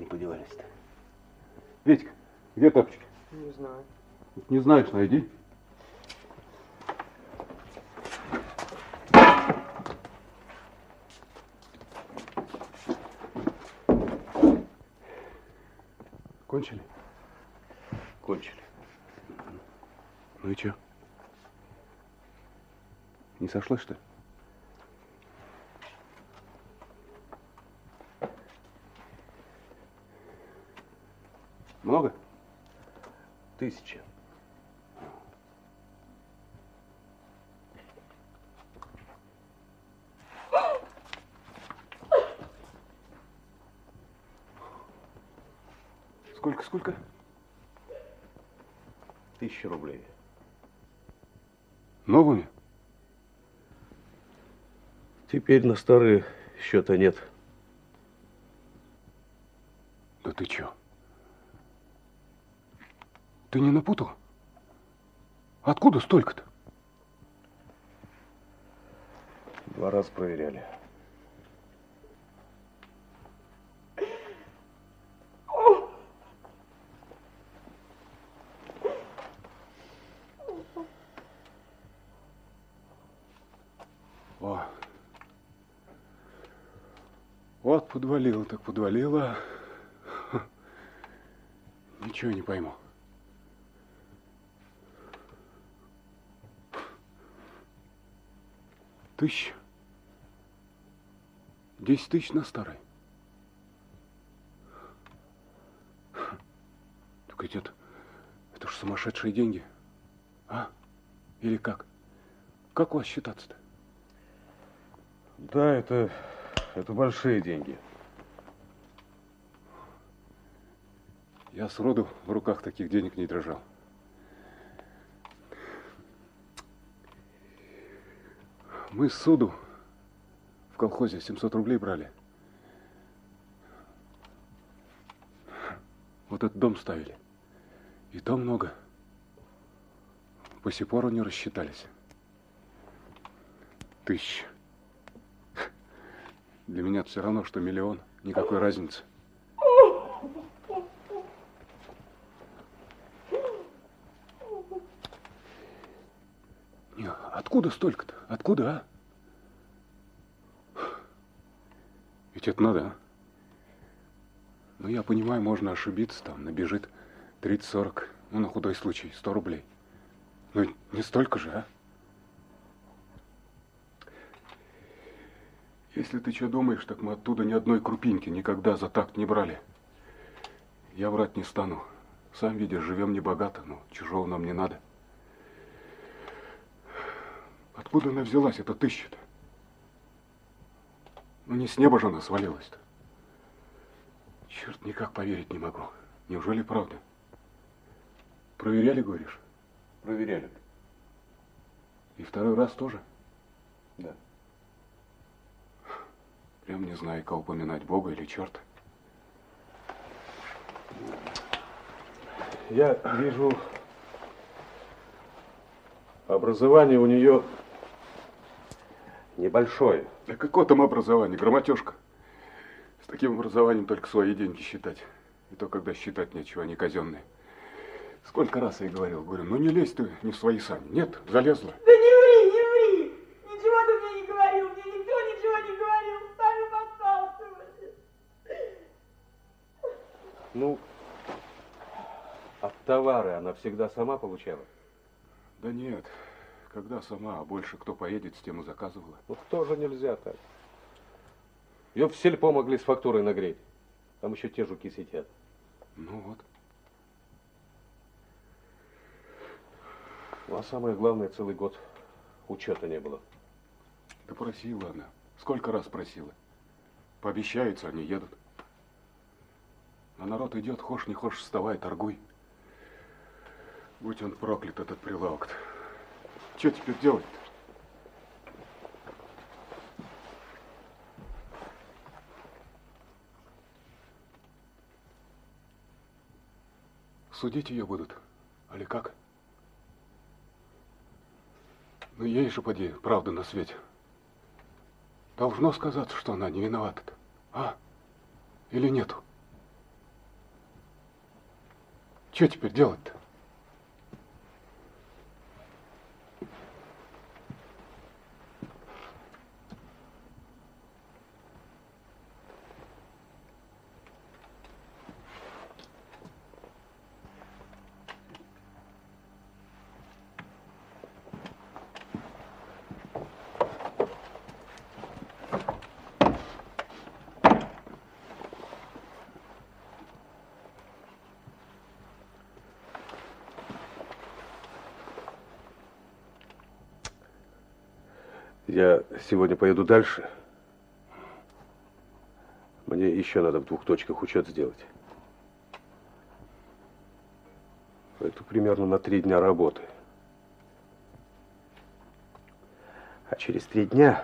подевались-то? Витька, где тапочки? Не знаю. Не знаешь, найди. Кончили? Кончили. Ну и чё? Не сошлось, что ли? Много? 1000. Сколько? 1000 рублей. Новыми? Теперь на старые счета нет. Да ты чё? Ты не напутал? Откуда столько-то? 2 раза проверяли. О. Вот подвалило так подвалило. Ничего не пойму. Тысяча. 10 000 на старой. Так ведь это ж сумасшедшие деньги. А? Или как? Как у вас считаться-то? Да, это большие деньги. Я сроду в руках таких денег не держал. Мы с суду в колхозе 700 рублей брали. Вот этот дом ставили. И то много. По сих пор не рассчитались. 1000. Для меня это все равно, что миллион. Никакой разницы. Не, откуда столько-то? Откуда, а? Ведь это надо, а? Ну, я понимаю, можно ошибиться, там, набежит 30-40, ну, на худой случай, 100 рублей. Ну, не столько же, а? Если ты что думаешь, так мы оттуда ни одной крупинки никогда за такт не брали. Я врать не стану. Сам видишь, живем небогато, но чужого нам не надо. Откуда она взялась, эта 1000-то? Ну, не с неба же она свалилась-то. Черт, никак поверить не могу. Неужели правда? Проверяли, говоришь? Проверяли. И второй раз тоже? Да. Прям не знаю, кого упоминать, Бога или черта. Я вижу, образование у нее небольшое. Да какое там образование, грамотежка. С таким образованием только свои деньги считать. И то, когда считать нечего, они казенные. Сколько раз я ей говорил, говорю, ну не лезь ты не в свои сани. Нет, залезла. Да не ври! Ничего ты мне не говорил, мне никто ничего не говорил, сами подталкивали. Ну, а товары она всегда сама получала? Да нет, когда сама, а больше кто поедет, с тем и заказывала. Ну, тоже нельзя так. Ее в сельпо могли с фактурой нагреть. Там еще те жуки сидят. Ну вот. Ну, а самое главное, целый год учета не было. Да просила она. Сколько раз просила. Пообещаются, они едут. А народ идет, хошь не хошь, вставай, торгуй. Будь он проклят, этот прилавок-то. Что теперь делать-то? Судить ее будут? Али как? Ну, ей же, поди, правда на свете. Должно сказаться, что она не виновата-то. А? Или нету? Что теперь делать-то? Я сегодня поеду дальше. Мне еще надо в 2 точках учет сделать. Это примерно на 3 дня работы. А через 3 дня,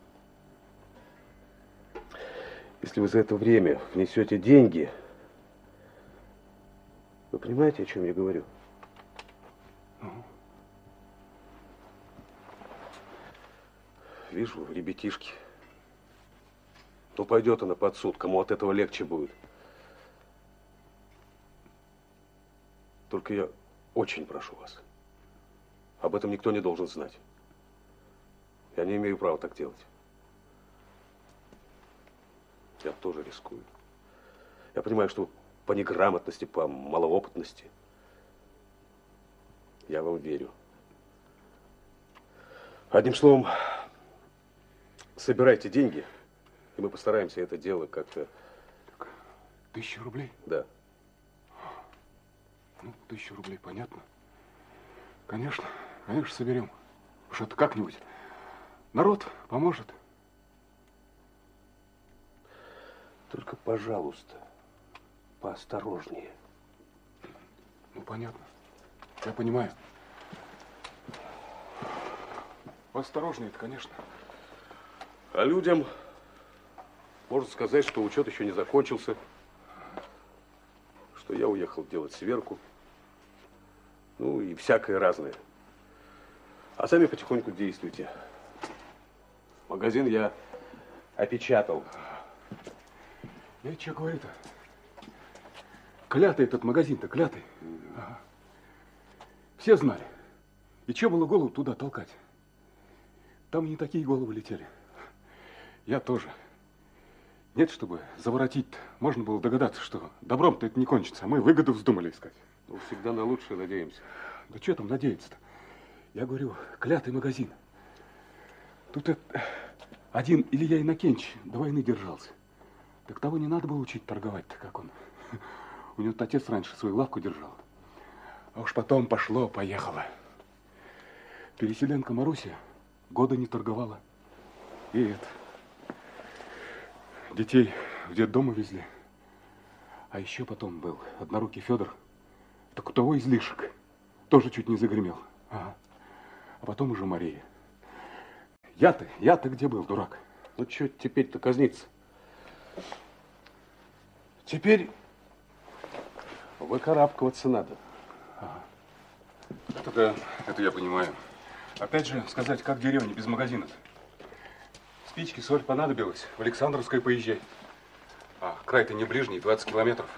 если вы за это время внесете деньги, вы понимаете, о чем я говорю? Вижу, ребятишки. Ну, пойдет она под суд, кому от этого легче будет. Только я очень прошу вас. Об этом никто не должен знать. Я не имею права так делать. Я тоже рискую. Я понимаю, что по неграмотности, по малоопытности. Я вам верю. Одним словом, собирайте деньги, и мы постараемся это дело как-то... 1000 рублей? Да. Ну, 1000 рублей, понятно. Конечно, конечно, соберем. Уж это как-нибудь. Народ поможет. Только, пожалуйста, поосторожнее. Ну, понятно. Я понимаю. Поосторожнее, это, конечно. А людям можно сказать, что учет еще не закончился, что я уехал делать сверку, ну и всякое разное. А сами потихоньку действуйте. Магазин я опечатал. Я что говорю-то? Клятый этот магазин-то, клятый. Ага. Все знали. И что было голову туда толкать? Там не такие головы летели. Я тоже. Нет, чтобы заворотить-то. Можно было догадаться, что добром-то это не кончится, а мы выгоду вздумали искать. Ну, всегда на лучшее надеемся. Да что там надеяться-то? Я говорю, клятый магазин. Тут один Илья Иннокентьевич до войны держался. Так того не надо было учить торговать-то, как он. У него отец раньше свою лавку держал. А уж потом пошло-поехало. Переселенка Маруся года не торговала. И это. Детей в детдом увезли. А еще потом был однорукий Федор. Так у того излишек. Тоже чуть не загремел. Ага. А потом уже Мария. Я-то где был, дурак? Ну, что теперь-то казниться? Теперь выкарабкиваться надо. Ага. Это да, это я понимаю. Опять же, сказать, как деревня без магазина-то? Спички, соль понадобилось. В Александровское поезжай. А край-то не ближний, 20 километров.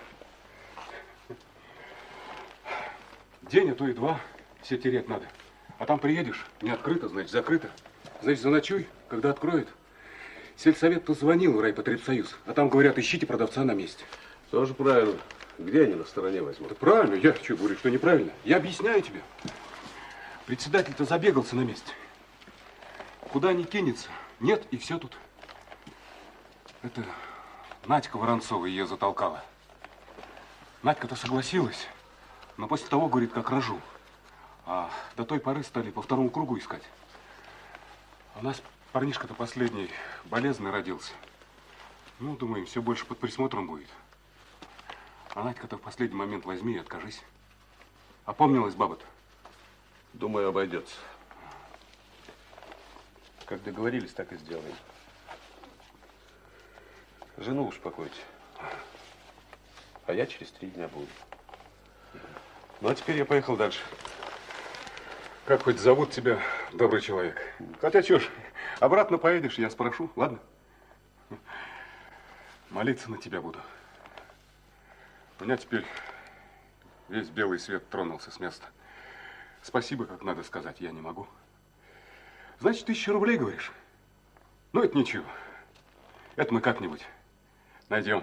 День, а то и 2 все тереть надо. А там приедешь, не открыто, значит, закрыто. Значит, заночуй, когда откроют. Сельсовет позвонил в райпотребсоюз, а там говорят, ищите продавца на месте. Тоже правильно. Где они на стороне возьмут? Да правильно, я что говорю, что неправильно? Я объясняю тебе. Председатель-то забегался на месте. Куда ни кинется, нет, и все тут. Это Надька Воронцова ее затолкала. Надька-то согласилась, но после того, говорит, как рожу. А до той поры стали по 2-му кругу искать. А у нас парнишка-то последний болезный родился. Ну, думаем, все больше под присмотром будет. А Надька-то в последний момент возьми и откажись. Опомнилась баба-то? Думаю, обойдется. Как договорились, так и сделаем. Жену успокойте. А я через 3 дня буду. Ну, а теперь я поехал дальше. Как хоть зовут тебя, добрый человек? Хотя, чё ж, обратно поедешь, я спрошу, ладно? Молиться на тебя буду. У меня теперь Весь белый свет тронулся с места. Спасибо, как надо сказать, я не могу. Значит, 1000 рублей, говоришь? Ну, это ничего. Это мы как-нибудь найдем.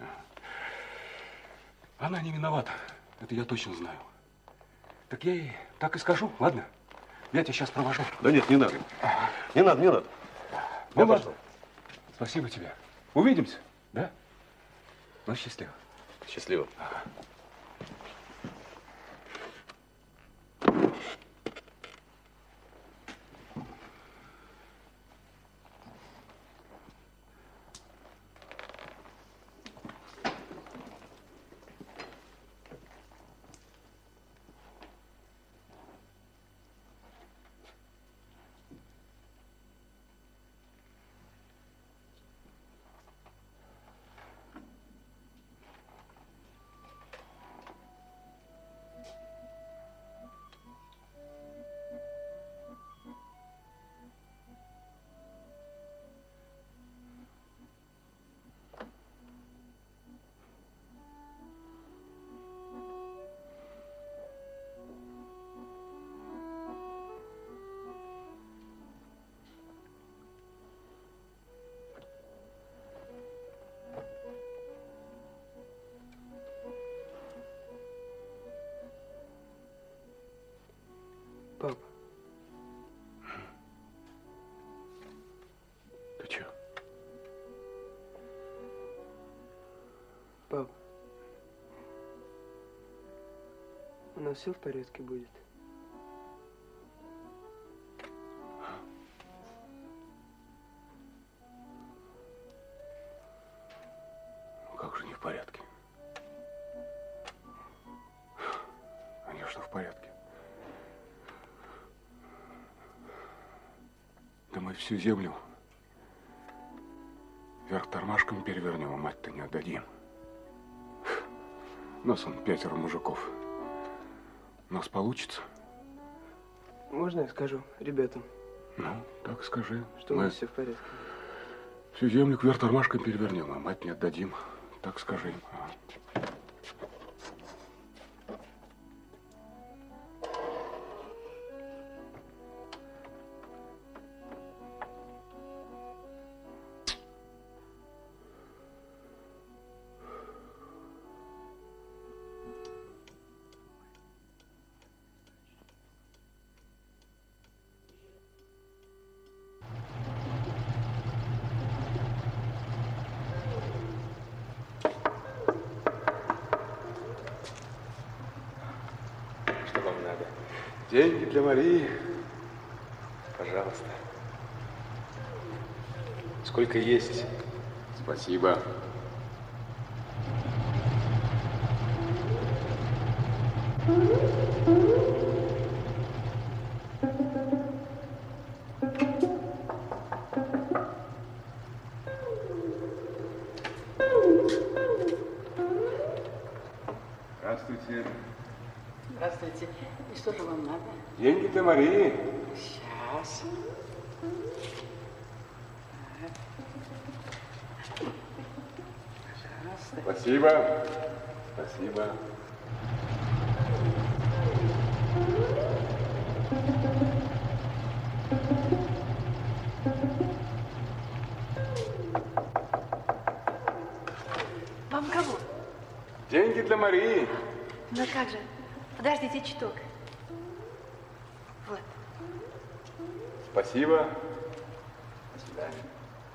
Она не виновата. Это я точно знаю. Так я ей так и скажу, ладно? Я тебя сейчас провожу. Да нет, не надо. Не надо, не надо. Ну, Я ладно. пошел. Спасибо тебе. Увидимся, да? Ну, счастливо. Счастливо. Папа, Ты чё? папа, у нас все в порядке будет? Как же не в порядке? Конечно, в порядке. Да мы всю землю вверх тормашками перевернем, а мать-то не отдадим. Нас он 5 мужиков. У нас получится? Можно я скажу ребятам, Ну, так скажи. что у Мы нас все в порядке? всю землю кверх тормашками перевернем, а мать не отдадим. Так скажи им. Что вам надо? Деньги для Марии? Пожалуйста. Сколько есть? Спасибо. Здравствуйте. Здравствуйте. И что же вам надо? Деньги для Марии. Сейчас. Пожалуйста. Спасибо. Спасибо. Вам кого? Деньги для Марии. Ну как же? Подождите чуток. Вот. Спасибо. До свидания.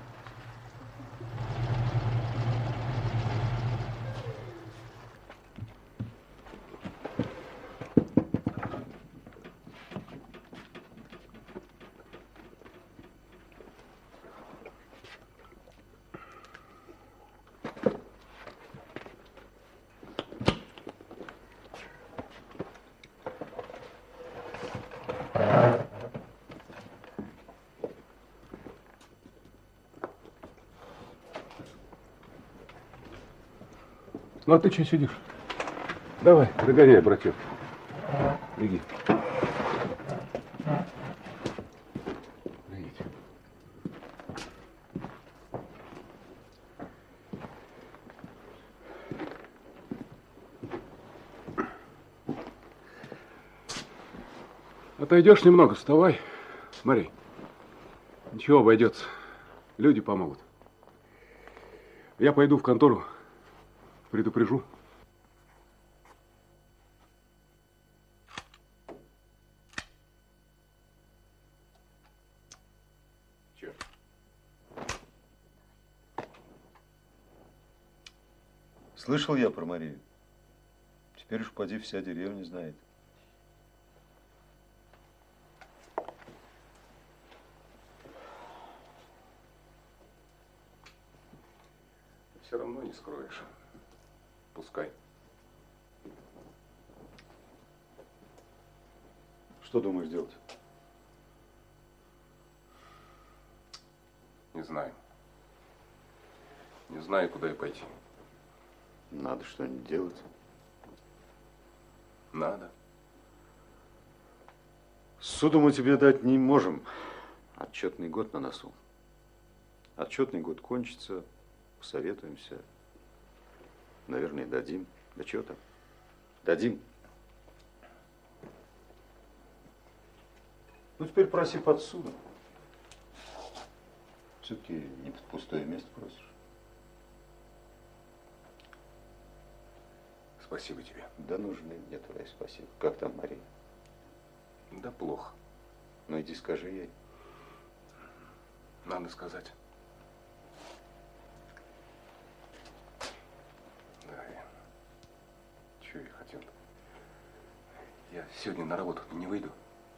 Ну, а ты что сидишь? Давай, догоняй, братьев. Беги. Бегите. Отойдешь немного, вставай. Смотри. Ничего, обойдется. Люди помогут. Я пойду в контору, предупрежу. Черт. Слышал я про Марию. Теперь уж поди вся деревня знает. Все равно не скроешь. Пускай. Что думаешь делать? Не знаю. Не знаю, куда и пойти. Надо что-нибудь делать. Надо. Суду мы тебе дать не можем. Отчетный год на носу. Отчетный год кончится, посоветуемся. Наверное, дадим. Да чего там? Дадим. Ну, теперь проси под судом. Все-таки не под пустое место просишь. Спасибо тебе. Да нужны мне твои спасибо. Как там Мария? Да плохо. Ну, иди скажи ей. Надо сказать. Да, чего я хотел? Я сегодня на работу не выйду.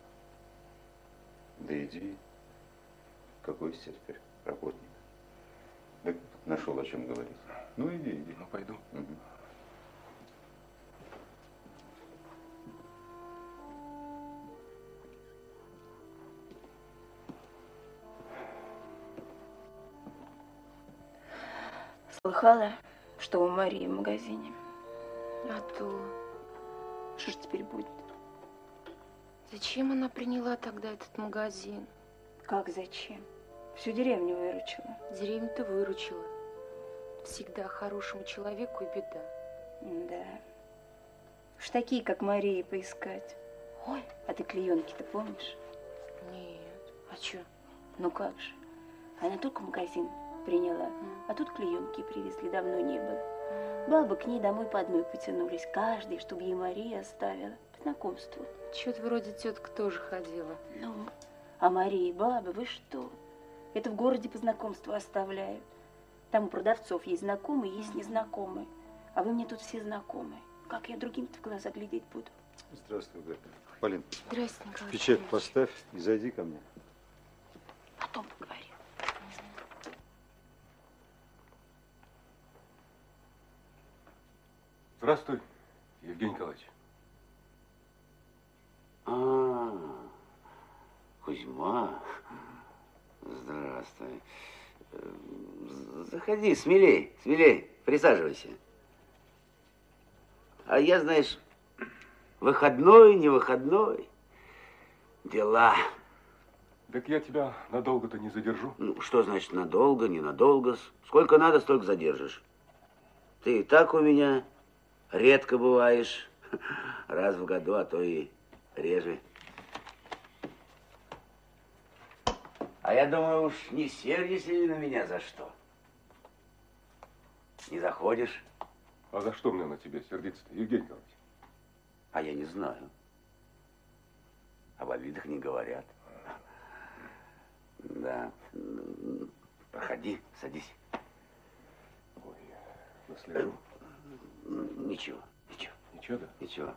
Да иди. Какой из тебя теперь работник? Да нашел о чем говорить. Ну, иди, иди. Ну, пойду. Угу. Слыхала, что у Марии в магазине? А то Что ж теперь будет? зачем она приняла тогда этот магазин? Как зачем? Всю деревню выручила. Деревню-то выручила. Всегда хорошему человеку и беда. Да. Уж такие, как Мария, поискать. Ой, А ты клеенки-то помнишь? нет. А что? Ну как же. Она только магазин приняла, а тут клеенки привезли, давно не было. Бабы к ней домой по одной потянулись. Каждый, чтобы ей Мария оставила. По знакомству. Чё-то вроде тетка тоже ходила. Ну, а Мария, бабы, вы что? Это в городе по знакомству оставляют. Там у продавцов есть знакомые, есть незнакомые. А вы мне тут все знакомые. Как я другим-то в глаза глядеть буду? Здравствуй, Галя. Полин, Здрасте, Николай печать Павлович. поставь и зайди ко мне. Потом поговорим. Здравствуй, Евгений Николаевич. Кузьма, здравствуй. Заходи, смелей, смелей, присаживайся. А я, знаешь, выходной, не выходной, дела. Так я тебя надолго-то не задержу. Ну, что значит надолго, ненадолго? Сколько надо, столько задержишь. Ты и так у меня редко бываешь, раз в году, а то и реже. А я думаю, уж не сердишься ли на меня за что? Не заходишь? А за что мне на тебя сердиться-то, Евгений Николаевич? А я не знаю. Об обидах не говорят. Да. Проходи, садись. Ой, наслежу. Ничего, ничего. Ничего, да? Ничего.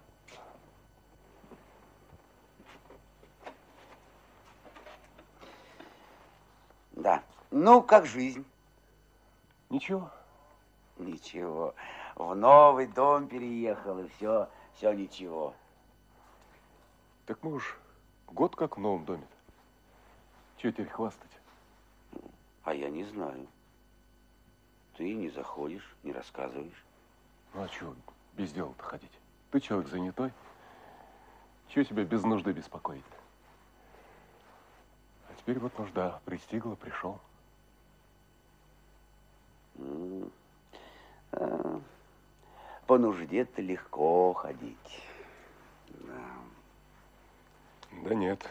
Да. Ну, как жизнь? Ничего. Ничего. В новый дом переехал, и все ничего. Так мы уж год как в новом доме. Чего теперь хвастать? А я не знаю. Ты не заходишь, не рассказываешь. Ну а чего без дела-то ходить? Ты человек занятой. Чего тебя без нужды беспокоить-то? А теперь вот нужда пристигла, пришел. По нужде-то легко ходить. Да. Да нет.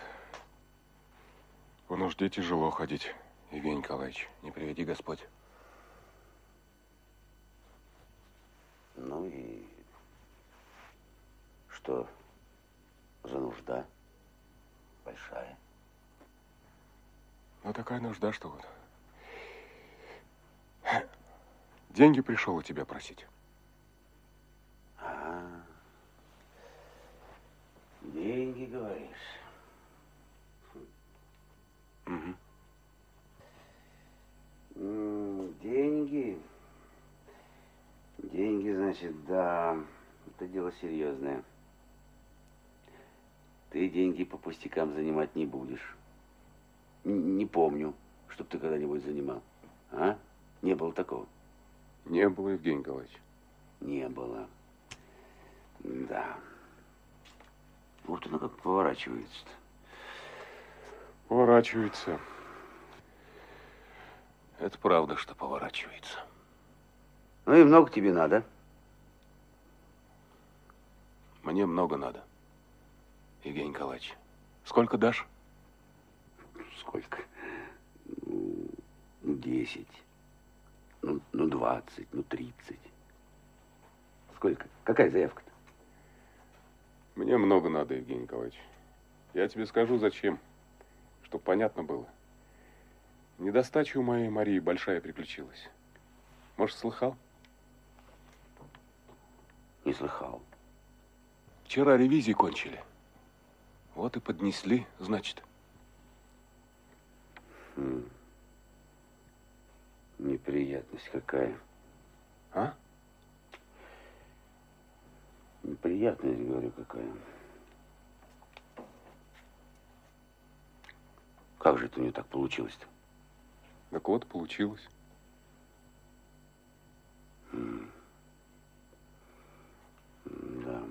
По нужде тяжело ходить, Евгений Николаевич. Не приведи Господь. Ну и что за нужда большая? Ну, такая нужда, что вот. Деньги пришел у тебя просить. Деньги, говоришь? Угу. Деньги. Деньги, значит, да. Это дело серьезное. Ты деньги по пустякам занимать не будешь. Не помню, чтоб ты когда-нибудь занимал. А? Не было такого? Не было, Евгений Николаевич. Не было. Да. Вот оно как поворачивается-то. Поворачивается. Это правда, что поворачивается. Ну и много тебе надо? Мне много надо, Евгений Николаевич. Сколько дашь? Сколько? 10. Ну, 20, 30. Сколько? Какая заявка-то? Мне много надо, Евгений Николаевич. Я тебе скажу, зачем. Чтоб понятно было. Недостача у моей Марии большая приключилась. Может, слыхал? Не слыхал. Вчера ревизии кончили. Вот и поднесли, значит. Неприятность какая. А? Неприятность, говорю, какая. Как же это у нее так получилось-то? Так вот, получилось. Да.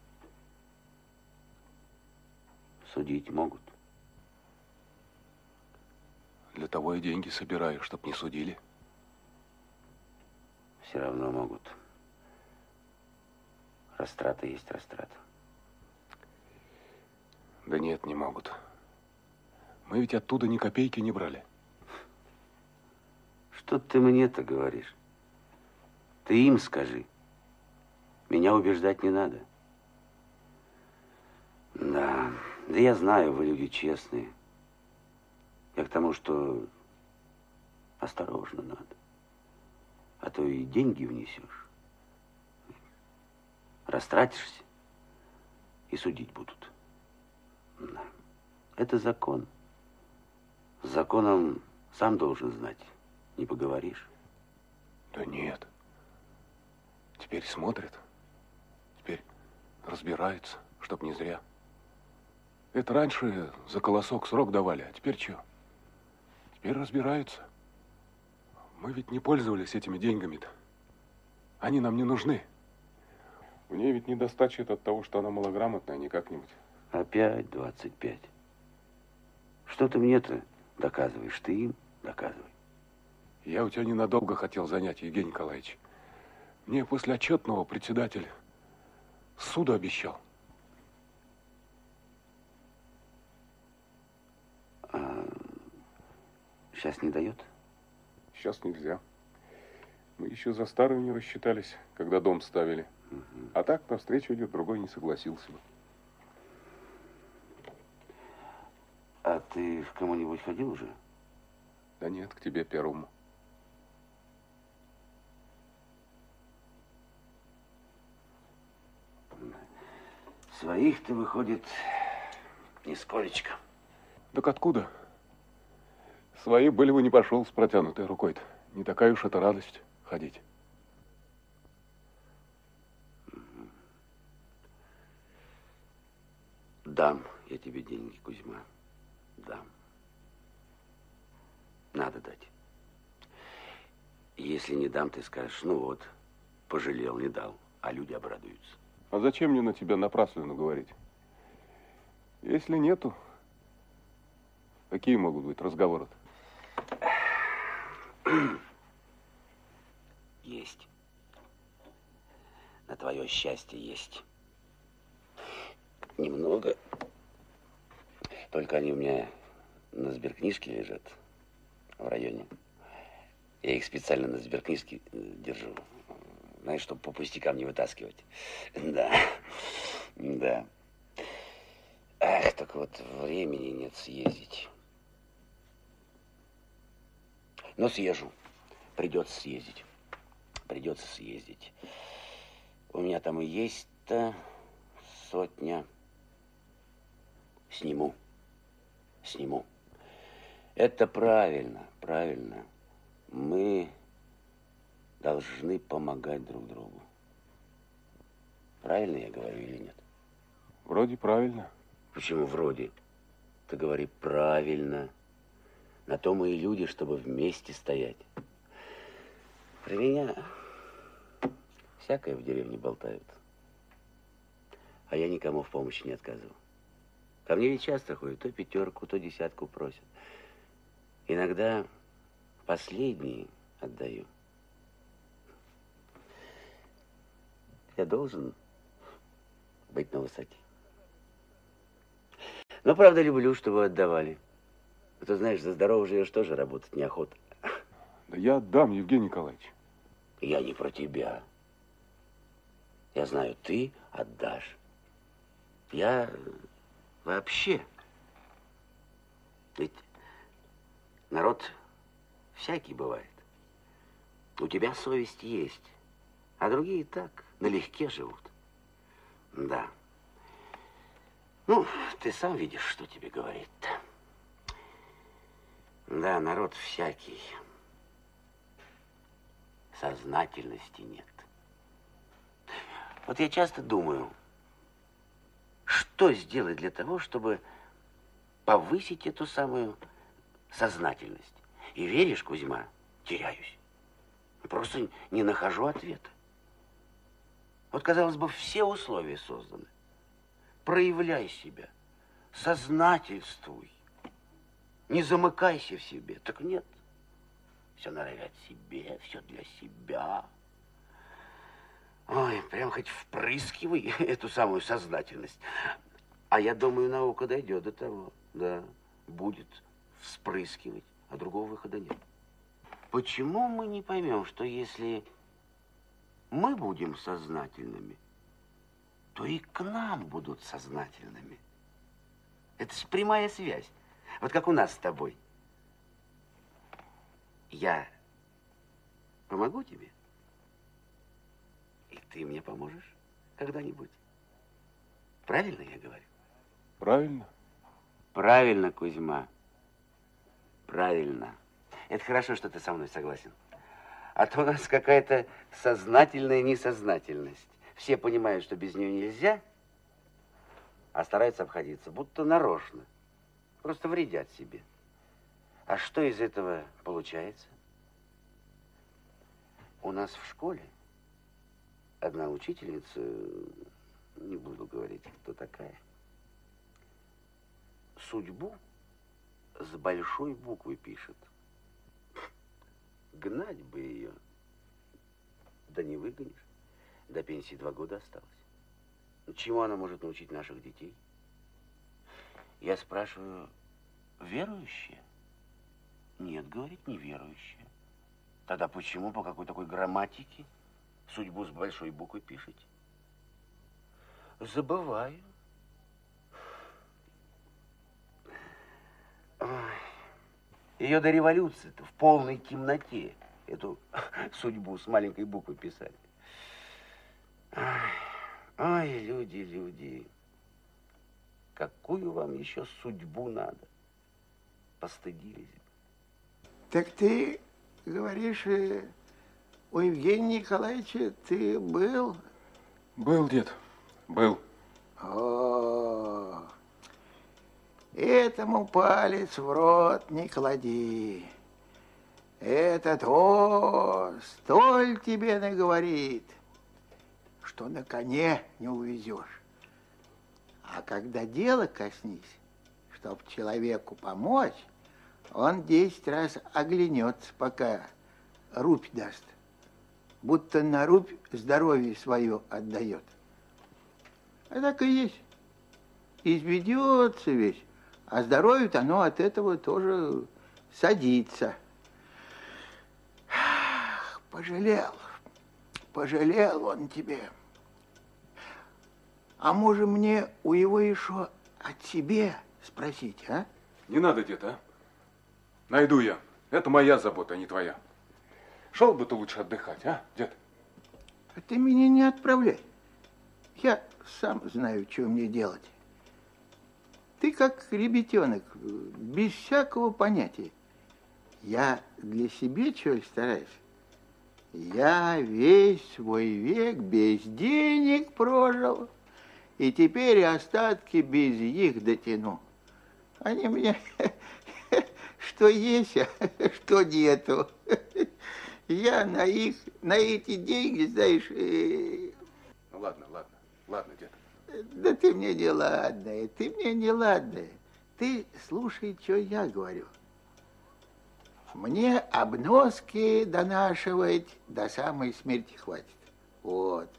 Судить могут. Для того и деньги собираю, чтоб не судили. Все равно могут. Растрата есть растрата. Да нет, не могут. Мы ведь оттуда ни копейки не брали. Что ты мне-то говоришь? Ты им скажи. Меня убеждать не надо. Да, я знаю, вы люди честные. Я к тому, что осторожно надо. А то и деньги внесешь. Растратишься, и судить будут. Да. Это закон. С законом сам должен знать. Не поговоришь. Да нет. Теперь смотрят. Теперь разбираются, чтоб не зря. Это раньше за колосок срок давали, а теперь что? Теперь разбираются. Мы ведь не пользовались этими деньгами-то. Они нам не нужны. У нее ведь недостача от того, что она малограмотная, а не как-нибудь. Опять 25. Что ты мне-то доказываешь? Ты им доказывай. Я у тебя ненадолго хотел занять, Евгений Николаевич. Мне после отчетного председатель суду обещал. Сейчас не дает? Сейчас нельзя. Мы еще за старую не рассчитались, когда дом ставили. А так навстречу идет, другой не согласился бы. А ты к кому-нибудь ходил уже? Да нет, к тебе первому. Своих-то, выходит, нисколечко. Так откуда? Свои были бы не пошел с протянутой рукой-то. Не такая уж это радость ходить. Дам я тебе деньги, Кузьма. Дам. Надо дать. Если не дам, ты скажешь, ну вот, пожалел, не дал, а люди обрадуются. А зачем мне на тебя напрасленно говорить? Если нету, какие могут быть разговоры-то? Есть. На твое счастье есть. Немного. Только они у меня на сберкнижке лежат в районе. Я их специально на сберкнижке держу. Знаешь, чтобы по пустякам не вытаскивать. Да, да. Ах, только вот времени нет съездить. Но съезжу. Придется съездить. Придется съездить. У меня там и есть-то 100. Сниму. Сниму. Это правильно, правильно. Мы должны помогать друг другу. Правильно я говорю или нет? Вроде правильно. Почему вроде? Ты говори правильно. На то мы и люди, чтобы вместе стоять. Про меня всякое в деревне болтают. А я никому в помощи не отказываю. Ко мне ведь часто ходят, то 5, то 10 просят. Иногда последние отдаю. Я должен быть на высоте. Но, правда, люблю, чтобы отдавали. А то, знаешь, за здорово живешь, тоже работать неохота. Да я отдам, Евгений Николаевич. Я не про тебя. Я знаю, ты отдашь. Я вообще. Ведь народ всякий бывает. У тебя совесть есть, а другие так, налегке живут. Да. Ну, ты сам видишь, что тебе говорит-то. Да, народ всякий. Сознательности нет. Вот я часто думаю, что сделать для того, чтобы повысить эту самую сознательность. И веришь, Кузьма, теряюсь. Просто не нахожу ответа. Вот, казалось бы, все условия созданы. Проявляй себя, сознательствуй. Не замыкайся в себе. Так нет. Все норовят себе, все для себя. Ой, прям хоть впрыскивай эту самую сознательность. А я думаю, наука дойдет до того. Да, будет вспрыскивать, а другого выхода нет. Почему мы не поймем, что если мы будем сознательными, то и к нам будут сознательными? Это же прямая связь. Вот как у нас с тобой. Я помогу тебе, и ты мне поможешь когда-нибудь. Правильно я говорю? Правильно. Правильно, Кузьма. Правильно. Это хорошо, что ты со мной согласен. А то у нас какая-то сознательная несознательность. Все понимают, что без нее нельзя, а стараются обходиться, будто нарочно. Просто вредят себе. А что из этого получается? У нас в школе одна учительница, не буду говорить, кто такая, судьбу с большой буквы пишет. Гнать бы ее. Да не выгонишь. До пенсии 2 года осталось. Чему она может научить наших детей? Я спрашиваю, верующие? Нет, говорит, неверующие. Тогда почему по какой такой грамматике судьбу с большой буквы пишете? Забываю. Ее до революции-то в полной темноте эту судьбу с маленькой буквы писали. Ай, люди, люди. Какую вам еще судьбу надо? Постыдились. Так ты говоришь, у Евгения Николаевича ты был? Был, дед, был. О, этому палец в рот не клади. Этот столь тебе наговорит, что на коне не увезешь. А когда дело коснись, чтоб человеку помочь, он 10 раз оглянется, пока рубь даст. Будто на рубь здоровье свое отдает. А так и есть. Изведется весь, А здоровье-то оно от этого тоже садится. Пожалел он тебе. А может мне у его еще о тебе спросить, а? Не надо, дед, а? Найду я. Это моя забота, а не твоя. Шел бы ты лучше отдыхать, а, дед? А ты меня не отправляй. Я сам знаю, что мне делать. Ты как ребятенок, без всякого понятия. Я для себя что стараюсь? Я весь свой век без денег прожил, и теперь остатки без них дотяну. Они мне что есть, а что нету. Я на эти деньги, знаешь... Ну, ладно, дед. Да ты мне не ладная, Ты слушай, что я говорю. Мне обноски донашивать до самой смерти хватит. Вот.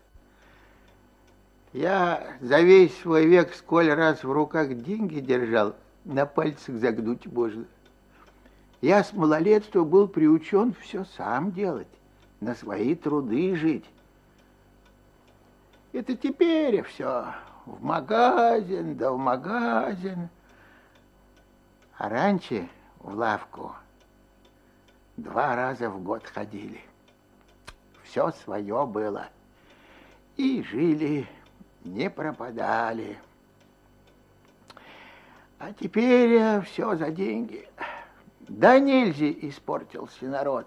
Я за весь свой век сколь раз в руках деньги держал, на пальцах загнуть можно. Я с малолетства был приучен все сам делать, на свои труды жить. Это теперь все в магазин, да в магазин. А раньше в лавку 2 раза в год ходили. Все свое было. И жили, не пропадали. А теперь все за деньги. Да нельзя испортился народ.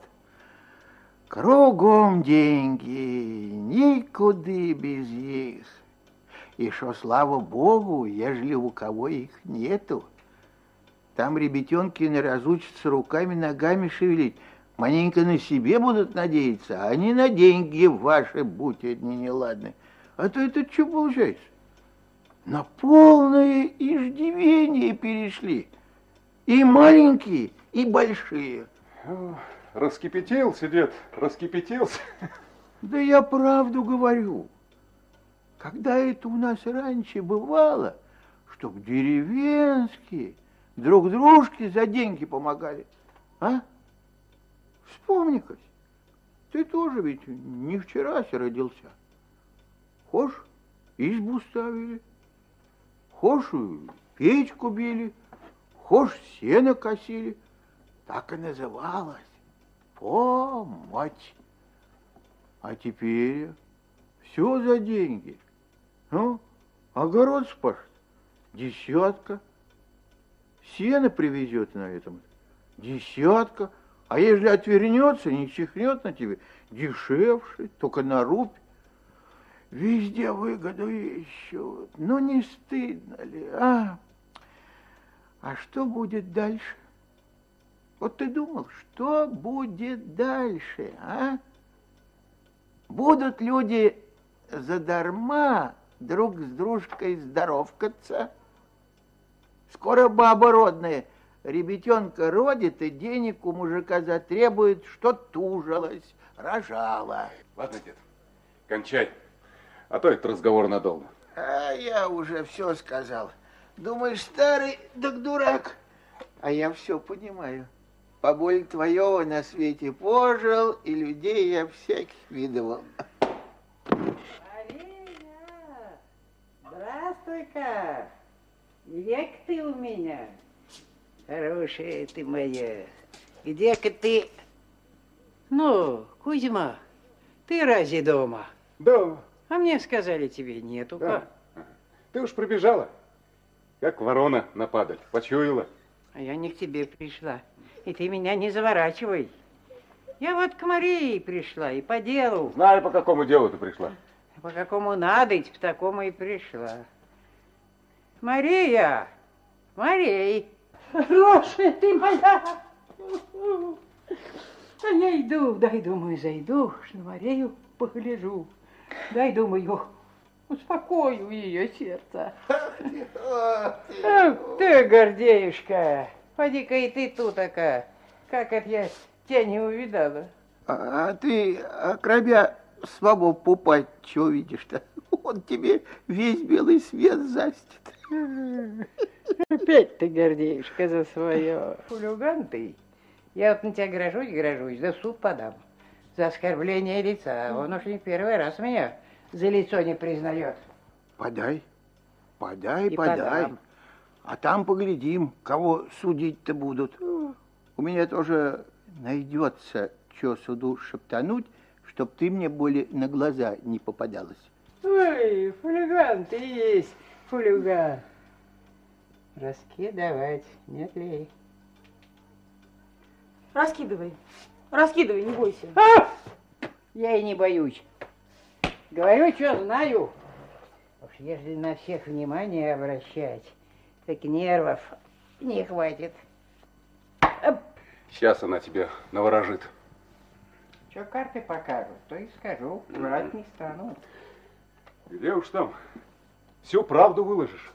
Кругом деньги, никуда без них. И шо, слава Богу, ежели у кого их нету. Там ребятенки не разучатся руками, ногами шевелить. Маленько на себе будут надеяться, а не на деньги ваши, будь одни неладны. А то это что получается? На полное иждивение перешли. И маленькие, и большие. Раскипятился, дед, раскипятился. Да я правду говорю. Когда это у нас раньше бывало, чтоб деревенские друг дружке за деньги помогали, а? Вспомни-ка, ты тоже ведь не вчера родился. Хошь, избу ставили, хошь, печку били, хошь, сено косили. Так и называлось. Помочь. А теперь все за деньги. Ну, огород спашет, 10. Сено привезет на этом, 10. А если отвернется, не чихнет на тебе, дешевше, только на рубь. Везде выгоду ищут. Ну, не стыдно ли, а? А что будет дальше? Вот ты думал, что будет дальше, а? Будут люди задарма друг с дружкой здоровкаться? Скоро баба родная ребятенка родит и денег у мужика затребует, что тужилась, рожала. Ладно, дед, кончай, а то это разговор надолго. А я уже все сказал. Думаешь, старый, так дурак. А я все понимаю. Поболь твоего на свете пожил, и людей я всяких видывал. Мария, здравствуй-ка. Век ты у меня. Хорошая ты моя. Где-ка ты? Ну, Кузьма, ты разве дома? Да. А мне сказали, тебе нету. Да. Ты уж прибежала, как ворона на падаль, почуяла. А я не к тебе пришла. И ты меня не заворачивай. Я вот к Марии пришла и по делу. Знаю, по какому делу ты пришла. По какому надо, по такому и пришла. Мария! Марей! Хорошая ты моя! А я иду, дай, думаю, зайду, на Марию погляжу. Дай, думаю, успокою ее сердце. Ах ты, Гордеюшка! Поди-ка и ты тут такая. Как это я тебя не увидала? А ты, окромя слабого пупа, чего видишь-то? он тебе весь белый свет застит. Опять ты, Гордеюшка, за свое. Хулиган ты. Я вот на тебя грожусь, да в суд подам. За оскорбление лица. Он уж не первый раз меня за лицо не признает. Подай. И подам. А там поглядим, кого судить-то будут. У меня тоже найдется, что суду шептануть, чтоб ты мне более на глаза не попадалась. Ой, хулиган ты есть, хулиган. Раскидывать, нет ли? Раскидывай, не бойся. Я и не боюсь. Говорю, что знаю. Уж если на всех внимание обращать, так нервов не хватит. Сейчас она тебе наворожит. Что карты покажут, то и скажу. Врать не стану. Где уж там? Всю правду выложишь.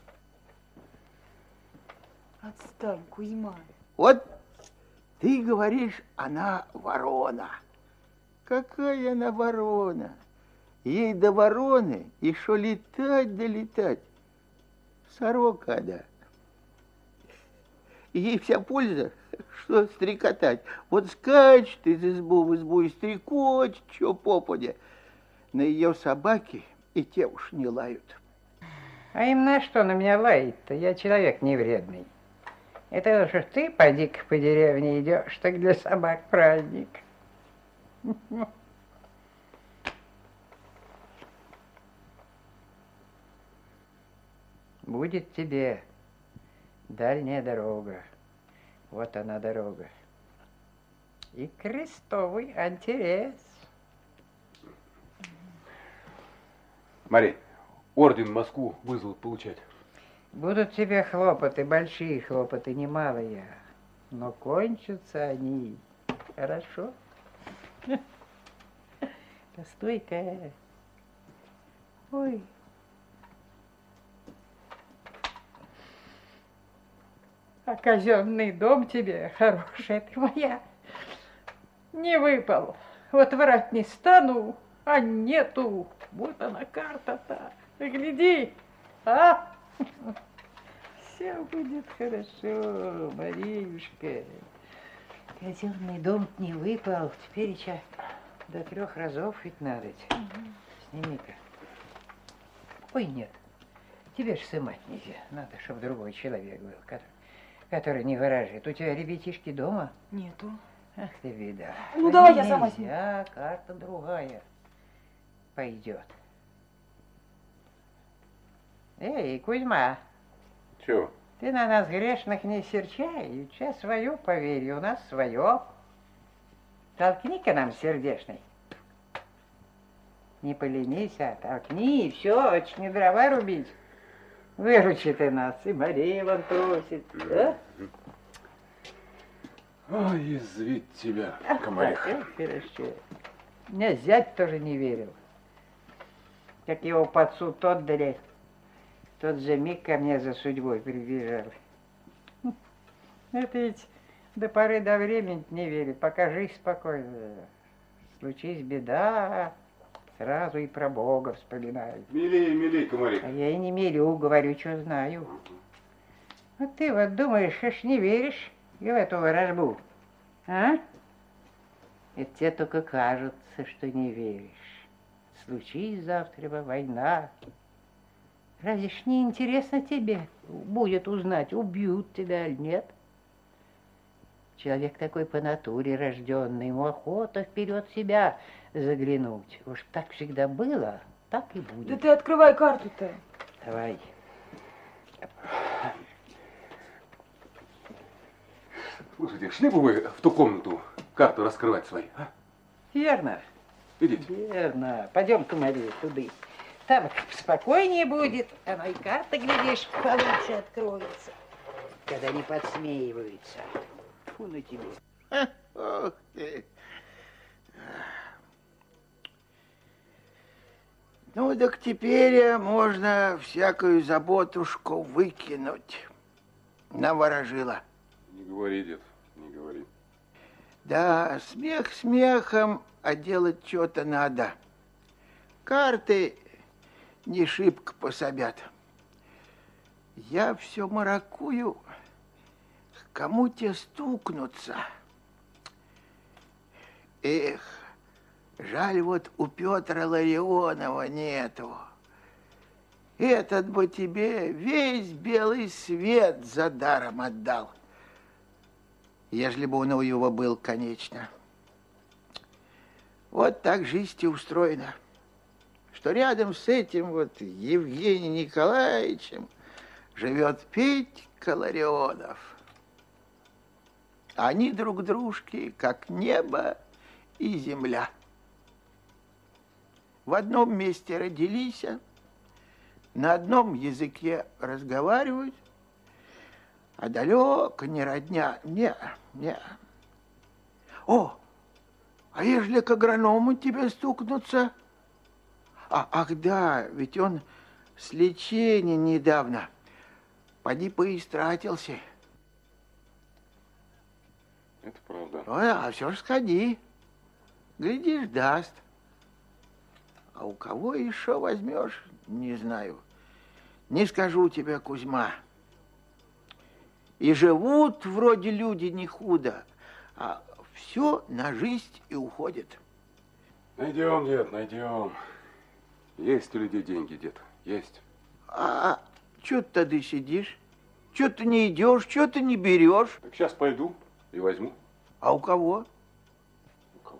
Отстань, Кузьма. Вот ты говоришь, она ворона. Какая она ворона? Ей до вороны еще летать да летать. Сорока, да. Ей вся польза, что стрекотать. Вот скачет из избы в избу и стрекочет, что попадя. На ее собаки и те уж не лают. А им на что на меня лает-то? Я человек невредный. Это уж ты, поди-ка, по деревне идешь, так для собак праздник. Будет тебе дальняя дорога. Вот она дорога. И крестовый антирез. Мария, орден в Москву вызовут получать. Будут тебе хлопоты, большие хлопоты, немалые. Но кончатся они. Хорошо? Постой-ка. Ой. А казенный дом тебе, хорошая ты моя, не выпал. Вот врать не стану, а нету. Вот она карта-то. Гляди, а? Все будет хорошо, Мариюшка. Казенный дом не выпал. Теперь еще до 3 разов ведь надо. Сними-ка. Ой, нет. Тебе ж сымать нельзя. Надо, чтобы другой человек был, который не выражает. У тебя ребятишки дома? Нету. Ах ты, беда. Ну, давай я сама сниму. Нельзя, карта другая пойдет. Эй, Кузьма. Чего? Ты на нас грешных не серчай, сейчас свое поверь, у нас свое. Толкни-ка нам сердечный. Не поленись, а толкни, и все, очень не дрова рубить. Выручи ты нас, и Мария вон просит, да? Ой, язвить тебя, комариха. Хорошо. Мне зять тоже не верил. Как его под суд отдали, тот же миг ко мне за судьбой прибежал. Это ведь до поры до времени не верит, пока жизнь спокойно. Случись беда, сразу и про Бога вспоминаю. Милей, комариха. А я и не мелю, говорю, что знаю. Вот ты вот думаешь, аж не веришь и в эту ворожбу, а? Это тебе только кажется, что не веришь. Случись завтра война. Разве ж не интересно тебе будет узнать, убьют тебя или нет? Человек такой по натуре рожденный, ему охота вперед себя заглянуть. Уж так всегда было, так и будет. Да ты открывай карту-то. Давай. Слушайте, шли бы вы в ту комнату карту раскрывать свои, а? Верно. Идите. Верно. Пойдем-ка, Мария, туды. Там спокойнее будет, оно и карта, глядишь, получше откроется, когда не подсмеиваются. Фу на тебе. Ох ты. Ну, так теперь можно всякую заботушку выкинуть. Наворожила. Не говори, дед, не говори. Да, смех смехом, а делать что-то надо. Карты не шибко пособят. Я все маракую, к кому те стукнуться. Эх, жаль, вот у Петра Ларионова нету. Этот бы тебе весь белый свет за даром отдал, ежели бы он у его был, конечно. Вот так жизнь и устроена, что рядом с этим вот Евгением Николаевичем живет Петька Ларионов. Они друг дружки, как небо и земля. В одном месте родились, на одном языке разговаривают, а далеко не родня. Не. О, а ежели к агроному тебе стукнуться? Ах да, ведь он с лечения недавно. Поди поистратился. Это правда. Ой, а все ж сходи. Глядишь, даст. А у кого еще возьмешь, не знаю. Не скажу тебе, Кузьма. И живут вроде люди не худо, а все на жизнь и уходит. Найдем, дед, найдем. Есть у людей деньги, дед, есть. А что ты тогда сидишь? Что ты не идешь, что ты не берешь? Так сейчас пойду и возьму. А у кого? У кого?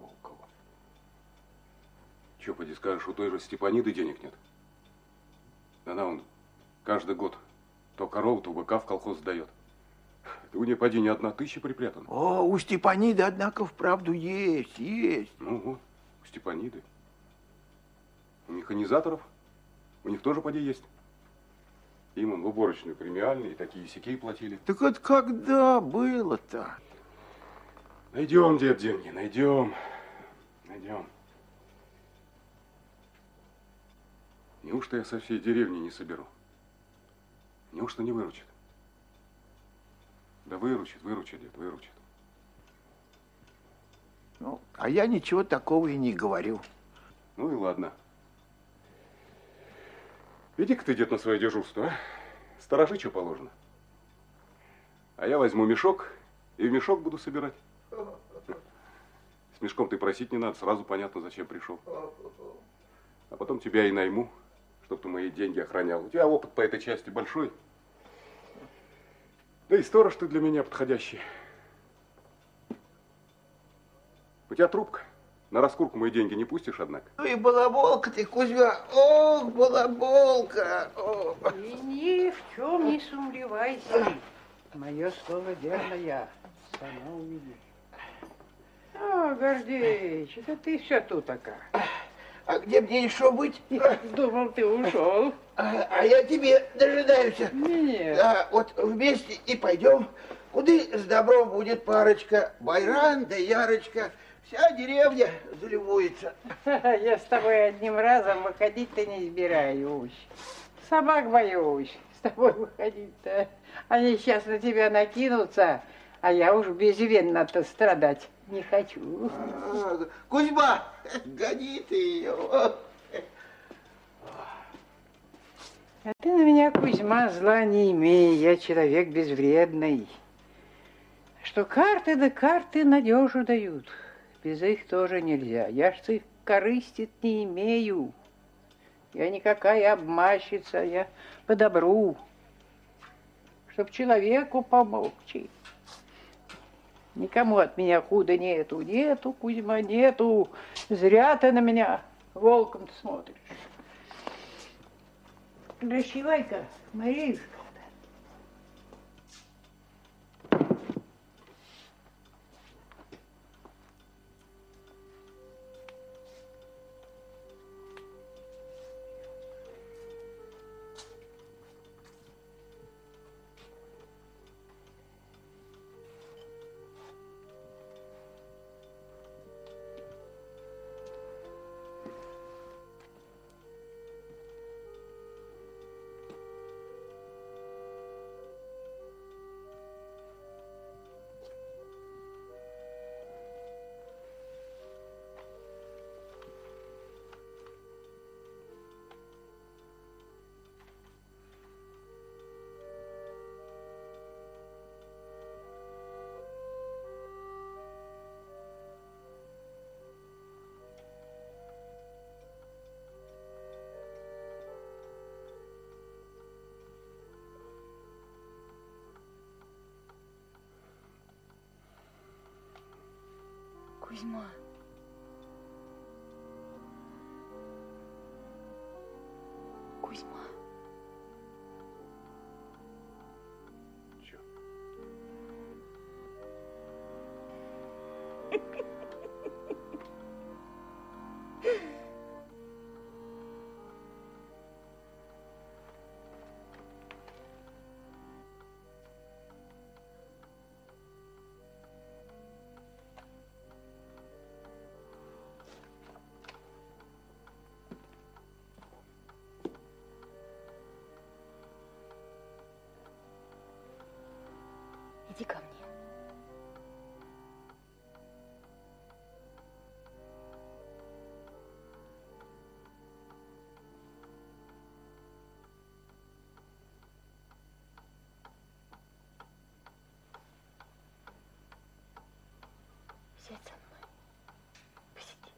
Че, поди скажешь, у той же Степаниды денег нет? Она он каждый год то корову, то быка в колхоз сдает. У нее, поди, не 1000 припрятана. О, у Степаниды, однако, вправду есть. Ну вот, у Степаниды. У механизаторов, у них тоже, поди, есть. Им он в уборочную премиальные, такие сякей платили. Так это когда было-то? Найдем, дед, деньги, найдем. Неужто я со всей деревни не соберу? Неужто не выручит? Да выручит, дед, выручит. Ну, а я ничего такого и не говорю. Ну и ладно. Иди-ка ты, дед, на свое дежурство, а? Сторожи, что положено. А я возьму мешок и в мешок буду собирать. С мешком ты просить не надо, сразу понятно, зачем пришел. А потом тебя и найму, чтоб ты мои деньги охранял. У тебя опыт по этой части большой. Да и сторож ты для меня подходящий. У тебя трубка. На раскурку мои деньги не пустишь, однако. Ну и балаболка ты, Кузьма. Ох, балаболка. И ни в чем не сомневайся. Мое слово верное. Сама увидишь. О, Гордеич, это ты все тут такая. А где мне еще быть? Думал, ты ушел. А я тебе дожидаюсь. Нет. Да, вот вместе и пойдем. Куды с добром будет парочка? Байран да Ярочка. Вся деревня заливуется. Я с тобой одним разом выходить-то не избираюсь. Собак боюсь с тобой выходить-то. Они сейчас на тебя накинутся, а я уж безвинно-то страдать не хочу. Кузьма, гони ты ее. А ты на меня, Кузьма, зла не имей, я человек безвредный. Что карты да карты надежу дают. Без их тоже нельзя. Я ж их корыстит не имею. Я никакая обманщица, я по добру. Чтоб человеку помог. Никому от меня худа нету, Кузьма, нету. Зря ты на меня волком смотришь. Прощевай-ка, Маришка. Кузьма. Кузьма. Чё? Иди ко мне. Сядь со мной. Посиди.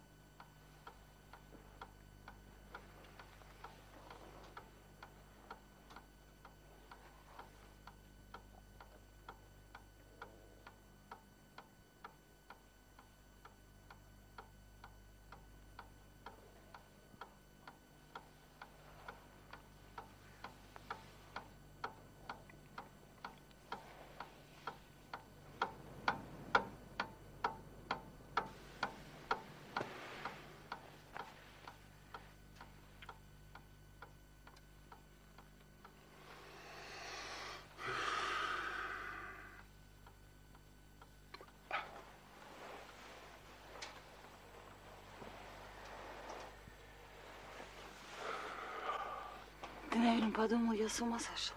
Ты, наверное, подумал, я с ума сошла.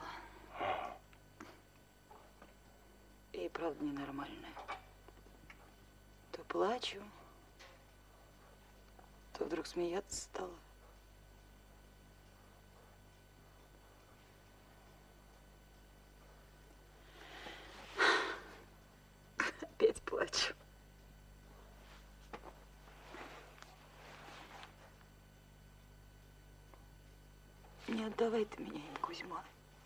И правда ненормальная. То плачу, то вдруг смеяться стала. Опять плачу. Не отдавай ты меня им, Кузьма.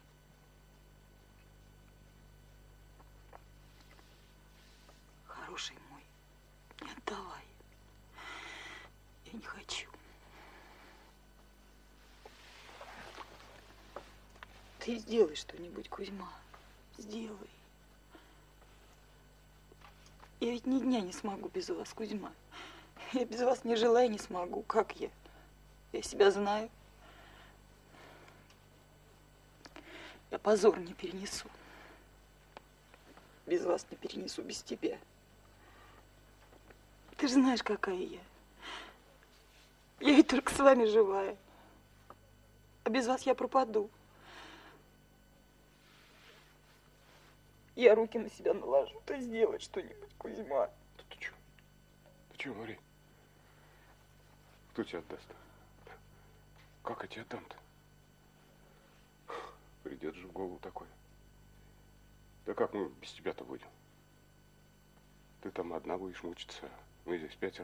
Хороший мой, не отдавай. Я не хочу. Ты сделай что-нибудь, Кузьма. Сделай. Я ведь ни дня не смогу без вас, Кузьма. Я без вас не жила и не смогу. Как я? Я себя знаю. Я позор не перенесу. Без вас не перенесу, без тебя. Ты же знаешь, какая я. Я ведь только с вами живая. А без вас я пропаду. Я руки на себя наложу. Ты сделай что-нибудь, Кузьма. Ты чё? Ты чё, Мария? Кто тебя отдаст? Как я тебе отдам-то? Придет же в голову такое. Да как мы без тебя-то будем? Ты там одна будешь мучиться, мы здесь 5.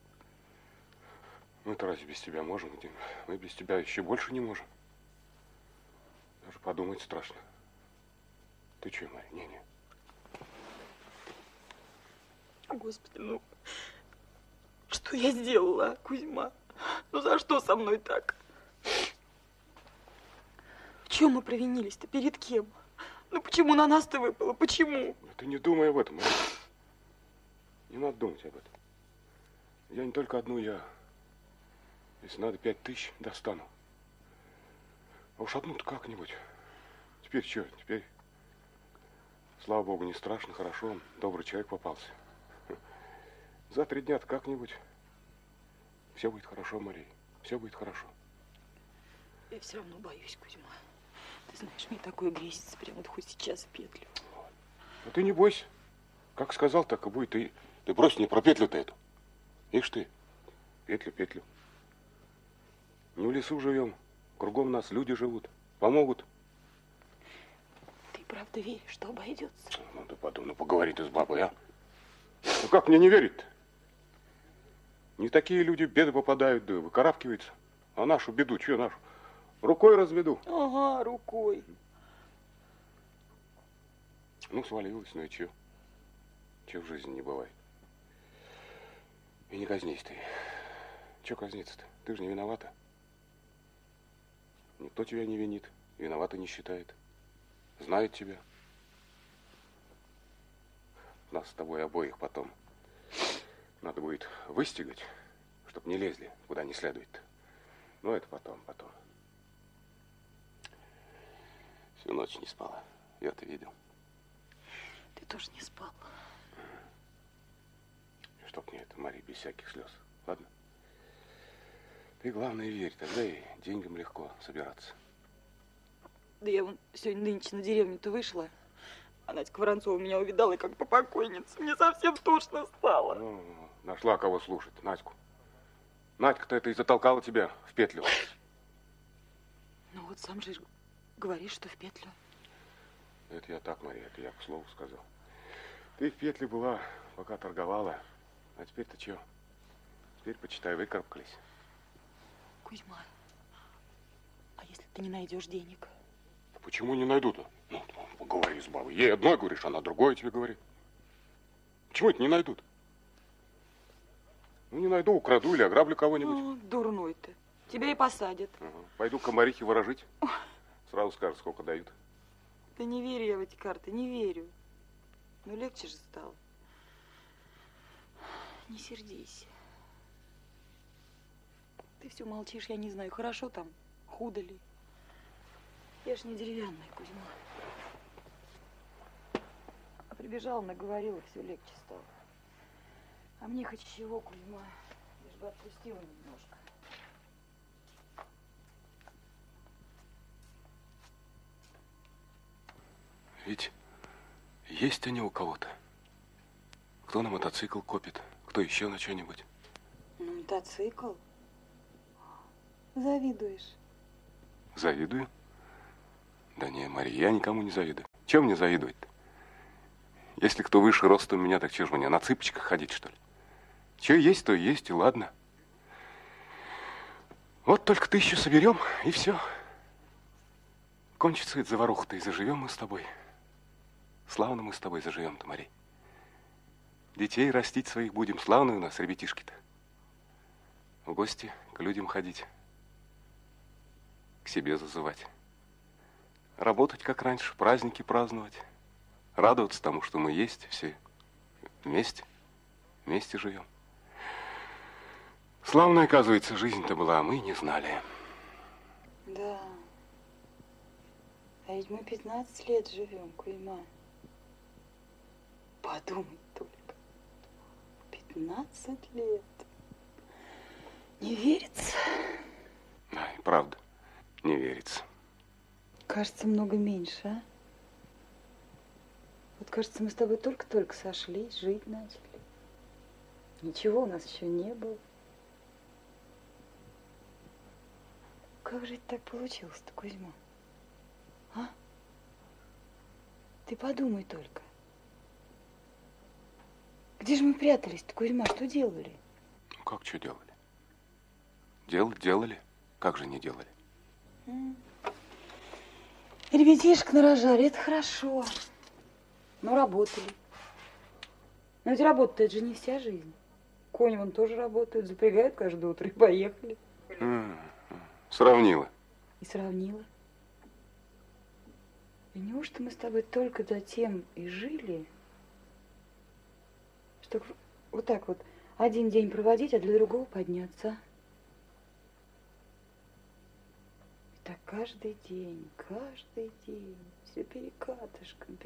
Мы-то разве без тебя можем? Мы без тебя еще больше не можем. Даже подумать страшно. Ты че, Марья? Не-не. Господи, ну, что я сделала, Кузьма? Ну, за что со мной так? В чем мы провинились-то? Перед кем? Ну, почему на нас-то выпало? Почему? Ты не думай об этом, Марья. Не надо думать об этом. Я не только одну, я, если надо, 5000 достану. А уж одну-то как-нибудь. Теперь что? Теперь, слава богу, не страшно, хорошо, он добрый человек попался. За 3 дня-то как-нибудь все будет хорошо, Мария. Все будет хорошо. Я все равно боюсь, Кузьма. Ты знаешь, мне такое грезится, прямо вот хоть сейчас в петлю. Ну ты не бойся. Как сказал, так и будет. Ты брось мне про петлю-то эту. Ишь ты, петлю. Не в лесу живем, кругом нас люди живут, помогут. Ты правда веришь, что обойдется? Ну ты подумай, ну поговори ты с бабой, а? Ну как мне не верить-то? Не такие люди в беды попадают, да выкарабкиваются. А нашу беду, что нашу? Рукой разведу. Ага, рукой. Ну, свалилась, ну и чё? Чё в жизни не бывает? И не казнись ты. Чего казниться-то? Ты же не виновата. Никто тебя не винит, виновата не считает. Знает тебя. Нас с тобой обоих потом надо будет выстегать, чтоб не лезли куда не следует. Но это потом. Всю ночь не спала. Я-то видел. Ты тоже не спал. Чтоб мне это, Мария, без всяких слез. Ладно? Ты, главное, верь, тогда и деньгам легко собираться. Да я вон сегодня нынче на деревню-то вышла, а Надька Воронцова меня увидала, и как по покойнице. Мне совсем тошно стало. Ну, нашла кого слушать, Надьку. Надька-то это и затолкала тебя в петлю. Ну вот сам же говоришь, что в петлю. Это я так, Мария, это я к слову сказал. Ты в петле была, пока торговала. А теперь-то чего? Теперь, почитай, выкарабкались. Кузьма, а если ты не найдешь денег? Почему не найду-то? Ну, поговори с бабой. Ей одно говоришь, она другое тебе говорит. Почему это не найдут? Ну, не найду, украду или ограблю кого-нибудь. Ну, дурной ты. Тебя и посадят. Пойду комарихе ворожить. Сразу скажут, сколько дают. Да не верю я в эти карты, не верю. Ну, легче же стало. Не сердись. Ты все молчишь, я не знаю, хорошо там, худо ли. Я ж не деревянная, Кузьма. А прибежала, наговорила, все легче стало. А мне хоть чего, Кузьма, лишь бы отпустила немножко. Ведь есть они у кого-то. Кто на мотоцикл копит, кто еще на что-нибудь. Ну, мотоцикл? Завидуешь? Завидую? Да не, Мария, я никому не завидую. Чем мне завидовать-то? Если кто выше ростом меня, так чего же мне, на цыпочках ходить, что ли? Че есть, то есть, и ладно. Вот только 1000 соберем, и все. Кончится эта заваруха-то, и заживем мы с тобой. Славно мы с тобой заживем-то, Мария. Детей растить своих будем. Славные у нас ребятишки-то. В гости к людям ходить. К себе зазывать. Работать, как раньше, праздники праздновать. Радоваться тому, что мы есть, все вместе. Вместе живем. Славная, оказывается, жизнь-то была, а мы не знали. Да. А ведь мы 15 лет живем, Кузьма. Подумай только. 15 лет. Не верится? Да, и правда, не верится. Кажется, много меньше, а? Вот, кажется, мы с тобой только-только сошлись, жить начали. Ничего у нас еще не было. Как же это так получилось-то, Кузьма? А? Ты подумай только. Где же мы прятались-то, Кузьма? Что делали? Ну, как что делали? Делать делали. Как же не делали? Ребятишек нарожали, это хорошо. Но работали. Но ведь работа-то это же не вся жизнь. Кони вон тоже работают, запрягают каждое утро и поехали. Сравнила. И сравнила. И неужто мы с тобой только затем и жили, что вот так вот один день проводить, а для другого подняться? И так каждый день, все перекатышком.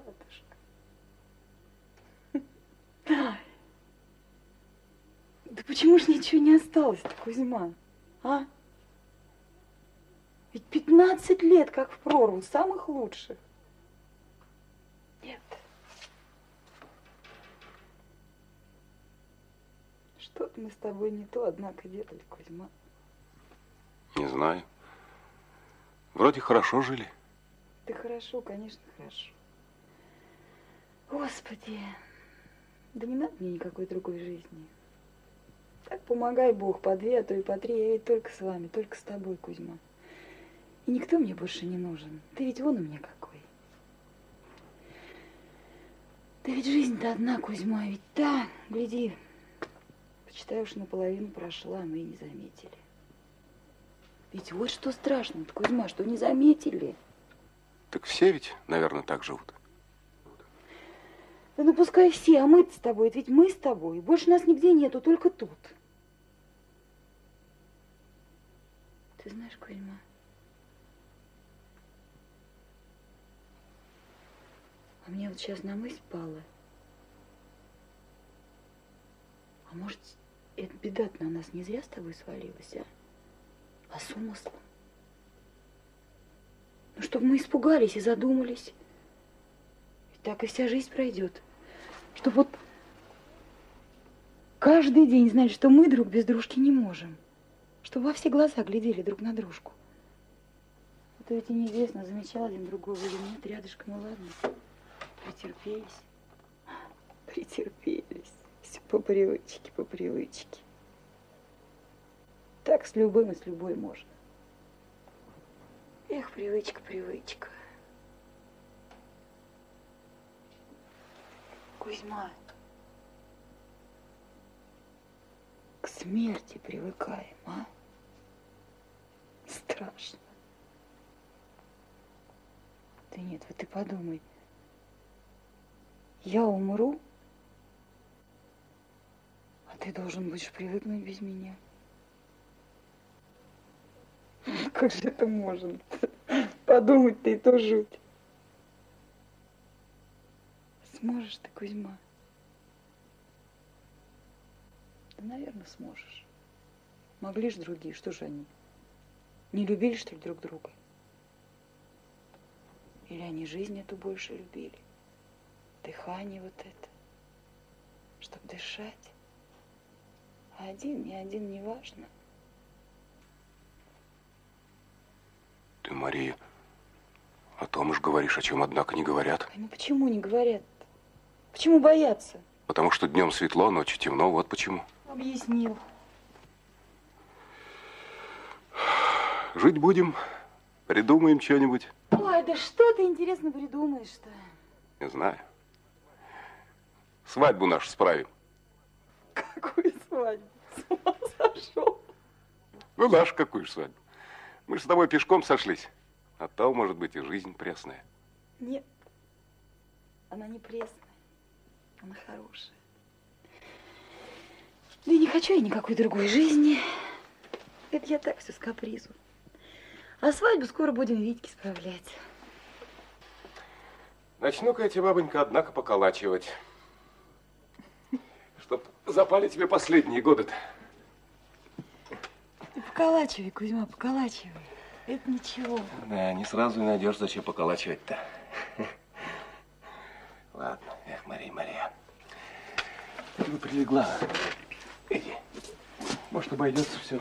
Да почему ж ничего не осталось-то, Кузьма, а? Ведь 15 лет, как в прорву, самых лучших. Нет. Что-то мы с тобой не то, однако, делали, Кузьма. Не знаю. Вроде хорошо жили. Да хорошо, конечно, хорошо. Господи, да не надо мне никакой другой жизни. Так помогай Бог, по 2, а то и по 3. Я ведь только с вами, только с тобой, Кузьма. И никто мне больше не нужен. Ты ведь вон у меня какой. Да ведь жизнь-то одна, Кузьма, ведь та, гляди, Почитай, уж наполовину прошла, мы и не заметили. Ведь вот что страшно-то, Кузьма, что не заметили. Так все ведь, наверное, так живут. Да ну пускай все, а мы-то с тобой, это ведь мы с тобой. Больше нас нигде нету, только тут. Ты знаешь, Кузьма, а мне вот сейчас на мысль пала. А может, эта беда-то на нас не зря с тобой свалилась, а с умыслом? Ну, чтобы мы испугались и задумались. Ведь так и вся жизнь пройдет. Чтобы вот каждый день знали, что мы друг без дружки не можем. Чтобы во все глаза глядели друг на дружку. Это ведь и неизвестно, замечал один другого или нет, рядышком, и ладно. Претерпелись. Претерпелись. Все по привычке, по привычке. Так с любым и с любой можно. Эх, привычка, привычка. Кузьма, к смерти привыкаем, а? Страшно. Да нет, вот ты подумай. Я умру, а ты должен будешь привыкнуть без меня. Как же это можно? Подумать-то и то жуть. Сможешь ты, Кузьма? Да, наверное, сможешь. Могли ж другие, что же они? Не любили, что ли, друг друга? Или они жизнь эту больше любили? Дыхание вот это, чтоб дышать. А один, не важно. Ты, Мария, о том уж говоришь, о чем, однако, не говорят. Ну почему не говорят? Почему боятся? Потому что днем светло, ночью темно, вот почему. Объяснил. Жить будем, придумаем что-нибудь. Ой, да что ты, интересно, придумаешь-то? Не знаю. Свадьбу нашу справим. Какую свадьбу? С ума сошел? Ну, нашу какую же свадьбу? Мы же с тобой пешком сошлись. А то, может быть, и жизнь пресная. Нет, она не пресная, она хорошая. Да и не хочу я никакой другой жизни. Это я так все с капризу. А свадьбу скоро будем Витьке справлять. Начну-ка я тебе, бабонька, однако, поколачивать. Чтоб запали тебе последние годы-то. Ты поколачивай, Кузьма, поколачивай. Это ничего. Да, не сразу и найдешь, зачем поколачивать-то. Ладно, эх, Мария. Ты бы прилегла. Иди. Может, обойдется все.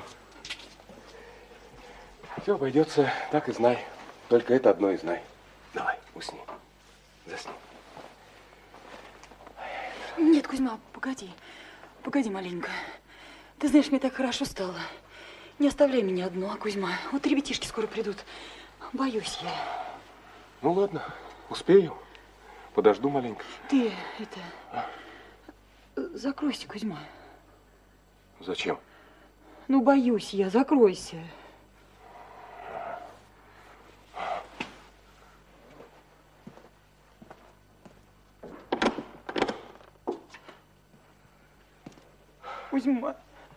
Все обойдется, так и знай. Только это одно и знай. Давай, усни. Засни. Нет, Кузьма, погоди. Погоди маленько. Ты знаешь, мне так хорошо стало. Не оставляй меня одну, а, Кузьма? Вот ребятишки скоро придут. Боюсь я. Ну, ладно, успею. Подожду маленько. Ты, закройся, Кузьма. Зачем? Ну, боюсь я, закройся. Кузьма,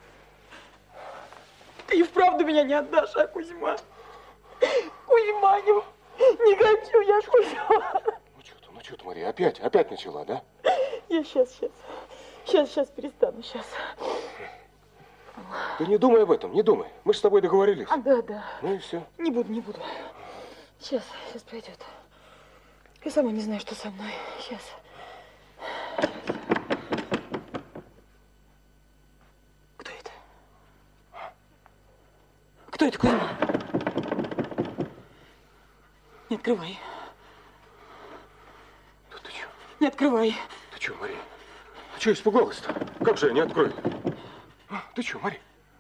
ты и вправду меня не отдашь, а, Кузьма? Кузьма, не хочу я, Кузьма. Ну что ты, Мария, опять начала, да? Я сейчас перестану, сейчас. Ты не думай об этом, не думай. Мы же с тобой договорились. А, да. Ну и все. Не буду. Сейчас пройдет. Я сама не знаю, что со мной. Сейчас. Кто это, Кузьма? Не открывай. Да ты что? Не открывай. Ты что, Мария? Ты что испугалась-то? Как же я не открою? Ты что, Мария?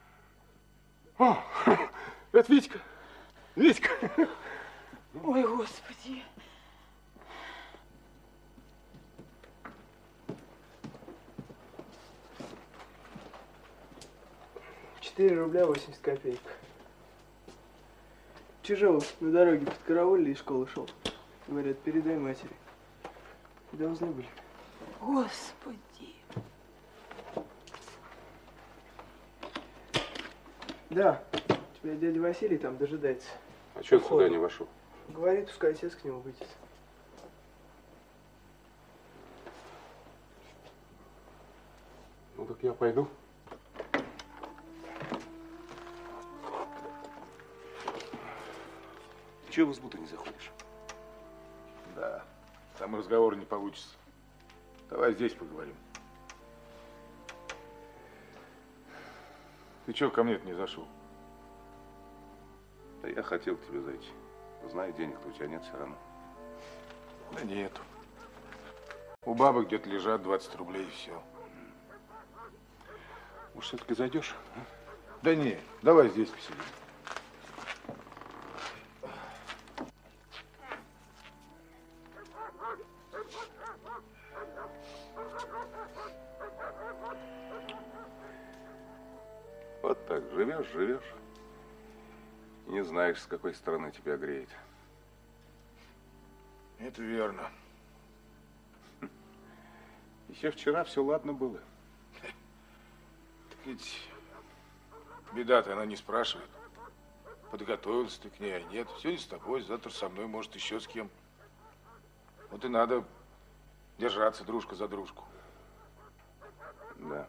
Это Витька. Витька. Ой, Господи. 4 рубля 80 копеек. Чижову на дороге подкараулили, из школы шел. Говорят, передай матери. Должны были. Господи. Да, тебя дядя Василий там дожидается. А что ты сюда не вошел? Говорит, пускай отец к нему выйдет. Ну так я пойду. Чего в избу-то не заходишь? Да, там разговора не получится. Давай здесь поговорим. Ты чего ко мне-то не зашел? Да я хотел к тебе зайти. Знаю, денег-то у тебя нет все равно. Да нету. У бабы где-то лежат 20 рублей и все. Может, все-таки зайдешь? А? Да не, давай здесь посидим. Вот так, живешь, живешь. И не знаешь, с какой стороны тебя греет. Это верно. Еще вчера все ладно было. Так ведь беда-то она не спрашивает. Подготовился ты к ней, а нет. Сегодня с тобой, завтра со мной, может, еще с кем. Вот и надо держаться дружка за дружку. Да.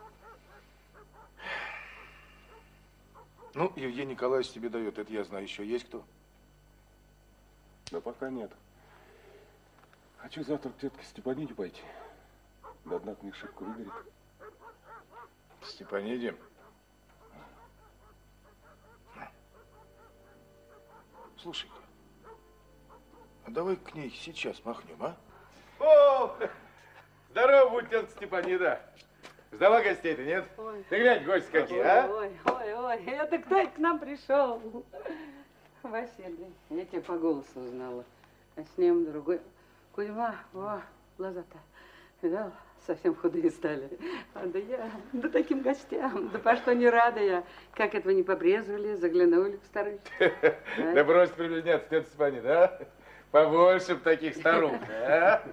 Ну, Евгений Николаевич тебе дает, это я знаю. Еще есть кто? Да пока нет. Хочу завтра к тетке Степаниде пойти. Да одна книжку выберет. Степаниде? Слушай-ка, а давай к ней сейчас махнем, а? О, здорово, будь, тетка Степанида. Ждала гостей-то, нет? Ой. Ты глянь, гости какие, а? Ой, это кто это к нам пришел? Василий, я тебя по голосу узнала. А с ним другой. Кузьма, о, глаза-то, видал, совсем худые стали. Да таким гостям, да по что не рада я. Как этого не побрезговали, заглянули к старухе. Да брось применяться, тетка Степанида, а? Побольше б таких старух, а?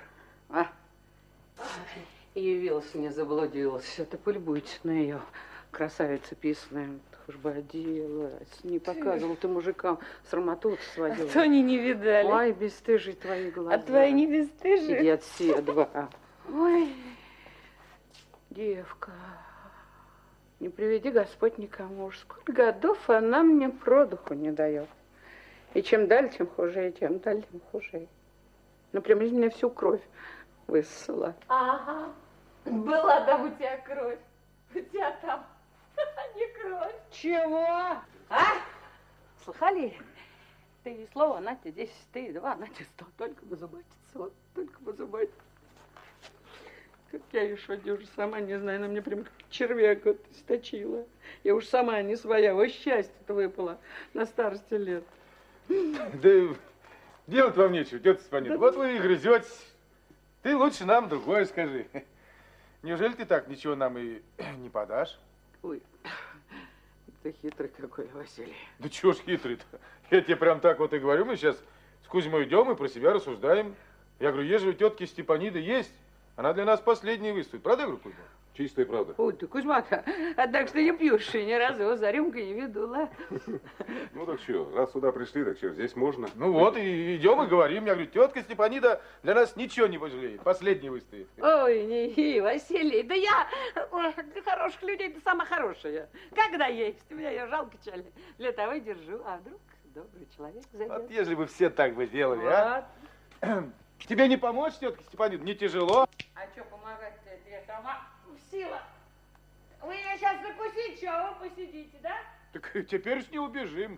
Явилась, не заблудилась. Это полюбуйтесь на ее красавицу писаную. Уж бы оделась, не показывал ты мужикам, срамоту сводила. А то они не видали. Ой, бесстыжие твои глаза. А твои не бесстыжие? Иди отседва. Ой, девка, не приведи Господь никому. Уж сколько годов она мне продуху не дает. И чем дальше, тем хуже, тем дальше, тем хуже. Например, мне всю кровь высосала. Ага, была там у тебя кровь. У тебя там не кровь. Чего? А? Слыхали? Ты слово, на тебе 10, ты 2, на тебе 100. Только бы заботиться, вот, только бы заботиться. Как я еще уже сама не знаю, она мне прям как червяк вот сточила. Я уж сама не своя, вот счастье-то выпало на старости лет. Да делать вам нечего, тетка Степанида. Вот вы и грызетесь. Ты лучше нам другое скажи. Неужели ты так ничего нам и не подашь? Ой, ты хитрый какой, Василий. Да чего ж хитрый-то? Я тебе прям так вот и говорю. Мы сейчас с Кузьмой идем и про себя рассуждаем. Я говорю, ежели у тетки Степаниды есть, она для нас последней выступит. Правда, я говорю, Кузьма? Чистая правда. Ой, ты, Кузьма-то, а так что не пьющий, ни разу его за рюмкой не видела. Ну так что, раз сюда пришли, так что, здесь можно? Ну вот, и идем и говорим. Я говорю, тетка Степанида для нас ничего не пожалеет. Последний выстоит. Ой, не, Василий, да я для хороших людей да сама хорошая. Когда есть, у меня ее жалко чали. Для того и держу. А вдруг добрый человек зайдет. Вот если бы все так бы делали, а? Тебе не помочь, тетка Степанида? Не тяжело? А что помогать-то? Это я сама в силах. Вы ее сейчас закусить, что вы посидите, да? Так теперь ж не убежим.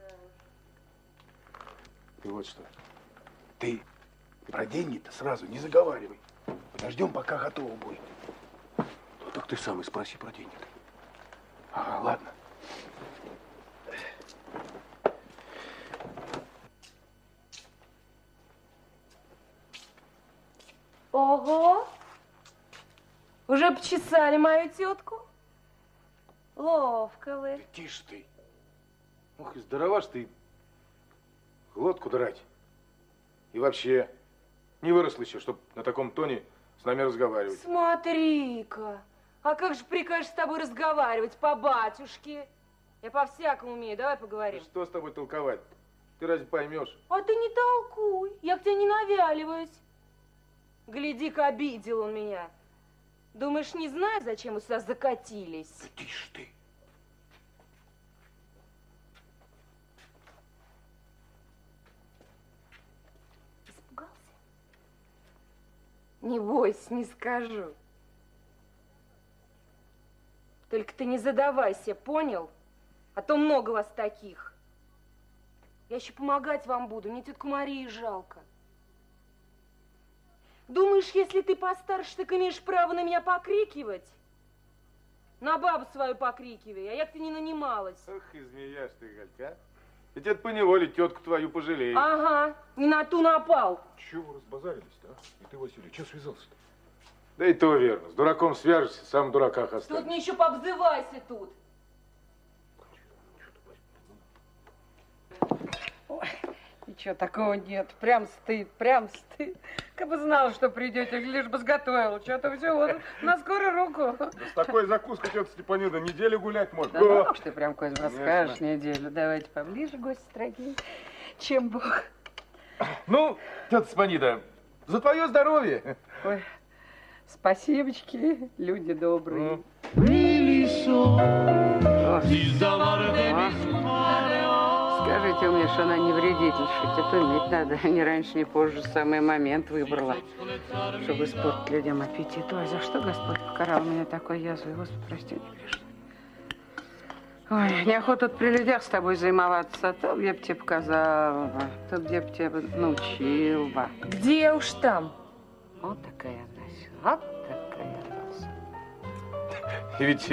Ты вот что, ты про деньги-то сразу не заговаривай. Подождем, пока готово будет. Ну так ты сам и спроси про деньги. Ага, ладно. Ого! Уже почесали мою тетку? Ловко вы. Да тише ты. Ох, и здорова ж ты. Глотку драть. И вообще, не выросла еще, чтоб на таком тоне с нами разговаривать. Смотри-ка. А как же прикажешь с тобой разговаривать по батюшке? Я по-всякому умею. Давай поговорим. Да что с тобой толковать? Ты разве поймешь? А ты не толкуй. Я к тебе не навяливаюсь. Гляди-ка, обидел он меня. Думаешь, не знаю, зачем мы сюда закатились? Да тише ты. Испугался? Не бойся, не скажу. Только ты не задавайся, понял? А то много вас таких. Я еще помогать вам буду, мне тетку Марии жалко. Думаешь, если ты постарше, так имеешь право на меня покрикивать? На бабу свою покрикивай, а я к-то не нанималась. Ох, и змеяшь ты, Галька, а? Ведь это поневоле тетку твою пожалеет. Ага, не на ту напал. Чего вы разбазарились-то, а? И ты, Василий, чего связался-то? Да и то верно. С дураком свяжешься, сам в дураках Тут останешься. мне еще пообзывайся тут. Ой, ничего такого нет. Прям стыд, прям стыд. Как бы знала, что придете, лишь бы сготовила. Что-то все вот на скорую руку. Да с такой закуской, тетя Степанида, неделю гулять можно. Да уж ты прям, Козьма, скажешь неделю. Давайте поближе, гости дорогие, чем Бог. Ну, тетя Степанида, за твое здоровье. Ой, спасибочки, люди добрые. Скажите мне, что она не вредительшить, а то иметь надо. Ни раньше, ни позже, самый момент выбрала, чтобы испортить людям аппетит. Ой, за что Господь покарал меня такой язвой? Господи, прости меня, грешно. Ой, неохота тут при людях с тобой займоваться. А то где б тебе показал, то где б тебя научил бы. Где уж там? Вот такая Настя, вот такая Настя. И ведь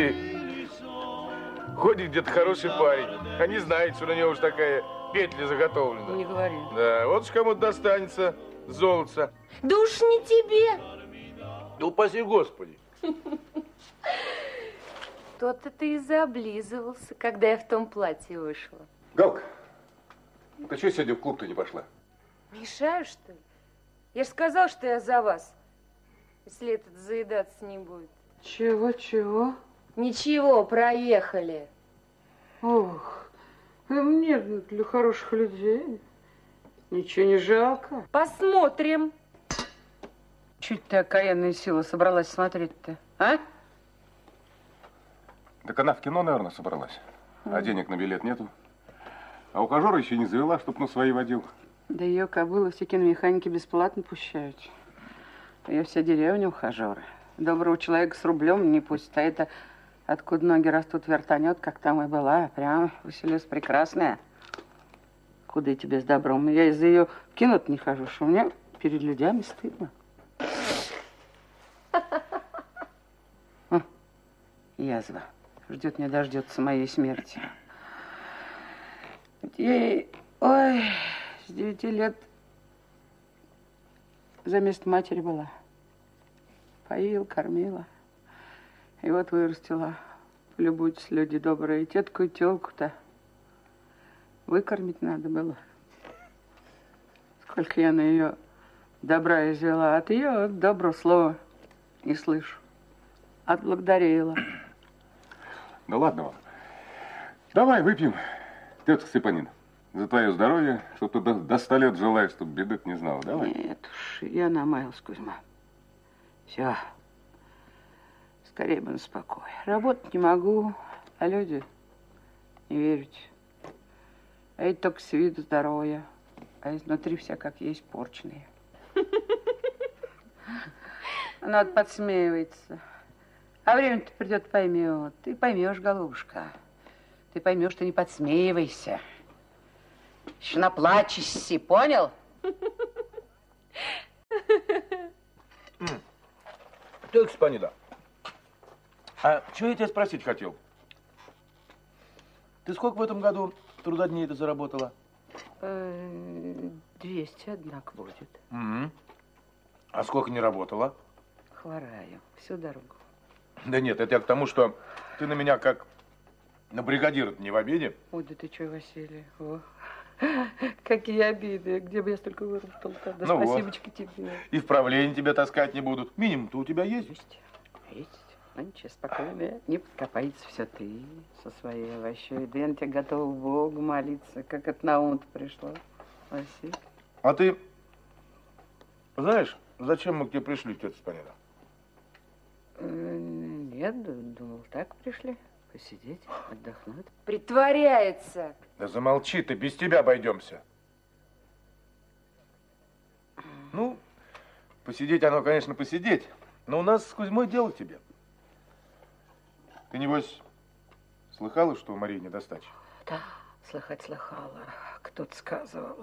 ходит где-то хороший парень, а не знает, что на него уж такая петля заготовлена. Не говори. Да, вот ж кому-то достанется золотца. Да уж не тебе. Да упаси Господи. То-то ты и заоблизывался, когда я в том платье вышла. Галка, ты что сегодня в клуб-то не пошла? Мешаю, что ли? Я ж сказал, что я за вас, если этот заедаться не будет. Чего? Ничего, проехали. Ох, мне для хороших людей ничего не жалко. Посмотрим. Чуть ты окаянная сила собралась смотреть-то, а? Так она в кино, наверное, собралась. А денег на билет нету. А ухажера еще не завела, чтоб на свои водил. Да ее кобылы все киномеханики бесплатно пущают. Ее вся деревня ухажеры. Доброго человека с рублем не пустит. А это откуда ноги растут, вертанет, как там и была. Прям, Василиса, прекрасная. Куда тебе с добром? Я из-за ее в кино-то не хожу, что мне перед людьми стыдно. Язва. Ждет не дождется моей смерти. Ей, ой, с 9 лет за место матери была. Поила, кормила. И вот вырастила. Полюбуйтесь, люди добрые. Тетку и тёлку-то выкормить надо было. Сколько я на ее добра извела. От ее доброго слова не слышу. Отблагодарила. Да ладно вам. Давай выпьем, тетка Степанина. За твое здоровье, чтоб ты до 100 лет жила, чтоб беды не знала. Давай. Нет уж, я намаялась, Кузьма. Все. Скорее бы на спокой. Работать не могу, а люди не верить. А эти только с виду здоровые, а изнутри вся как есть порченые. Она вот подсмеивается. А время-то придет, поймет. Ты поймешь, голубушка. Ты поймешь, что не подсмеивайся. Еще наплачешься, понял? Тетя Степанида, а что я тебя спросить хотел? Ты сколько в этом году трудодней ты заработала? 200, однако, будет. А сколько не работала? Хвораю всю дорогу. Да нет, это я к тому, что ты на меня как На бригадира-то не в обиде. Ой, да ты что, Василий? О, какие обиды. Где бы я столько выработал-то? Да Ну спасибочки вот. тебе. И в правление тебя таскать не будут. Минимум-то у тебя есть. Есть. Ну ничего, спокойно. Не подкопается все ты со своей овощой. Да я тебе готова Богу молиться. Как это на ум-то пришло, Василий. А ты знаешь, зачем мы к тебе пришли, тетя Степанида? Нет, думал, так пришли. Посидеть, отдохнуть. Притворяется. Да замолчи ты, без тебя обойдемся. Ну, посидеть оно, конечно, посидеть, но у нас с Кузьмой дело к тебе. Ты, небось, слыхала, что у Марии недостача? Да, слыхала. Кто-то сказывал.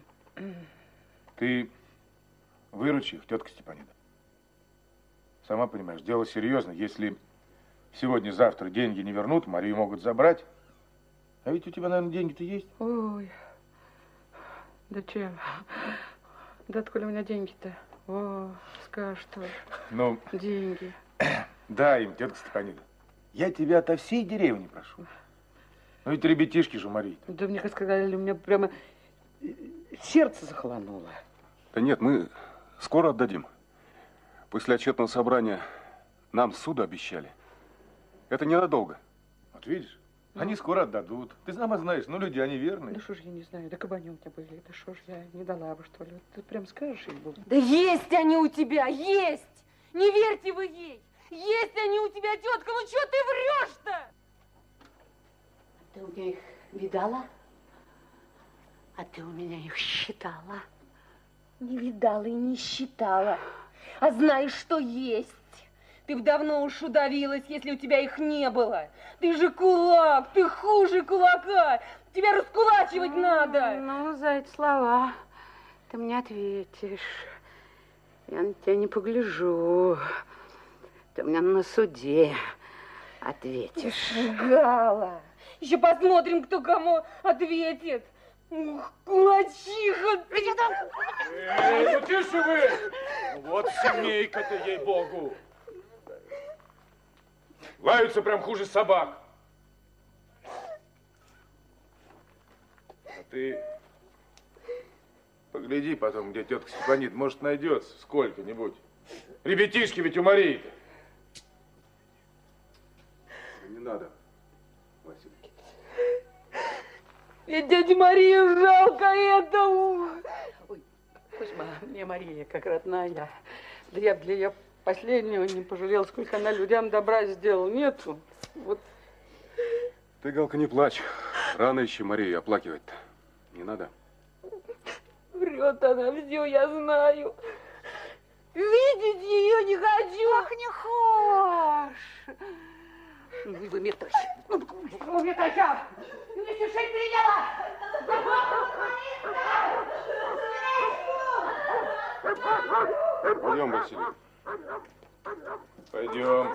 Ты выручи их, тетка Степанида. Сама понимаешь, дело серьезно. Если сегодня-завтра деньги не вернут, Марию могут забрать. А ведь у тебя, наверное, деньги-то есть? Ой, да чем? Да откуда у меня деньги-то? О, скажешь тоже. Ну, деньги. Дай им, тетка Степанида. Я тебя ото всей деревни прошу. Ну ведь ребятишки же, Мария. Да мне, как сказали, у меня прямо сердце захолонуло. Да нет, мы скоро отдадим. После отчетного собрания нам суду обещали. Это ненадолго. Вот видишь, они скоро отдадут. Ты сама знаешь, ну люди, они верные. Да что ж я не знаю, да кабани у тебя были. Да что ж я не дала бы, что ли? Ты прям скажешь ей, Бог. Да есть они у тебя, есть! Не верьте вы ей! Есть они у тебя, тетка, ну что ты врешь-то? Ты у меня их видала? А ты у меня их считала? Не видала и не считала. А знаешь, что есть? Ты б давно уж удавилась, если у тебя их не было. Ты же кулак, ты хуже кулака. Тебя раскулачивать надо. Ну, за эти слова ты мне ответишь. Я на тебя не погляжу. Ты мне на суде ответишь. Гала, еще посмотрим, кто кому ответит. Ух, кулачиха! Ну тише вы! Вот семейка-то, ей-богу! Лаются прям хуже собак. А ты погляди потом, где тетка Степанида, может, найдется сколько-нибудь. Ребятишки ведь у Марии-то. Не надо, Василий. Ведь дядя Мария жалко этого. Ой, Кузьма, мне Мария как родная. Да я для ее последнего не пожалел, сколько она людям добра сделала. Нету. Вот. Ты, Галка, не плачь. Рано еще Марию оплакивать-то. Не надо. Врет она все, я знаю. Видеть ее не хочу. Ах, не хочешь. Не выметайся. Выметайся. Не чеши приняла. Пойдем, Василий. Пойдем.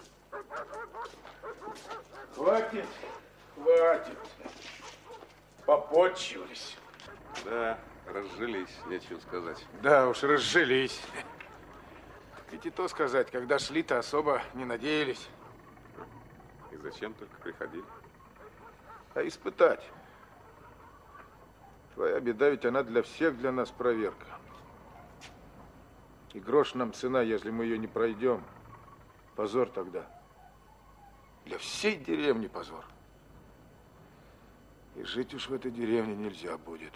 Хватит, хватит. Попотчивались. Да, разжились, нечего сказать. Да уж, разжились. Ведь и то сказать, когда шли-то особо не надеялись. И зачем только приходили? А испытать. Твоя беда, ведь она для всех, для нас проверка. И грош нам цена, если мы ее не пройдем. Позор тогда. Для всей деревни позор. И жить уж в этой деревне нельзя будет.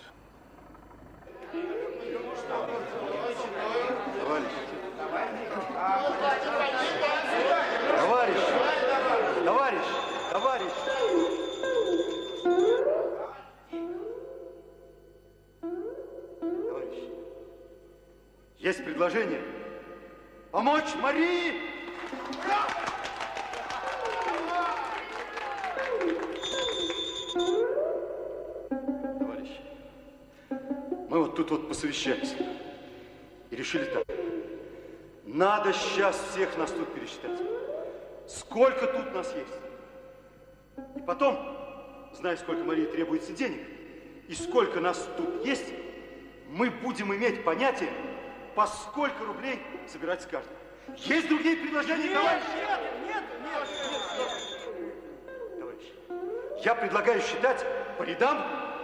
Товарищ! Есть предложение помочь Марии! Товарищи, мы вот тут вот посовещались и решили так. Надо сейчас всех нас тут пересчитать. Сколько тут нас есть. И потом, зная, сколько Марии требуется денег, и сколько нас тут есть, мы будем иметь понятие, по сколько рублей собирать с каждого. Есть другие предложения, товарищи? Нет. Товарищи, Я предлагаю считать по рядам.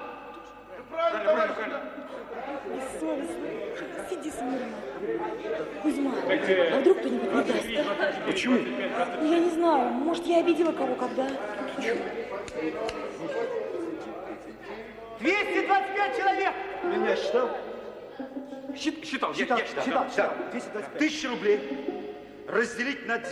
Бессовестно. Сиди смирно. Кузьма, а вдруг кто-нибудь не даст? Почему? Ну, я не знаю. Может, я обидела кого, когда? 225 человек! Меня считал? Считал. 1000 рублей разделить на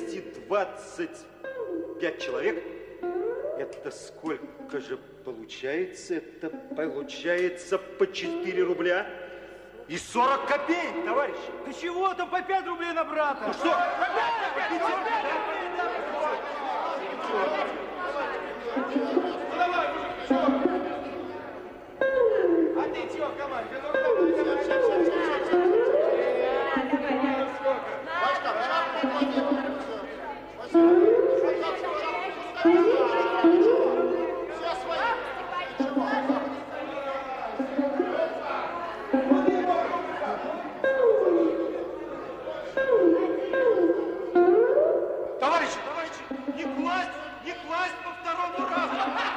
225 человек. Это сколько же получается? Это получается по 4 рубля и 40 копеек, товарищи. Ты чего там по 5 рублей на брата? Ну что? А ты чего, команда? Товарищи, не класть по второму разу.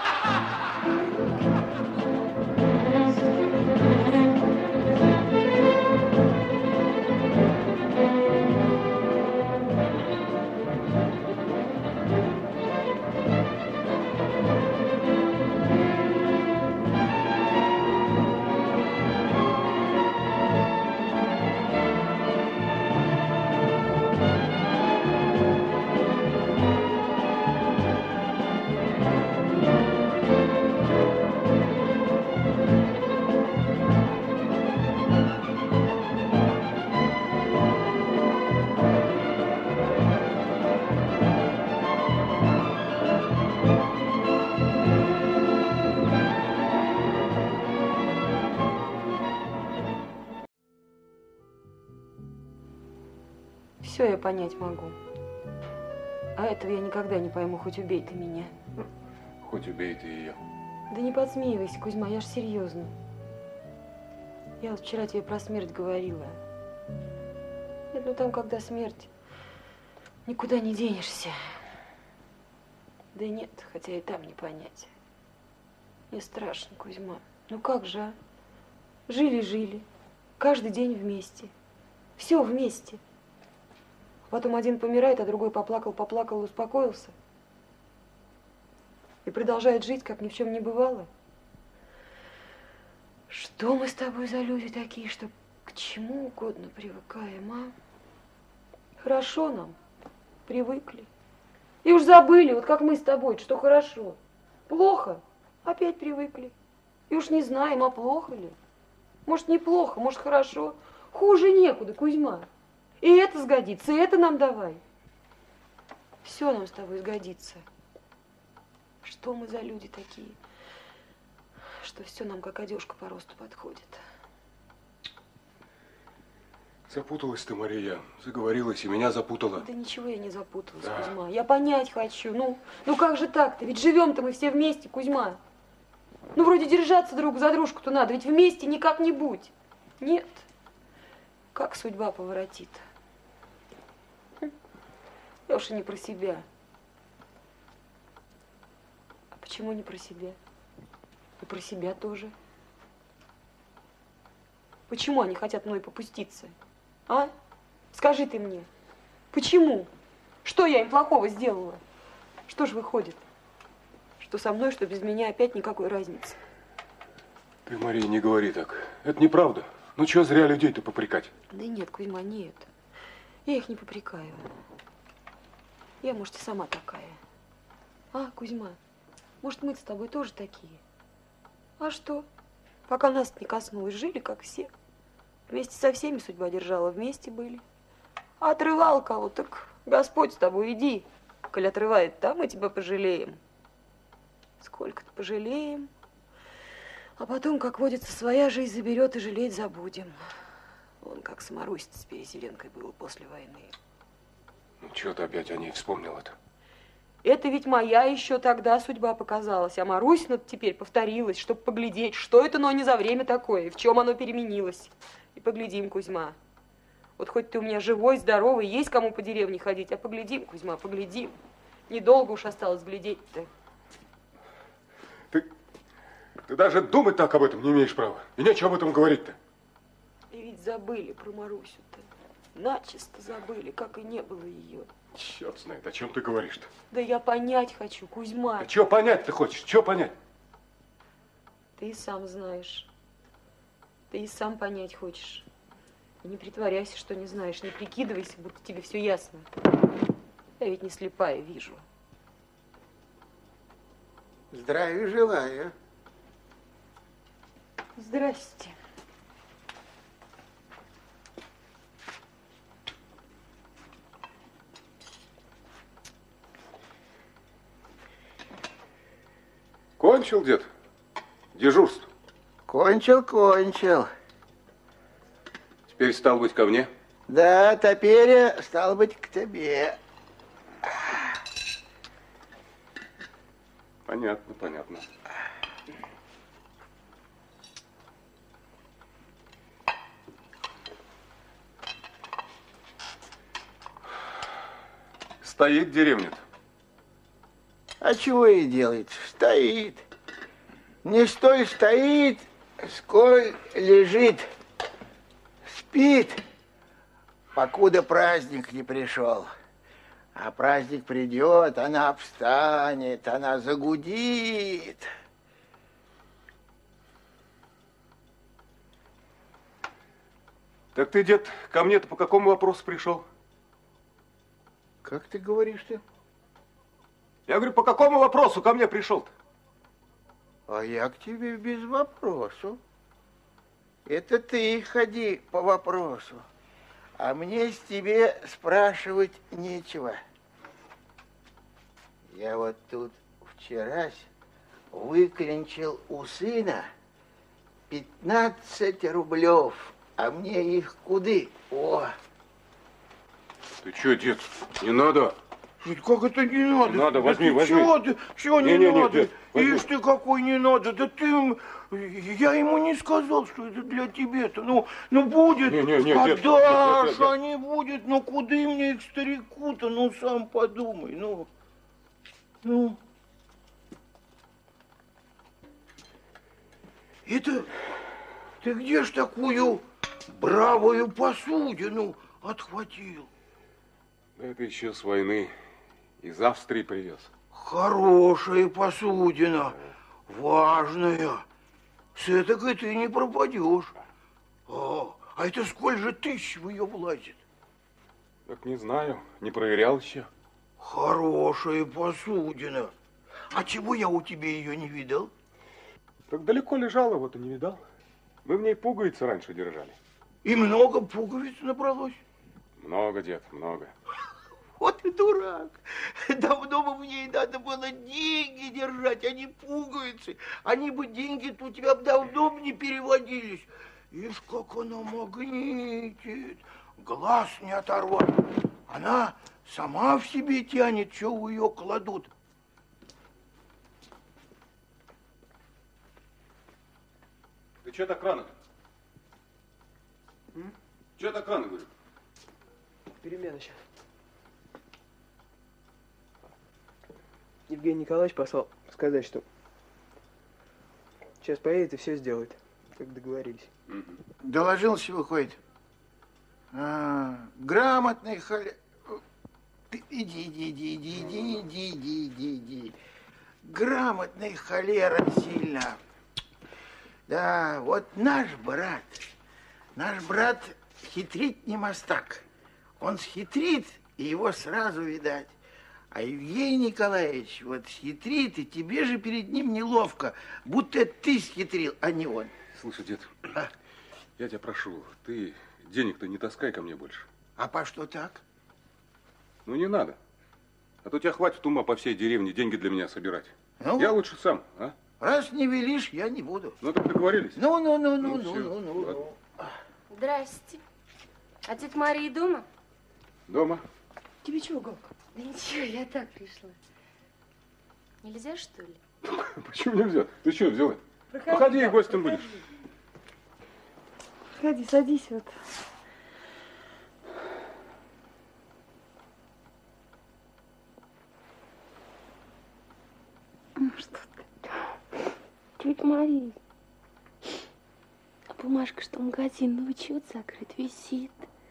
Все я понять могу. А этого я никогда не пойму, хоть убей ты меня. Хоть убей ты ее. Да не подсмеивайся, Кузьма, я ж серьезно. Я вот вчера тебе про смерть говорила. Нет, ну там, когда смерть, никуда не денешься. Да нет, хотя и там не понять. Мне страшно, Кузьма. Ну как же, а? Жили. Каждый день вместе. Все вместе. Потом один помирает, а другой поплакал, успокоился. И продолжает жить, как ни в чем не бывало. Что мы с тобой за люди такие, что к чему угодно привыкаем, а? Хорошо нам, привыкли. И уж забыли, вот как мы с тобой, что хорошо. Плохо, опять привыкли. И уж не знаем, а плохо ли. Может, неплохо, может, хорошо. Хуже некуда, Кузьма. И это сгодится, и это нам давай. Все нам с тобой сгодится. Что мы за люди такие, что все нам как одежка по росту подходит. Запуталась ты, Мария, заговорилась и меня запутала. Да ничего я не запуталась, Да. Кузьма. Я понять хочу. Ну как же так-то? Ведь живем-то мы все вместе, Кузьма. Ну вроде держаться друг за дружку-то надо, ведь вместе не как-нибудь. Нет. Как судьба поворотит. Я уж и не про себя. А почему не про себя? И про себя тоже. Почему они хотят мной попуститься? А? Скажи ты мне. Почему? Что я им плохого сделала? Что ж выходит? Что со мной, что без меня опять никакой разницы. Ты, Мария, не говори так. Это неправда. Ну, чего зря людей-то попрекать? Да нет, Кузьма, нет. Я их не попрекаю. Я, может, и сама такая. А, Кузьма, может, мы с тобой тоже такие? А что? Пока нас не коснулось, жили, как все. Вместе со всеми судьба держала, вместе были. А отрывал кого, так Господь с тобой, иди. Коль отрывает, там мы тебя пожалеем. Сколько-то пожалеем. А потом, как водится, своя жизнь заберет и жалеть забудем. Вон как с Марусей с Переселенкой было после войны. Ну, чего ты опять о ней вспомнила-то? Это ведь моя еще тогда судьба показалась, а Марусина теперь повторилась, чтобы поглядеть, что это, но не за время такое, и в чем оно переменилось. И поглядим, Кузьма. Вот хоть ты у меня живой, здоровый, есть кому по деревне ходить, а поглядим, Кузьма, поглядим. Недолго уж осталось глядеть-то. Ты даже думать так об этом не имеешь права. И нечего об этом говорить-то. И ведь забыли про Марусю-то. Начисто забыли, как и не было ее. Черт знает, о чем ты говоришь-то? Да я понять хочу, Кузьма. А чего понять ты хочешь? Чего понять? Ты и сам знаешь. Ты и сам понять хочешь. И не притворяйся, что не знаешь. Не прикидывайся, будто тебе все ясно. Я ведь не слепая, вижу. Здравия желаю. Здрасте. Кончил, дед? Дежурство? Кончил. Теперь стал быть ко мне? Да, теперь стало быть к тебе. Понятно. Стоит деревня-то. А чего и делает? Стоит. Не стой стоит, сколь лежит. Спит, покуда праздник не пришел. А праздник придет, она встанет, она загудит. Так ты, дед, ко мне-то по какому вопросу пришел? Как ты говоришь-то? Я говорю, по какому вопросу ко мне пришел-то? А я к тебе без вопросу. Это ты ходи по вопросу. А мне с тебе спрашивать нечего. Я вот тут вчерась выклинчил у сына 15 рублев, а мне их куды? О! Ты что, дед, не надо? Как это не надо? Надо, возьми. Чего не надо? Дед, возьми. Ишь ты, какой не надо. Да ты, я ему не сказал, что это для тебя-то. Ну будет, отдашь, а не будет. Ну, куда мне их старику-то? Ну, сам подумай, ну. Это, ты где ж такую бравую посудину отхватил? Это еще с войны. Из Австрии привез. Хорошая посудина, важная. С этакой ты не пропадешь. А это сколь же тысяч в ее влазит? Так не знаю, не проверял еще. Хорошая посудина. А чего я у тебя ее не видел? Так далеко лежала, вот и не видал. Мы в ней пуговицы раньше держали. И много пуговиц набралось? Много, дед, много. Вот и дурак. Давно бы в ней надо было деньги держать, а не пуговицы. Они бы деньги-то у тебя давно бы не переводились. Ишь, как она магнитит. Глаз не оторвать. Она сама в себе тянет, что в ее кладут. Ты что так рано? Что так рано, говорю? Перемена сейчас. Евгений Николаевич послал сказать, что сейчас поедет и все сделает, как договорились. Доложился, выходит. Грамотный холер... Иди. Грамотный холера сильно. Да, вот наш брат хитрить не мастак. Он схитрит, и его сразу видать. А Евгений Николаевич вот схитрит, и тебе же перед ним неловко, будто это ты схитрил, а не он. Слушай, дед, я тебя прошу, ты денег-то не таскай ко мне больше. А по что так? Ну, не надо. А то тебя хватит ума по всей деревне деньги для меня собирать. Ну? Я лучше сам, а? Раз не велишь, я не буду. Ну, так договорились. Ну. Здрасте. А тетя Мария дома? Дома. Тебе чего, Галка? Да ничего, я так пришла. Нельзя, что ли? Почему нельзя? Ты что взяла? Проходи, и гостем будешь. Проходи, садись вот. Ну что ты? Тетя Мария, а бумажка, что магазин на учет закрыт, висит.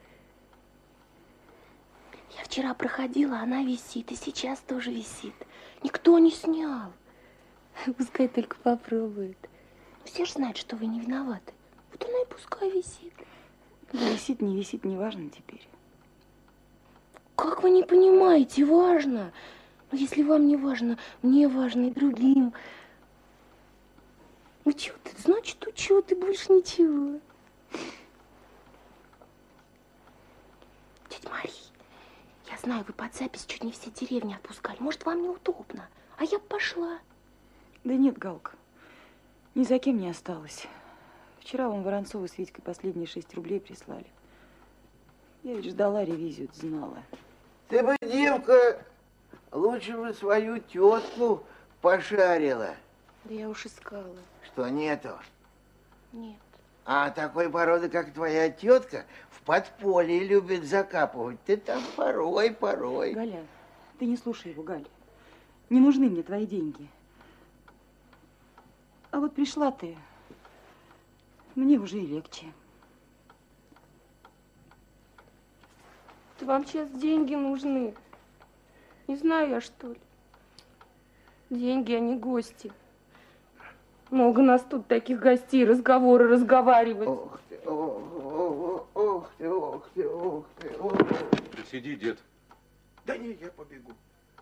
Я вчера проходила, она висит, и сейчас тоже висит. Никто не снял. Пускай только попробует. Все же знают, что вы не виноваты. Вот она и пускай висит. Висит, не важно теперь. Как вы не понимаете, важно. Но если вам не важно, мне важно и другим. Учет, значит учет, и больше ничего. Тетя Мария, я знаю, вы под запись чуть не все деревни отпускали. Может, вам неудобно, а я б пошла. Да нет, Галка, ни за кем не осталось. Вчера вам Воронцовы с Витькой последние 6 рублей прислали. Я ведь ждала ревизию, знала. Ты бы, девка, лучше бы свою тетку пошарила. Да я уж искала. Что нету? Нет. А такой породы, как твоя тетка, в подполье любит закапывать. Ты там порой. Галя, ты не слушай его, Галь. Не нужны мне твои деньги. А вот пришла ты, мне уже и легче. Да вам сейчас деньги нужны. Не знаю я, что ли. Деньги, а не гости. Много нас тут таких гостей, разговоры разговаривать. Ох ты. Ты сиди, дед. Да не, я побегу.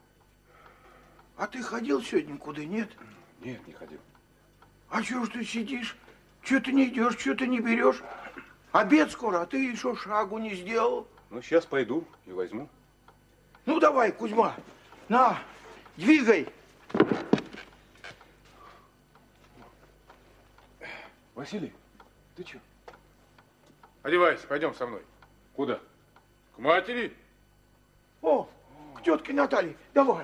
А ты ходил сегодня куда, нет? Нет, не ходил. А чего ж ты сидишь? Чего ты не идешь, чего ты не берешь? Обед скоро, а ты еще шагу не сделал. Ну, сейчас пойду и возьму. Ну, давай, Кузьма, на, двигай. Василий, ты что? Одевайся, пойдем со мной. Куда? К матери. О, к тетке Наталье. Давай.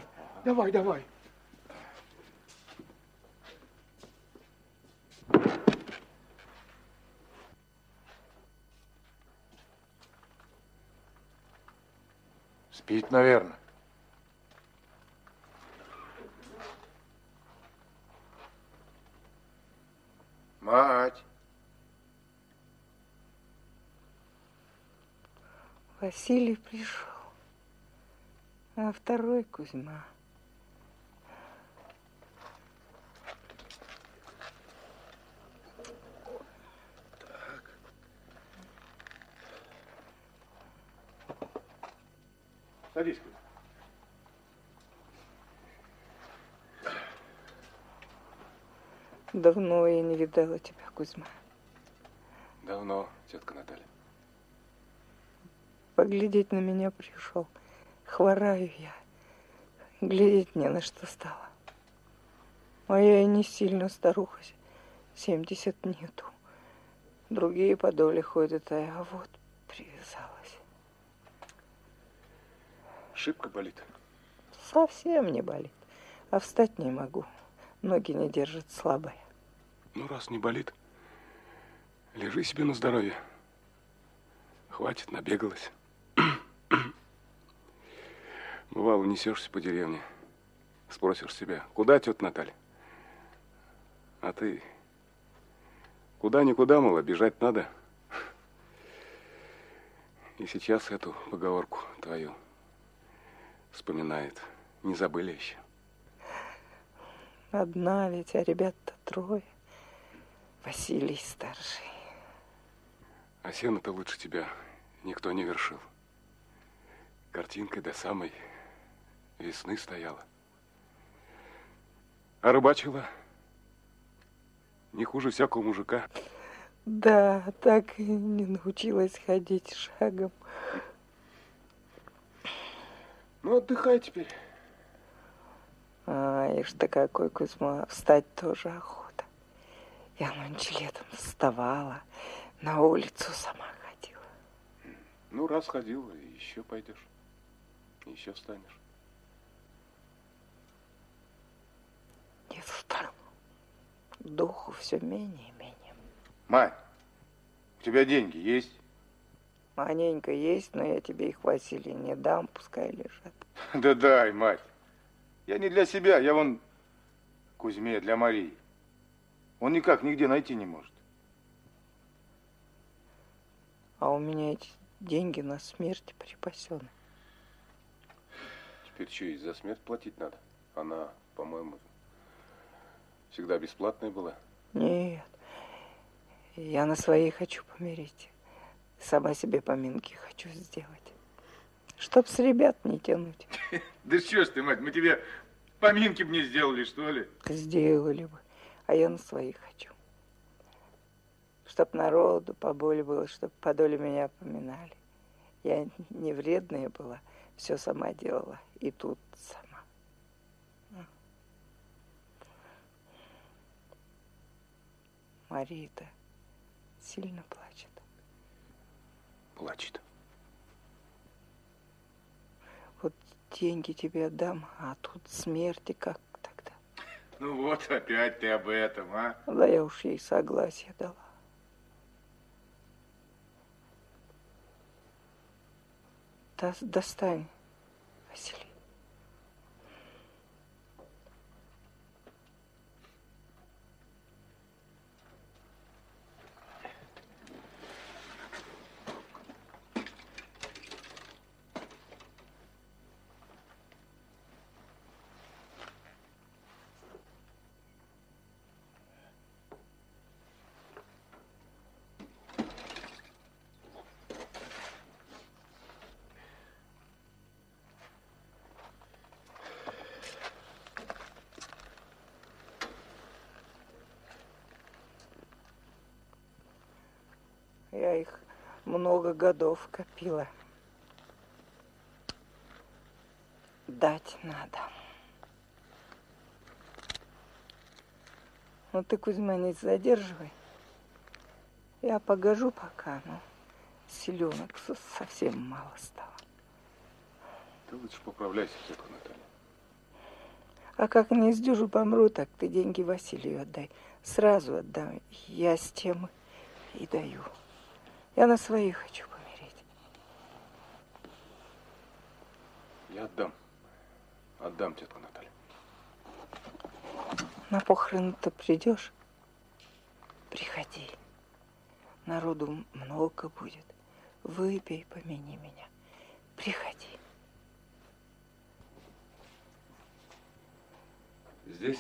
Спит, наверное. Мать. Василий пришел, а второй Кузьма. Садись. Давно я не видала тебя, Кузьма. Давно, тетка Наталья. Поглядеть на меня пришел. Хвораю я. Глядеть не на что стало. А я и не сильно старуха. 70 нету. Другие по доле ходят, а я вот привязалась. Шибко болит? Совсем не болит. А встать не могу. Ноги не держат, слабая. Ну, раз не болит, лежи себе на здоровье. Хватит, набегалась. Бывало, несешься по деревне, спросишь себя, куда, тетя Наталья? А ты куда-никуда, мол, бежать надо. И сейчас эту поговорку твою вспоминает. Не забыли еще. Одна ведь, а ребят-то 3. Василий старший. А сено-то лучше тебя никто не вершил. Картинкой до самой весны стояла. А рыбачила не хуже всякого мужика. Да, так и не научилась ходить шагом. Ну, отдыхай теперь. Ишь ты какой, Кузьма, встать тоже охота. Я нынче летом вставала, на улицу сама ходила. Ну, раз ходила, еще пойдешь. Еще встанешь. Не встану. Духу все менее и менее. Мать, у тебя деньги есть? Маненько есть, но я тебе их, Василий, не дам, пускай лежат. Да дай, мать. Я не для себя, я вон Кузьме, для Марии. Он никак нигде найти не может. А у меня эти деньги на смерть припасены. Теперь что, и за смерть платить надо? Она, по-моему, всегда бесплатная была. Нет, я на своей хочу помереть. Сама себе поминки хочу сделать. Чтоб с ребят не тянуть. Да что ж ты, мать, мы тебе поминки бы не сделали, что ли? Сделали бы. А я на своих хочу. Чтоб народу поболее было, чтоб подоле меня поминали. Я не вредная была, все сама делала. И тут сама. Мария-то сильно плачет. Плачет. Вот деньги тебе отдам, а тут смерти как тогда? Ну вот опять ты об этом, а? Да я уж ей согласие дала. Достань, Василий. Я их много годов копила. Дать надо. Ну ты, Кузьма, не задерживай. Я погожу пока, но силенок совсем мало стало. Ты лучше поправляйся, тетка Наталья. А как не сдюжу, помру, так ты деньги Василию отдай. Сразу отдам. Я с тем и даю. Я на своих хочу помереть. Я отдам. Отдам, тетка Наталья. На похороны-то придешь? Приходи. Народу много будет. Выпей, помяни меня. Приходи. Здесь?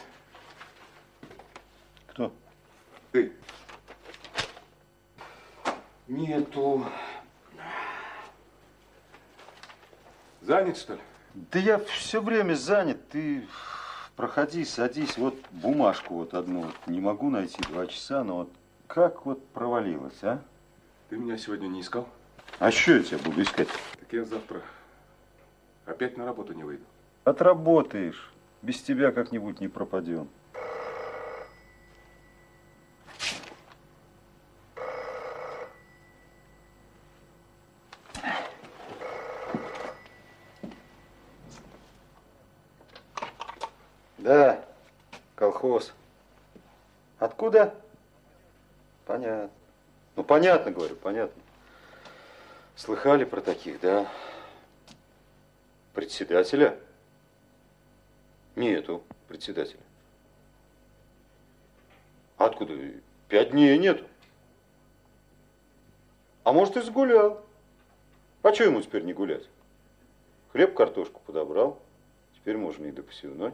Кто? Ты. Нету. Занят, что ли? Да я все время занят. Ты проходи, садись. Вот бумажку вот одну вот не могу найти 2 часа, но вот как вот провалилась, а? Ты меня сегодня не искал? А что я тебя буду искать? Так я завтра опять на работу не выйду. Отработаешь. Без тебя как-нибудь не пропадем. Да, колхоз. Откуда? Понятно. Ну, понятно, говорю, понятно. Слыхали про таких, да? Председателя? Нету председателя. Откуда? 5 дней нету. А может, и сгулял. А что ему теперь не гулять? Хлеб, картошку подобрал. Теперь можно и до посевной.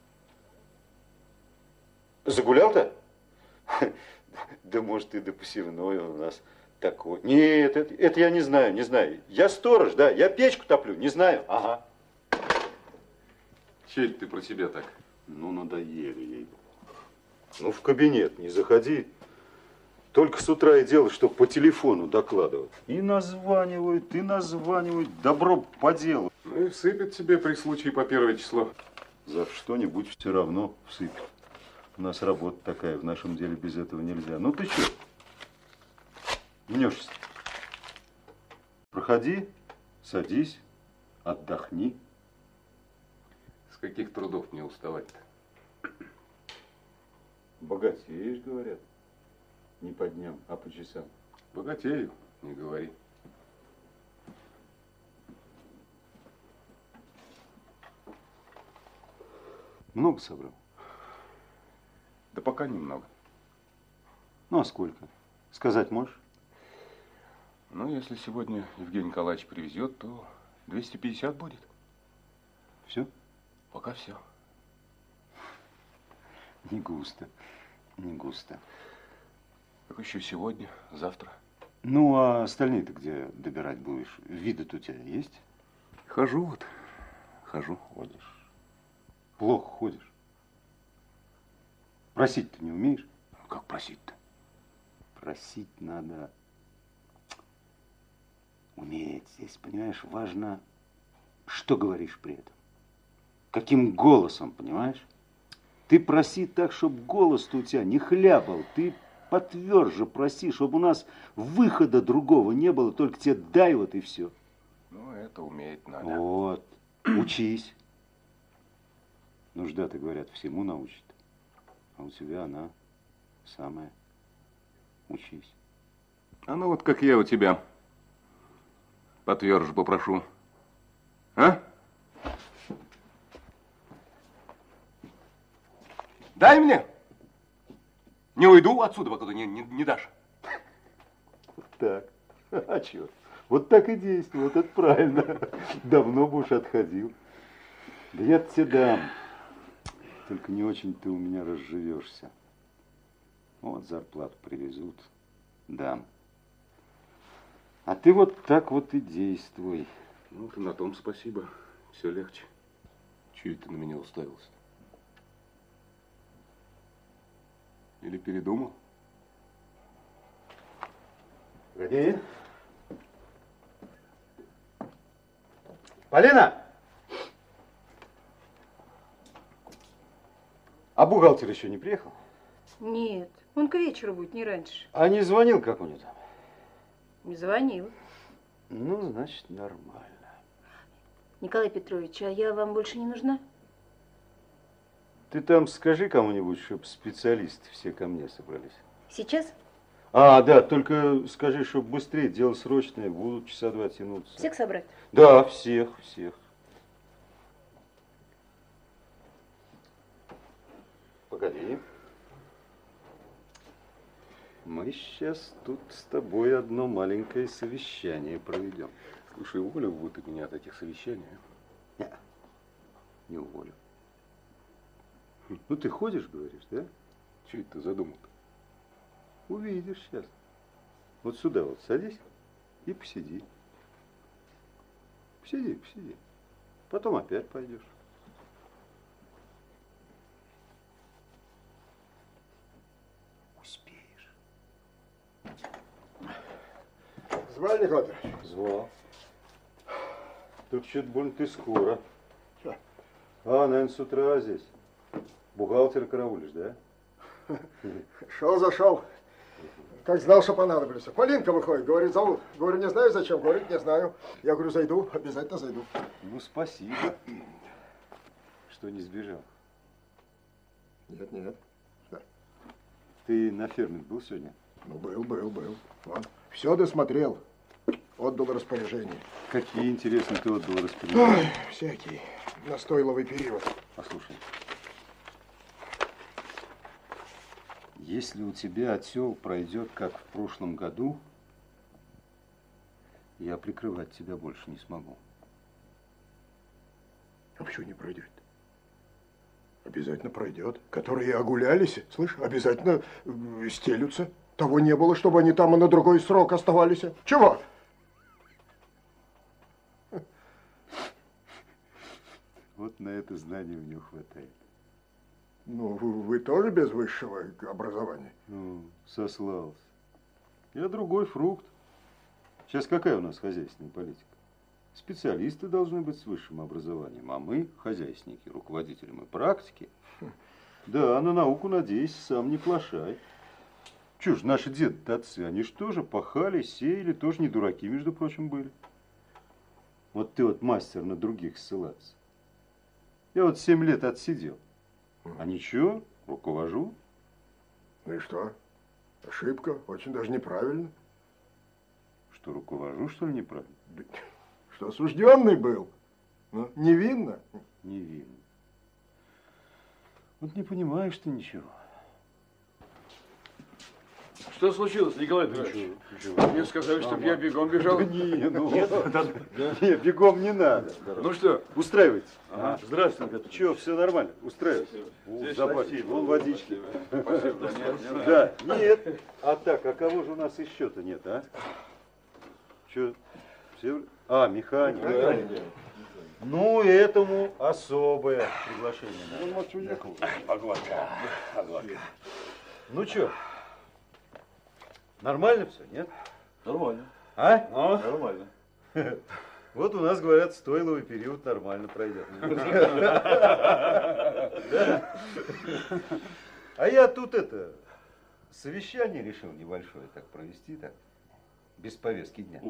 Загулял-то? Да может, и до посевной у нас такой. Нет, это я не знаю, не знаю. Я сторож, да, я печку топлю, не знаю. Ага. Че это ты про себя так? Ну, надоели ей. Ну, в кабинет не заходи. Только с утра и дело, что по телефону докладывать. И названивают, добро по делу. Ну и всыпят тебе при случае по 1 число. За что-нибудь все равно всыпят. У нас работа такая, в нашем деле без этого нельзя. Ну ты что? Мнешься? Проходи, садись, отдохни. С каких трудов мне уставать-то? Богатеешь, говорят. Не по дням, а по часам. Богатею, не говори. Много собрал? Да пока немного. Ну, а сколько? Сказать можешь? Ну, если сегодня Евгений Николаевич привезет, то 250 будет. Все? Пока все. Не густо. Не густо. Как еще сегодня, завтра. Ну, а остальные-то где добирать будешь? Виды-то у тебя есть? Хожу вот. Хожу. Ходишь. Плохо ходишь. Просить-то не умеешь? Как просить-то? Просить надо уметь. Здесь, понимаешь, важно, что говоришь при этом. Каким голосом, понимаешь? Ты проси так, чтобы голос-то у тебя не хлябал. Ты потверже проси, чтобы у нас выхода другого не было. Только тебе дай вот и все. Ну, это уметь надо. Вот. Учись. Нужда-то, говорят, всему научит. А у тебя она самая. Учись. А ну вот как я у тебя потверже попрошу. А? Дай мне. Не уйду отсюда, пока ты не дашь. Так. А чё? Вот так и действуй. Вот это правильно. Давно бы уж отходил. Да я тебе дам. Только не очень ты у меня разживешься. Вот зарплату привезут. Дам. А ты вот так вот и действуй. Ну, ты на том спасибо. Все легче. Чего ты на меня уставился? Или передумал? Погоди. Полина! А бухгалтер еще не приехал? Нет, он к вечеру будет, не раньше. А не звонил, как у него там? Не звонил. Ну, значит, нормально. Николай Петрович, а я вам больше не нужна? Ты там скажи кому-нибудь, чтобы специалисты все ко мне собрались. Сейчас? А, да, только скажи, чтобы быстрее, дело срочное, будут часа два тянуться. Всех собрать? Да, всех. Погоди. Мы сейчас тут с тобой одно маленькое совещание проведем. Слушай, уволил бы ты меня от этих совещаний? Нет, не уволю. Ну, ты ходишь, говоришь, да? Чего это ты задумал-то? Увидишь сейчас. Вот сюда вот садись и посиди. Посиди. Потом опять пойдешь. Успеешь. Звали, Николай Петрович? Звал. Только что-то больно ты скоро. А, наверное, с утра здесь. Бухгалтера караулишь, да? Шел, зашел. Как знал, что понадоблюсь. Полинка выходит, говорит, зовут. Говорю, не знаю зачем. Говорит, не знаю. Я говорю, зайду, обязательно зайду. Ну, спасибо, что не сбежал. Нет. Да. Ты на ферме был сегодня? Ну, был. Вон. Все досмотрел. Отдал распоряжение. Какие, интересно, ты отдал распоряжения? Ой, всякий. Настойловый период. Послушай. Если у тебя отсел пройдет, как в прошлом году, я прикрывать тебя больше не смогу. А почему не пройдет? Обязательно пройдет. Которые огулялись, слышь, обязательно стелются. Того не было, чтобы они там и на другой срок оставались. Чего? Вот на это знание у него хватает. Ну, вы тоже без высшего образования? Ну, сослался. Я другой фрукт. Сейчас какая у нас хозяйственная политика? Специалисты должны быть с высшим образованием, а мы, хозяйственники, руководители, мы практики. Да, на науку, надеюсь, сам не плашай. Чё ж, наши деды-то отцы, они ж тоже пахали, сеяли, тоже не дураки, между прочим, были. Вот ты вот мастер на других ссылаться. Я вот 7 лет отсидел. А ничего, руковожу. Ну и что? Ошибка, очень даже неправильно. Что, руковожу, что ли, неправильно? Что, осужденный был? Ну, невинно? Невинно. Вот не понимаешь ты ничего. Что случилось, Николай Петрович? Мне сказали, чтобы я бегом бежал. Не, бегом не надо. Ну что? Устраивайтесь. Ага. Здравствуйте, Петр. Чего, все нормально? Устраивайтесь. Забавьте, вон водички. Спасибо. Да, нет. А так, а кого же у нас еще-то нет, а? Че? Все? А, механик. Ну, этому особое приглашение. Он вот уехал. Погодка. Ну что, нормально все, нет? Нормально. А? Нормально. Вот у нас, говорят, стойловый период нормально пройдет. А я тут совещание решил небольшое так провести, так, без повестки дня.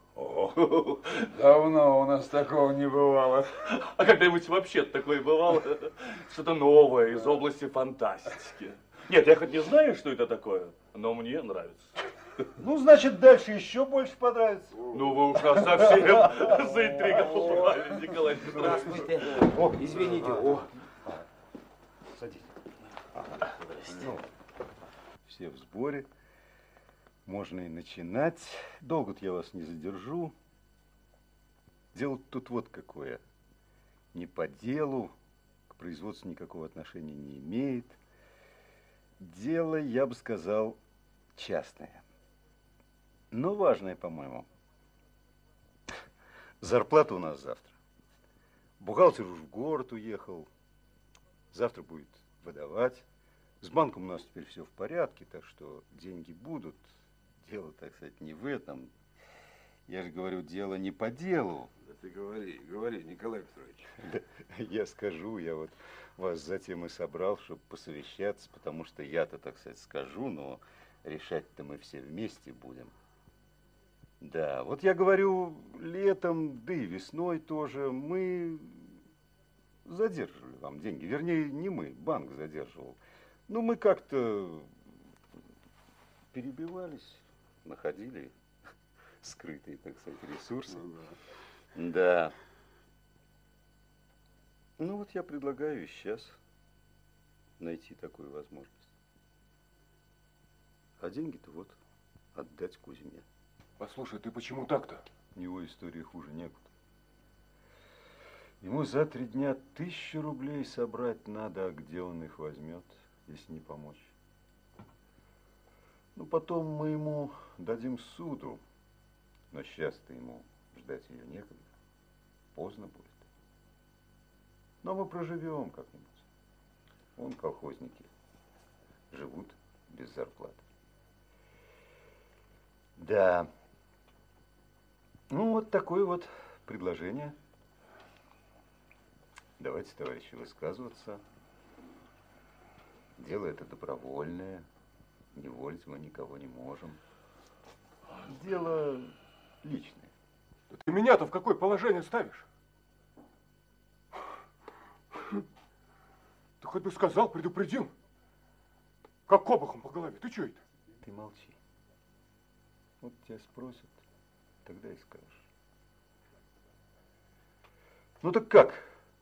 Давно у нас такого не бывало. А когда-нибудь вообще такое бывало? Что-то новое из области фантастики. Нет, я хоть не знаю, что это такое, но мне нравится. Ну, значит, дальше еще больше понравится. Ну, вы уж нас совсем заинтриговали, Николай Петрович. Здравствуйте. О, извините. Садитесь. Ну, все в сборе. Можно и начинать. Долго-то я вас не задержу. Дело тут вот какое. Не по делу, к производству никакого отношения не имеет. Дело, я бы сказал, частное. Но важное, по-моему. Зарплата у нас завтра. Бухгалтер уж в город уехал. Завтра будет выдавать. С банком у нас теперь все в порядке, так что деньги будут. Дело, так сказать, не в этом. Я же говорю, дело не по делу. Да ты говори, Николай Петрович. Да, я скажу, я вот вас затем и собрал, чтобы посовещаться, потому что я-то, так сказать, скажу, но решать-то мы все вместе будем. Да, вот я говорю, летом, да и весной тоже мы задерживали вам деньги. Вернее, не мы, банк задерживал. Ну, мы как-то перебивались, находили скрытые, так сказать, ресурсы. Да. Ну, вот я предлагаю сейчас найти такую возможность. А деньги-то вот отдать Кузьме. Послушай, ты почему так-то? У него истории хуже некуда. Ему за 3 дня 1000 рублей собрать надо, а где он их возьмет, если не помочь? Ну, потом мы ему дадим суду, но сейчас-то ему ждать ее некогда. Поздно будет. Но мы проживем как-нибудь. Вон колхозники живут без зарплаты. Да. Ну, вот такое вот предложение. Давайте, товарищи, высказываться. Дело это добровольное. Не волить мы никого не можем. Дело личное. Да ты меня-то в какое положение ставишь? Ты хоть бы сказал, предупредил. Как обухом по голове. Ты что это? Ты молчи. Вот тебя спросят, тогда и скажешь. Ну так как,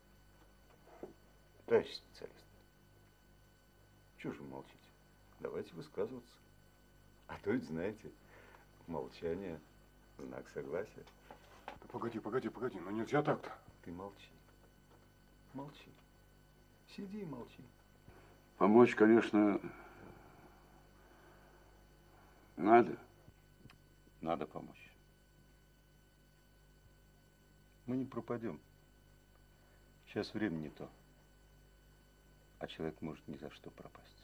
товарищ специалист? Чего же вы молчите? Давайте высказываться. А то ведь, знаете, молчание – знак согласия. Да погоди, ну нельзя так-то. Ты молчи. Молчи. Сиди и молчи. Помочь, конечно, надо. Надо помочь. Мы не пропадем. Сейчас время не то. А человек может ни за что пропасть.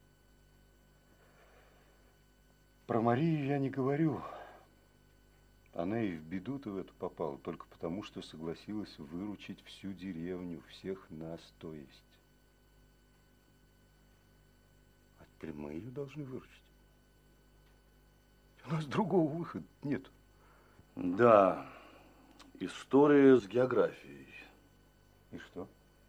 Про Марию я не говорю. Она и в беду-то в эту попала, только потому, что согласилась выручить всю деревню, всех нас, то есть. А теперь мы ее должны выручить. У нас другого выхода нет. Да, история с географией. И что?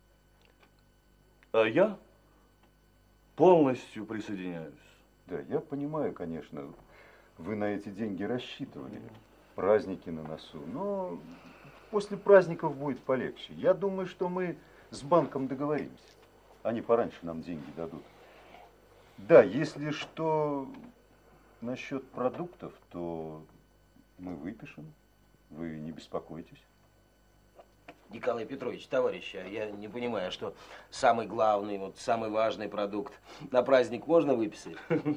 А я полностью присоединяюсь. Да, я понимаю, конечно, вы на эти деньги рассчитывали. Праздники на носу. Но после праздников будет полегче. Я думаю, что мы с банком договоримся. Они пораньше нам деньги дадут. Да, если что, насчет продуктов, то мы выпишем. Вы не беспокойтесь. Николай Петрович, товарищ, я не понимаю, что самый главный, вот самый важный продукт на праздник можно выписать?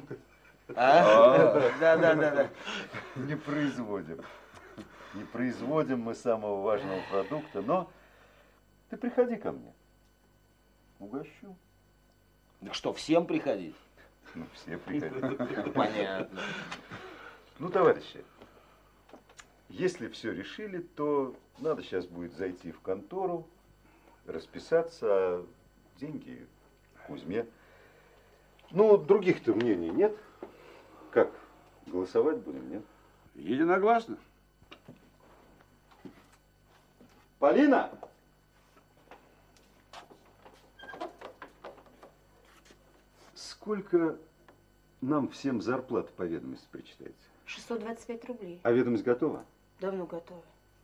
Да. Не производим. Не производим мы самого важного продукта, но ты приходи ко мне. Угощу. Так что, всем приходить? Ну, все приходят. Понятно. Ну, товарищи, если все решили, то надо сейчас будет зайти в контору, расписаться, а деньги Кузьме. Ну, других-то мнений нет. Как, голосовать будем, нет? Единогласно. Полина! Сколько нам всем зарплат по ведомости причитается? 625 рублей. А ведомость готова? Давно готова.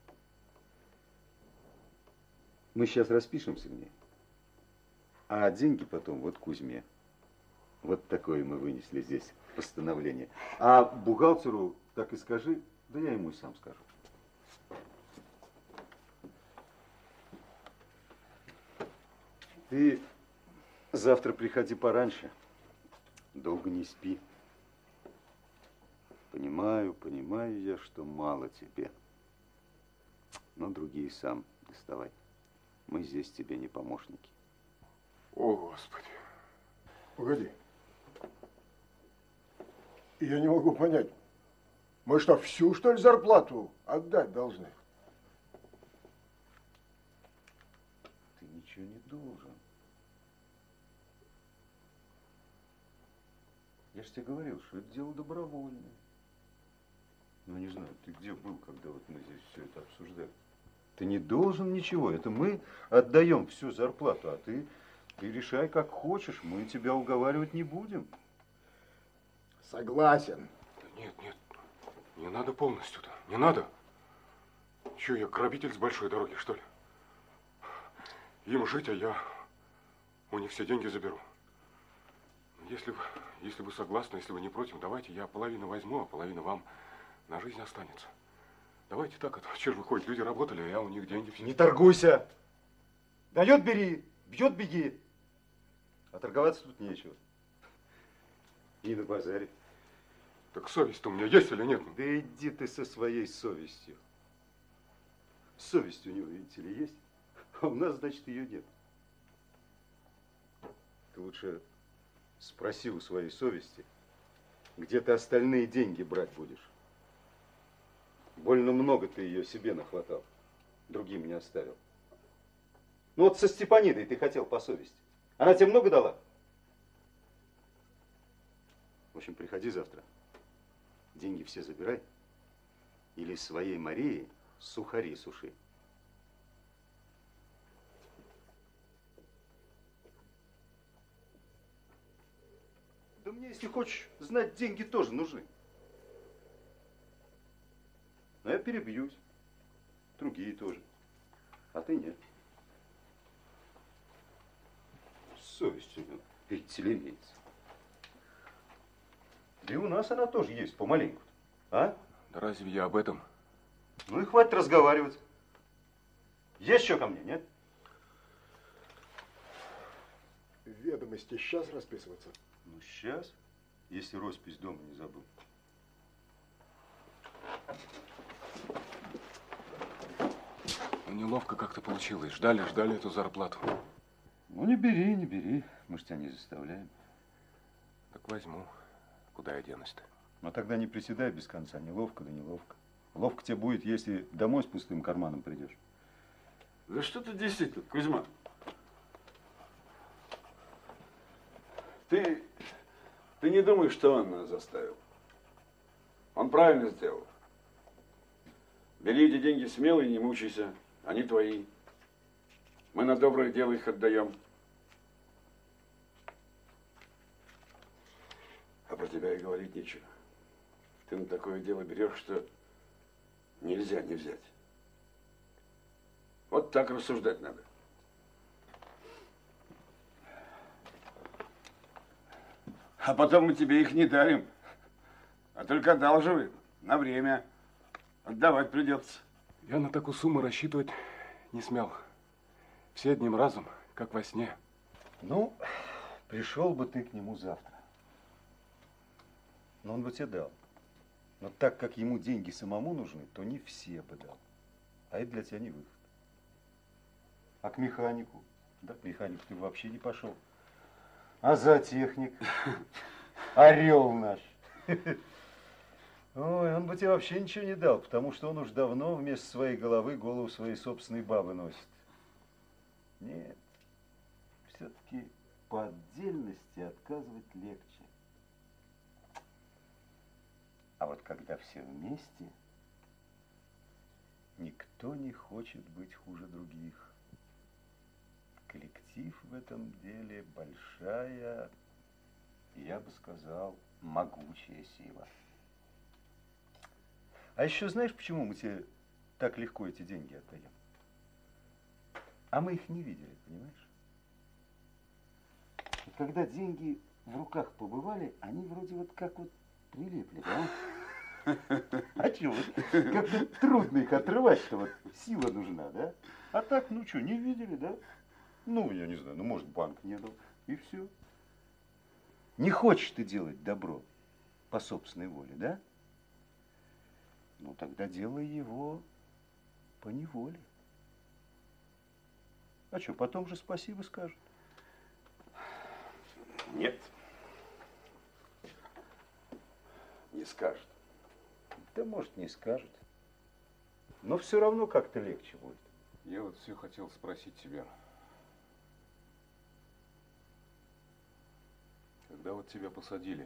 Мы сейчас распишемся в ней. А деньги потом вот Кузьме. Вот такое мы вынесли здесь постановление. А бухгалтеру так и скажи, да я ему и сам скажу. Ты завтра приходи пораньше. Долго не спи. Понимаю я, что мало тебе. Но другие сам доставай. Мы здесь тебе не помощники. О, Господи. Погоди. Я не могу понять. Мы что, всю, что ли, зарплату отдать должны? Ты ничего не должен. Я же тебе говорил, что это дело добровольное. Ну, не знаю, ты где был, когда вот мы здесь все это обсуждали? Ты не должен ничего. Это мы отдаем всю зарплату, а ты решай, как хочешь. Мы тебя уговаривать не будем. Согласен. Нет, не надо полностью-то. Не надо. Че, я грабитель с большой дороги, что ли? Им жить, а я у них все деньги заберу. Если вы согласны, если вы не против, давайте я половину возьму, а половина вам на жизнь останется. Давайте так, а то че ж выходит, люди работали, а я у них деньги все. Не торгуйся. Дает, бери, бьет, беги. А торговаться тут нечего. И на базаре. Так совесть-то у меня есть или нет? Да иди ты со своей совестью. Совесть у него, видите ли, есть, а у нас, значит, ее нет. Ты лучше спроси у своей совести, где ты остальные деньги брать будешь. Больно много ты ее себе нахватал, другим не оставил. Ну вот со Степанидой ты хотел по совести. Она тебе много дала? В общем, приходи завтра. Деньги все забирай. Или своей Марии сухари суши. Да мне, если хочешь знать, деньги тоже нужны. Но я перебьюсь. Другие тоже. А ты нет. Совесть у него, видите ли, имеется. Да и у нас она тоже есть, помаленьку. А? Да разве я об этом? Ну и хватит разговаривать. Есть что ко мне, нет? В ведомости сейчас расписываться? Ну, сейчас, если роспись дома не забыл. Ну, неловко как-то получилось. Ждали эту зарплату. Ну, не бери, не бери. Мы ж тебя не заставляем. Так возьму. Куда я денусь-то? Но тогда не приседай без конца. Неловко, да неловко. Ловко тебе будет, если домой с пустым карманом придешь. Да что ты действительно, Кузьма? Ты не думаешь, что он нас заставил? Он правильно сделал. Бери эти деньги смело и не мучайся. Они твои. Мы на доброе дело их отдаем. А про тебя и говорить нечего. Ты на такое дело берешь, что нельзя не взять. Вот так рассуждать надо. А потом мы тебе их не дарим. А только одалживаем на время. Отдавать придется. Я на такую сумму рассчитывать не смел. Все одним разом, как во сне. Ну, пришел бы ты к нему завтра. Но он бы тебе дал. Но так как ему деньги самому нужны, то не все бы дал. А это для тебя не выход. А к механику? Да, к механику ты вообще не пошел. А зоотехник? Орел наш. Ой, он бы тебе вообще ничего не дал, потому что он уж давно вместо своей головы голову своей собственной бабы носит. Нет, все-таки по отдельности отказывать легче. А вот когда все вместе, никто не хочет быть хуже других. Коллектив в этом деле большая, я бы сказал, могучая сила. А еще знаешь, почему мы тебе так легко эти деньги отдаем? А мы их не видели, понимаешь? И когда деньги в руках побывали, они вроде вот как вот прилипли, да? А чего? Как-то трудно их отрывать-то, вот сила нужна, да? А так, ну что, не видели, да? Ну, я не знаю, ну, может, банк не дал, и все. Не хочешь ты делать добро по собственной воле, да? Ну, тогда делай его по неволе. А что, потом же спасибо скажут? Нет. Не скажет. Да, может, не скажет. Но все равно как-то легче будет. Я вот все хотел спросить тебя. Когда вот тебя посадили,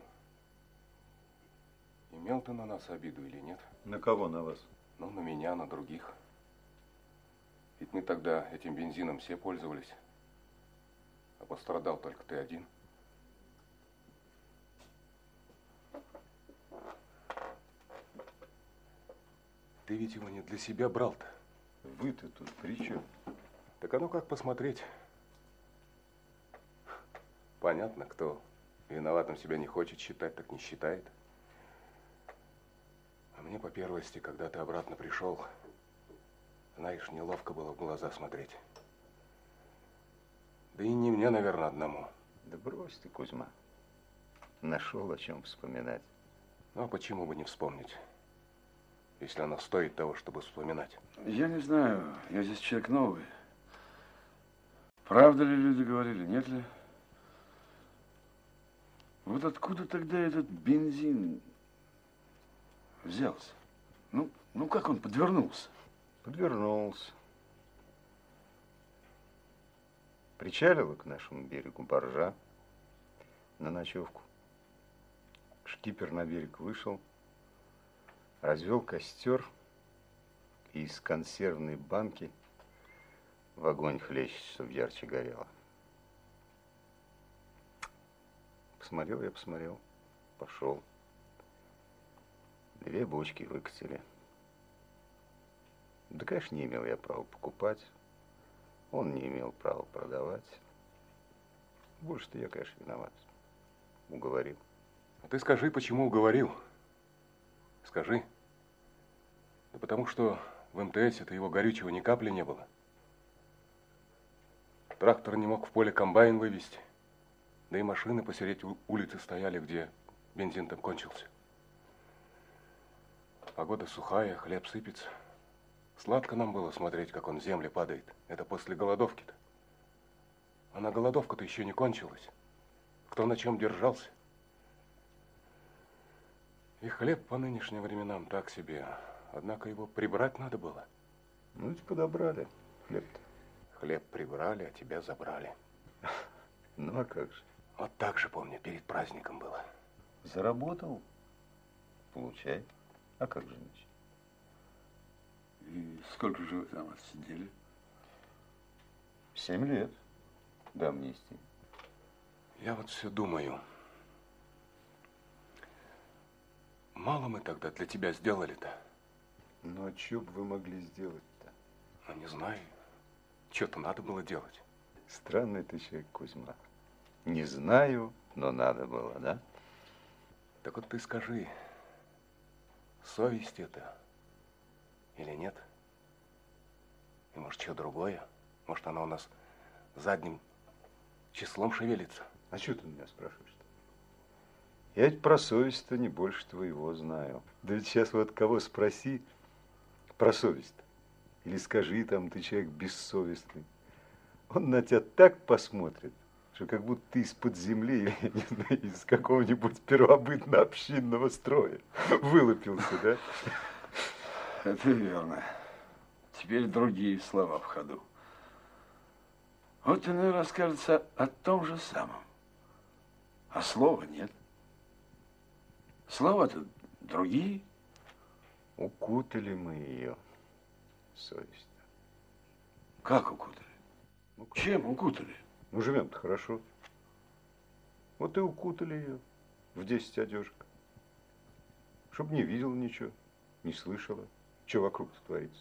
имел ты на нас обиду или нет? На кого на вас? Ну, на меня, на других. Ведь мы тогда этим бензином все пользовались. А пострадал только ты один. Ты ведь его не для себя брал-то. Вы-то тут при чем? Так оно как посмотреть. Понятно, кто виноватым себя не хочет считать, так не считает. А мне по первости, когда ты обратно пришел, знаешь, неловко было в глаза смотреть. Да и не мне, наверное, одному. Да брось ты, Кузьма. Нашел о чем вспоминать. Ну, а почему бы не вспомнить, если оно стоит того, чтобы вспоминать? Я не знаю, я здесь человек новый. Правда ли люди говорили, нет ли? Вот откуда тогда этот бензин взялся? Ну как он подвернулся? Подвернулся. Причалила к нашему берегу баржа на ночевку. Шкипер на берег вышел, развел костер и из консервной банки в огонь хлещет, чтобы ярче горело. Посмотрел я, посмотрел, пошел. 2 бочки выкатили. Да, конечно, не имел я права покупать. Он не имел права продавать. Больше-то я, конечно, виноват. Уговорил. А ты скажи, почему уговорил? Скажи. Да потому что в МТС-то его горючего ни капли не было. Трактор не мог в поле комбайн вывести. Да и машины посередине улицы стояли, где бензин там кончился. Погода сухая, хлеб сыпется. Сладко нам было смотреть, как он в землю падает. Это после голодовки-то. А на голодовка-то еще не кончилась. Кто на чем держался? И хлеб по нынешним временам так себе. Однако его прибрать надо было. Ну, ведь подобрали хлеб-то. Хлеб прибрали, а тебя забрали. Ну, а как же? Вот так же, помню, перед праздником было. Заработал? Получай. А как же иначе? И сколько же вы там отсидели? 7 лет до амнистии. Я вот все думаю. Мало мы тогда для тебя сделали-то. Ну, а что бы вы могли сделать-то? Ну, не знаю. Что-то надо было делать. Странный ты человек, Кузьма. Не знаю, но надо было, да? Так вот ты скажи, совесть это или нет? И может, что другое? Может, она у нас задним числом шевелится? А что ты меня спрашиваешь-то? Я ведь про совесть-то не больше твоего знаю. Да ведь сейчас вот кого спроси про совесть-то. Или скажи там, ты человек бессовестный. Он на тебя так посмотрит, что как будто ты из-под земли, я не знаю, из какого-нибудь первобытно-общинного строя вылупился, да? Это верно. Теперь другие слова в ходу. Вот иной раз кажется о том же самом. А слова нет. Слова-то другие. Укутали мы ее, совесть. Как укутали? Чем укутали? Ну, живем-то хорошо. Вот и укутали ее в 10 одежек. Чтоб не видела ничего, не слышала, что вокруг творится.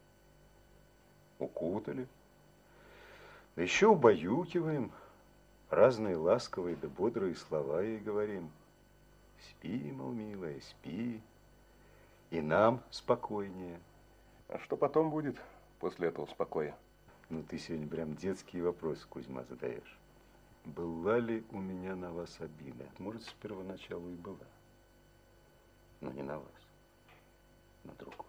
Укутали. Да еще убаюкиваем, разные ласковые да бодрые слова ей говорим. Спи, мол, милая, спи, и нам спокойнее. А что потом будет после этого спокоя? Ну, ты сегодня прям детские вопросы, Кузьма, задаешь. Была ли у меня на вас обида? Может, с первоначалу и была. Но не на вас, на другой.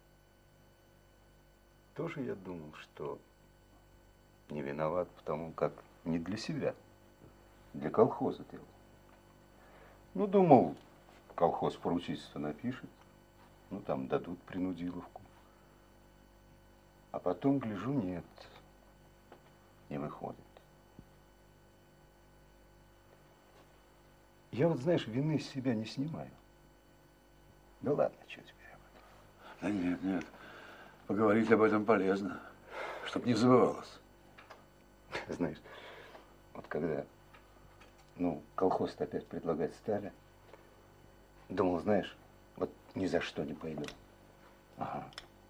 Тоже я думал, что не виноват, потому как не для себя, для колхоза делал. Ну, думал, колхоз поручительство напишет, ну, там дадут принудиловку. А потом, гляжу, нет, не выходит. Я вот, знаешь, вины с себя не снимаю. Да ладно, что теперь об этом? Да нет, нет. Поговорить об этом полезно, чтоб не забывалось. Знаешь, вот когда, ну, колхоз-то опять предлагать стали, думал, знаешь, вот ни за что не пойду. Ага.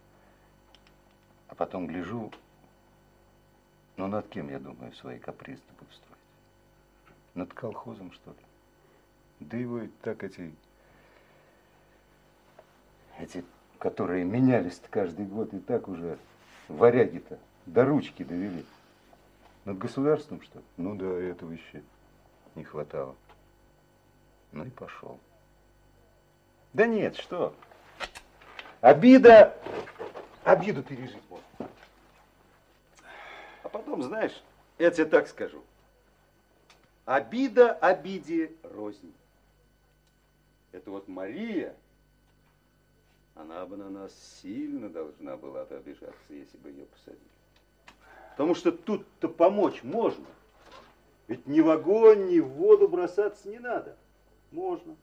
А потом гляжу, ну, над кем, я думаю, свои капризы буду строить? Над колхозом, что ли? Да его и так эти, которые менялись-то каждый год, и так уже варяги-то до ручки довели. Над государством, что ли? Ну да, этого еще не хватало. Ну и пошел. Да нет, что? Обиду пережить можно. А потом, знаешь, я тебе так скажу. Обида обиде рознь. Это вот Мария, она бы на нас сильно должна была бы обижаться, если бы ее посадили. Потому что тут-то помочь можно. Ведь ни в огонь, ни в воду бросаться не надо. Можно.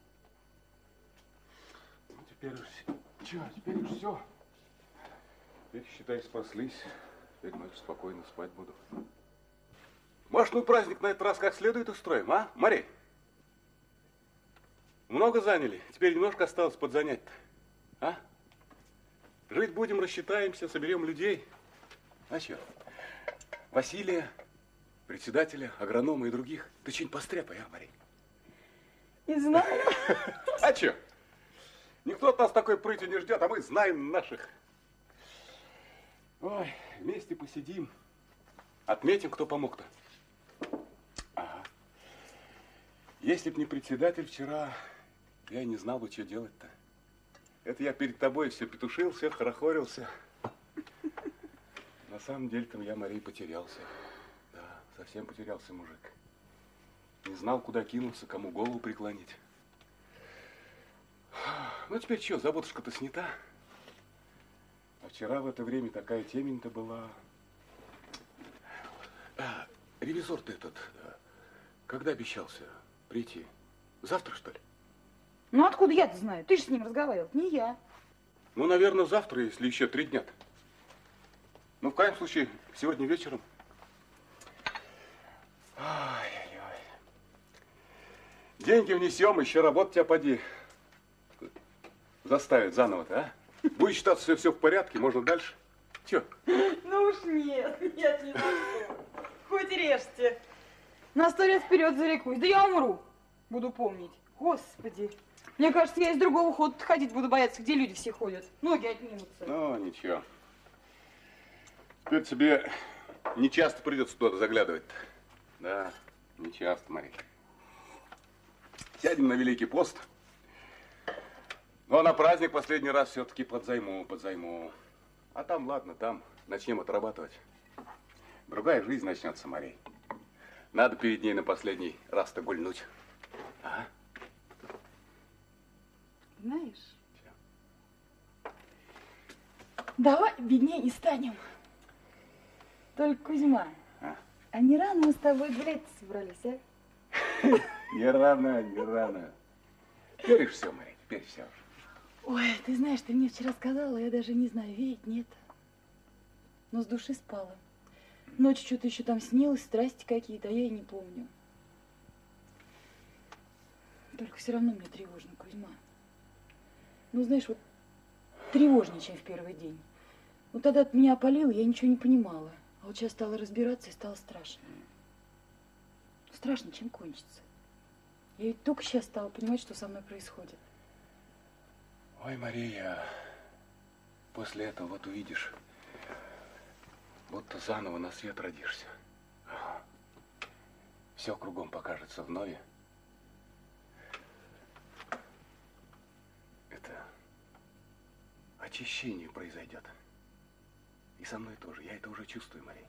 Ну, теперь уж все. Теперь уж все. Теперь, считай, спаслись. Теперь ночью спокойно спать буду. Может, мы праздник на этот раз как следует устроим, а, Мария? Много заняли. Теперь немножко осталось подзанять-то. А? Жить будем, рассчитаемся, соберем людей. А что? Василия, председателя, агронома и других. Ты что-нибудь постряпай, а, Мария? Не знаю. А что? Никто от нас такой прыти не ждет, а мы знаем наших. Ой, вместе посидим. Отметим, кто помог-то. Ага. Если б не председатель вчера, я и не знал бы, что делать-то. Это я перед тобой все петушил, все хорохорился. На самом деле там я, Мария, потерялся. Да, совсем потерялся мужик. Не знал, куда кинуться, кому голову преклонить. Ну, теперь что, заботушка-то снята. А вчера в это время такая темень-то была. Ревизор-то этот, когда обещался прийти? Завтра, что ли? Ну, откуда я-то знаю? Ты же с ним разговаривал, не я. Ну, наверное, завтра, если еще 3 дня-то. Ну, в крайнем случае, сегодня вечером. Ой-ой-ой. Деньги внесем, еще работать тебя поди. Заставить заново-то, а? Будет считаться все в порядке, можно дальше. Че? Ну уж нет, нет, не за что. Хоть режьте. На 100 лет вперед зарекусь. Да я умру. Буду помнить. Господи. Мне кажется, я из другого хода ходить буду бояться, где люди все ходят. Ноги отнимутся. Ну, ничего. Теперь тебе не часто придется туда заглядывать. Да, не часто, Мария. Сядем на Великий пост. Ну, а на праздник последний раз все-таки подзайму. А там, ладно, там начнем отрабатывать. Другая жизнь начнется, Мария. Надо перед ней на последний раз-то гульнуть. Ага. Знаешь, давай беднее не станем. Только, Кузьма, а не рано мы с тобой гулять собрались, а? Не рано. Теперь все, Мария, теперь все. Ой, ты знаешь, ты мне вчера сказала, я даже не знаю, верить, нет. Но с души спала. Ночью что-то еще там снилось, страсти какие-то, а я и не помню. Только все равно мне тревожно, Кузьма. Ну, знаешь, вот тревожнее, чем в первый день. Вот тогда ты меня опалила, я ничего не понимала. А вот сейчас стала разбираться и стало страшно. Страшно, чем кончится. Я ведь только сейчас стала понимать, что со мной происходит. Ой, Мария, после этого вот увидишь, будто заново на свет родишься. Все кругом покажется вновь. Это очищение произойдет. И со мной тоже. Я это уже чувствую, Мария.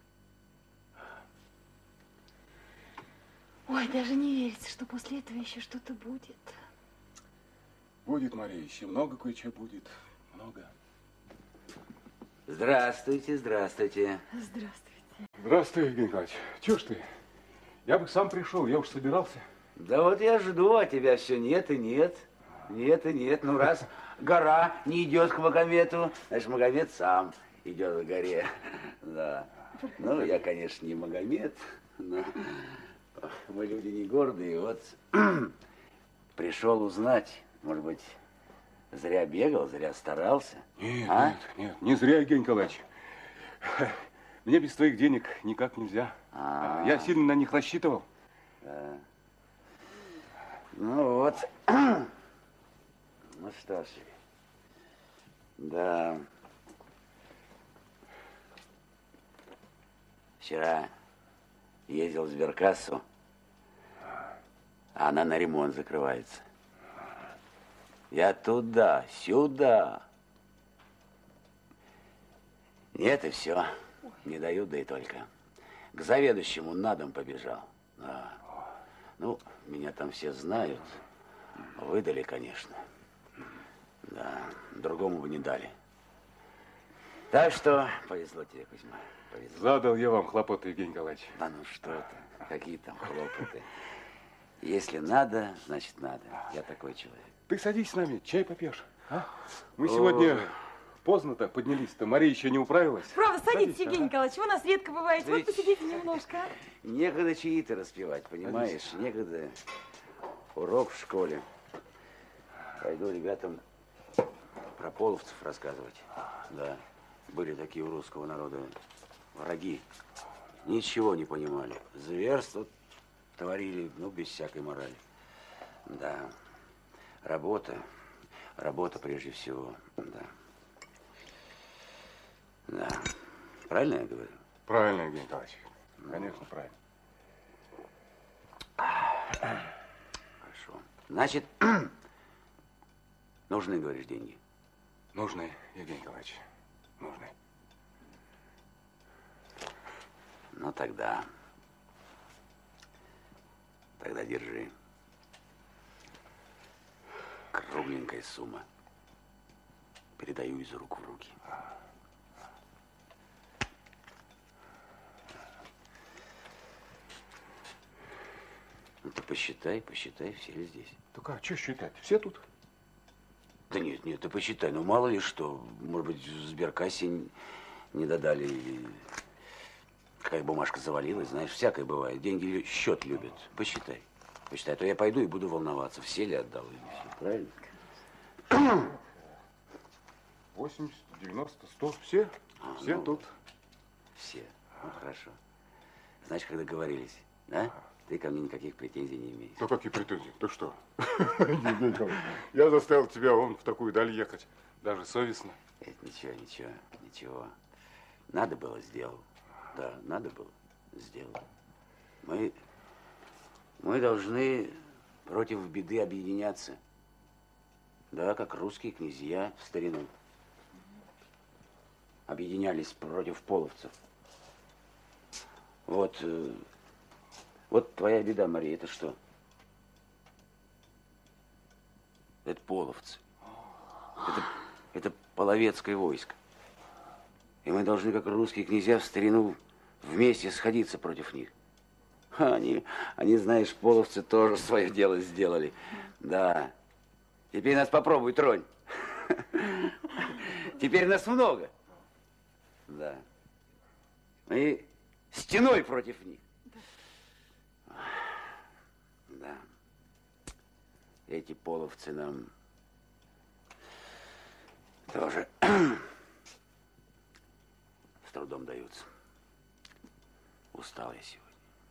Ой, даже не верится, что после этого еще что-то будет. Будет, Мария, еще много кое-чего будет. Много. Здравствуйте, здравствуйте. Здравствуйте. Здравствуй, Евгений Николаевич. Чего ж ты? Я бы сам пришел, я уж собирался. Да вот я жду, а тебя все нет и нет. Нет и нет. Ну, раз гора не идет к Магомету, значит, Магомет сам идет к горе. Да. Ну, я, конечно, не Магомет, но мы люди не гордые. Вот пришел узнать, может быть, зря бегал, зря старался. Нет, нет, не зря, Евгений Николаевич. Мне без твоих денег никак нельзя. Я сильно на них рассчитывал. Да. Ну вот. Ну что ж. Да. Вчера ездил в сберкассу, а она на ремонт закрывается. Я туда, сюда. Нет, и все. Не дают, да и только. К заведующему на дом побежал. Да. Ну, меня там все знают. Выдали, конечно. Да, другому бы не дали. Так что повезло тебе, Кузьма. Повезло. Задал я вам хлопоты, Евгений Николаевич. Да ну что ты, какие там хлопоты. Если надо, значит надо. Я такой человек. Ты садись с нами, чай попьешь. А? Мы сегодня поздно-то поднялись-то. Мария еще не управилась. Правда, садитесь, Евгений Николаевич, вы у нас редко бываете. Вот посидите немножко. Некогда чаи-то распевать, понимаешь? Некогда урок в школе. Пойду ребятам про половцев рассказывать. Да, были такие у русского народа враги. Ничего не понимали. Зверство творили, ну, без всякой морали. Да. Работа прежде всего. Да. Да. Правильно я говорю? Правильно, Евгений Николаевич. Конечно, правильно. Хорошо. Значит, нужны, говоришь, деньги? Нужны, Евгений Николаевич. Нужны. Ну, тогда держи. Кругленькая сумма. Передаю из рук в руки. Ну, ты посчитай, все ли здесь. Так а что считать? Все тут? Да нет, ты посчитай. Ну, мало ли что. Может быть, в сберкассе не додали. Или какая бумажка завалилась. Знаешь, всякое бывает. Деньги счет любят. Посчитай. А то я пойду и буду волноваться. Все ли отдал или все. Правильно? 80, 90, 100. Все? Все ну, тут. Все. Ну, хорошо. Значит, как договорились, да? ты ко мне никаких претензий не имеешь. Ну, какие претензии? Ты что? Я заставил тебя вон в такую даль ехать. Даже совестно. Ничего, ничего, ничего. Надо было, сделал. Да, надо было, сделал. Мы должны против беды объединяться. Да, как русские князья в старину объединялись против половцев. Вот твоя беда, Мария, это что? Это половцы. Это половецкое войско. И мы должны, как русские князья в старину, вместе сходиться против них. Они, знаешь, половцы тоже свое дело сделали. Да. Теперь нас попробуй, тронь. Теперь нас много. Да. Мы стеной против них. Да. Эти половцы нам тоже с трудом даются. Устал я сегодня.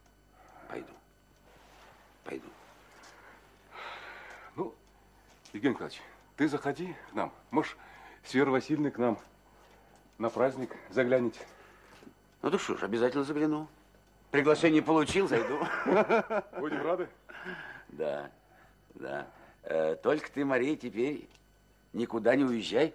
Пойду. Ну, Евгений Николаевич, ты заходи к нам. Может, с Верой Васильевной к нам на праздник заглянете? Ну так что ж, обязательно загляну. Приглашение получил, зайду. Будем рады? Да. Только ты, Мария, теперь никуда не уезжай.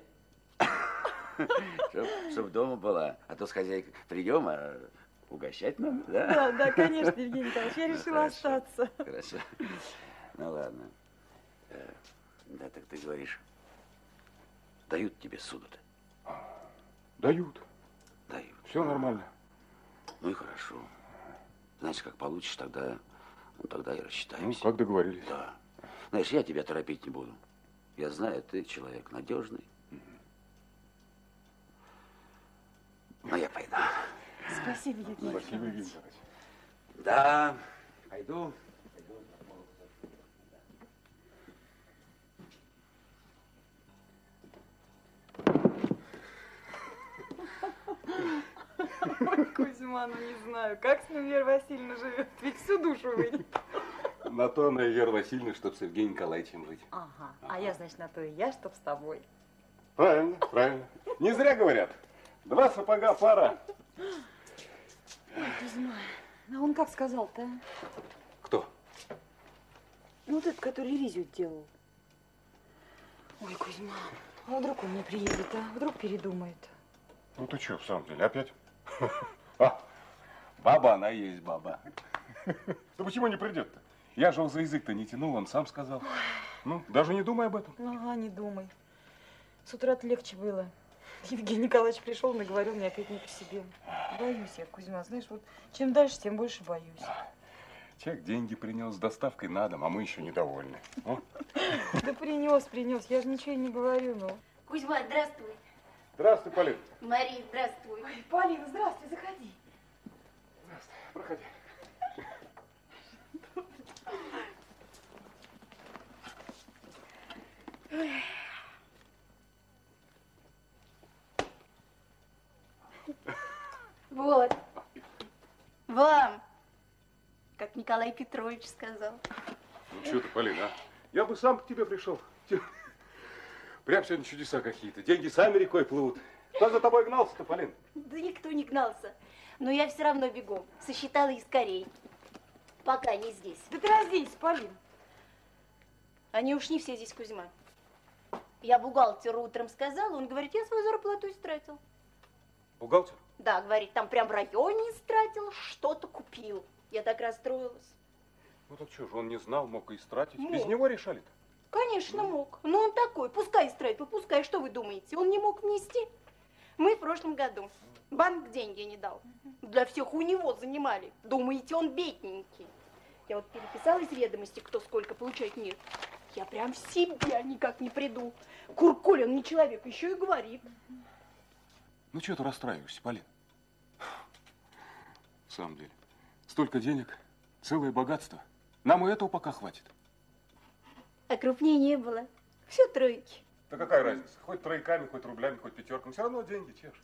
Чтоб дома была. А то с хозяйкой придем, а угощать нам, да? Да, конечно, Евгений Николаевич, я решила остаться. Хорошо. Ну ладно. Да, так ты говоришь, дают тебе суду-то? Дают. Дают. Все нормально. Ну и хорошо. Знаешь, как получишь, тогда и рассчитаемся. Ну, как договорились. Да. Знаешь, я тебя торопить не буду. Я знаю, ты человек надежный. Но я пойду. Спасибо, Евгений Николаевич. Спасибо, Евгений Николаевич. Да, пойду. Кузьма, ну не знаю, как с ним Вера Васильевна живет, ведь всю душу вынет. На то она и Вера Васильевна, чтоб с Евгением Николаевичем жить. Ага, а я, значит, на то и я, чтоб с тобой. Правильно, правильно. Не зря говорят. Два сапога пара. Ой, Кузьма, а он как сказал-то, а? Кто? Ну, вот этот, который ревизию делал. Ой, Кузьма, а вдруг он не приедет, а? Вдруг передумает? Ну ты что, в самом деле, опять? Баба, она и есть баба. Да почему не придет-то? Я же его за язык-то не тянул, он сам сказал. Ну, даже не думай об этом. Ага, не думай. С утра-то легче было. Евгений Николаевич пришел, наговорил мне опять не по себе. Боюсь я, Кузьма, знаешь, вот чем дальше, тем больше боюсь. Человек деньги принес с доставкой на дом, а мы еще недовольны. Да принес, я же ничего и не говорю, ну. Кузьма, здравствуй. Здравствуй, Полин. Мария, здравствуй. Ой, Полина, здравствуй, заходи. Здравствуй, проходи. Вот. Вам, как Николай Петрович сказал. Ну что ты, Полина, а? Я бы сам к тебе пришел. Прям сегодня чудеса какие-то. Деньги сами рекой плывут. Кто за тобой гнался-то, Полин? Да никто не гнался. Но я все равно бегом. Сосчитала и скорей. Пока они здесь. Да ты разденься, Полин. Они уж не все здесь, Кузьма. Я бухгалтеру утром сказала, он говорит, я свою зарплату истратил. Бухгалтер? Да, говорит, там прям в районе истратил, что-то купил. Я так расстроилась. Ну так что же, он не знал, мог и истратить. Мог. Без него решали-то? Конечно, мог. Но он такой, пускай истратил, пускай, что вы думаете, он не мог внести? Мы в прошлом году банк деньги не дал. Для всех у него занимали. Думаете, он бедненький. Я вот переписала из ведомости, кто сколько получает. Нет. Я прям в себя никак не приду. Куркуль, он не человек, еще и говорит. Ну что ты расстраиваешься, Полин? В самом деле, столько денег, целое богатство. Нам и этого пока хватит. А крупнее не было. Все тройки. Да какая разница? Хоть тройками, хоть рублями, хоть пятерками. Все равно деньги, чеш.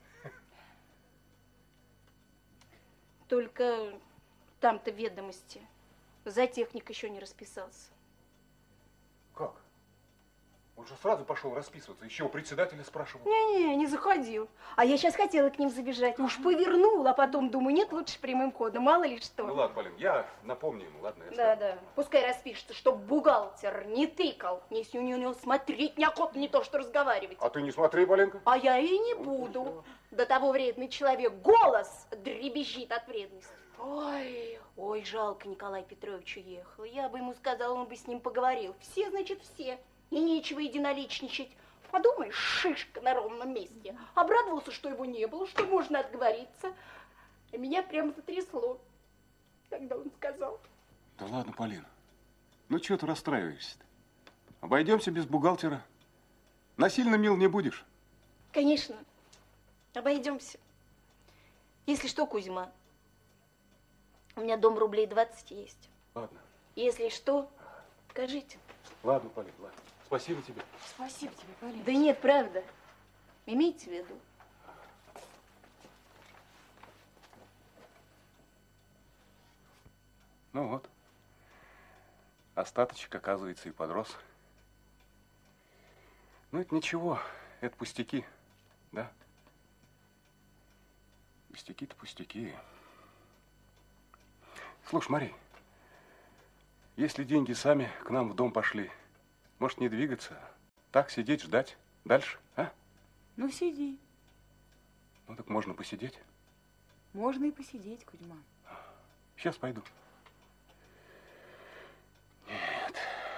Только там-то ведомости. Зоотехник еще не расписался. Как? Он же сразу пошел расписываться, еще у председателя спрашивал. Не-не, не заходил. А я сейчас хотела к ним забежать. Уж повернула, а потом думаю, нет, лучше прямым ходом, мало ли что. Ну ладно, Полин, я напомню ему, ладно? Да. Пускай распишется, чтоб бухгалтер не тыкал. Если у него смотреть неохота, не то что разговаривать. А ты не смотри, Поленка. А я и не буду. До того вредный человек голос дребезжит от вредности. Ой, жалко Николая Петровича уехал. Я бы ему сказала, он бы с ним поговорил. Все, значит, все. И нечего единоличничать. Подумаешь, шишка на ровном месте. Обрадовался, что его не было, что можно отговориться. А меня прямо затрясло, когда он сказал. Да ладно, Полин. Ну, чего ты расстраиваешься-то? Обойдемся без бухгалтера. Насильно мил не будешь. Конечно, обойдемся. Если что, Кузьма, у меня дом рублей 20 есть. Ладно. Если что, скажите. Ладно, Полин, ладно. Спасибо тебе. Спасибо тебе, Полин. Да нет, правда. Имейте в виду. Ну вот. Остаточек, оказывается, и подрос. Ну, это ничего. Это пустяки, да? Пустяки-то пустяки. Слушай, Мария, если деньги сами к нам в дом пошли, может, не двигаться, так сидеть, ждать дальше, а? Ну, сиди. Ну, так можно посидеть. Можно и посидеть, Кузьма. Сейчас пойду. Нет.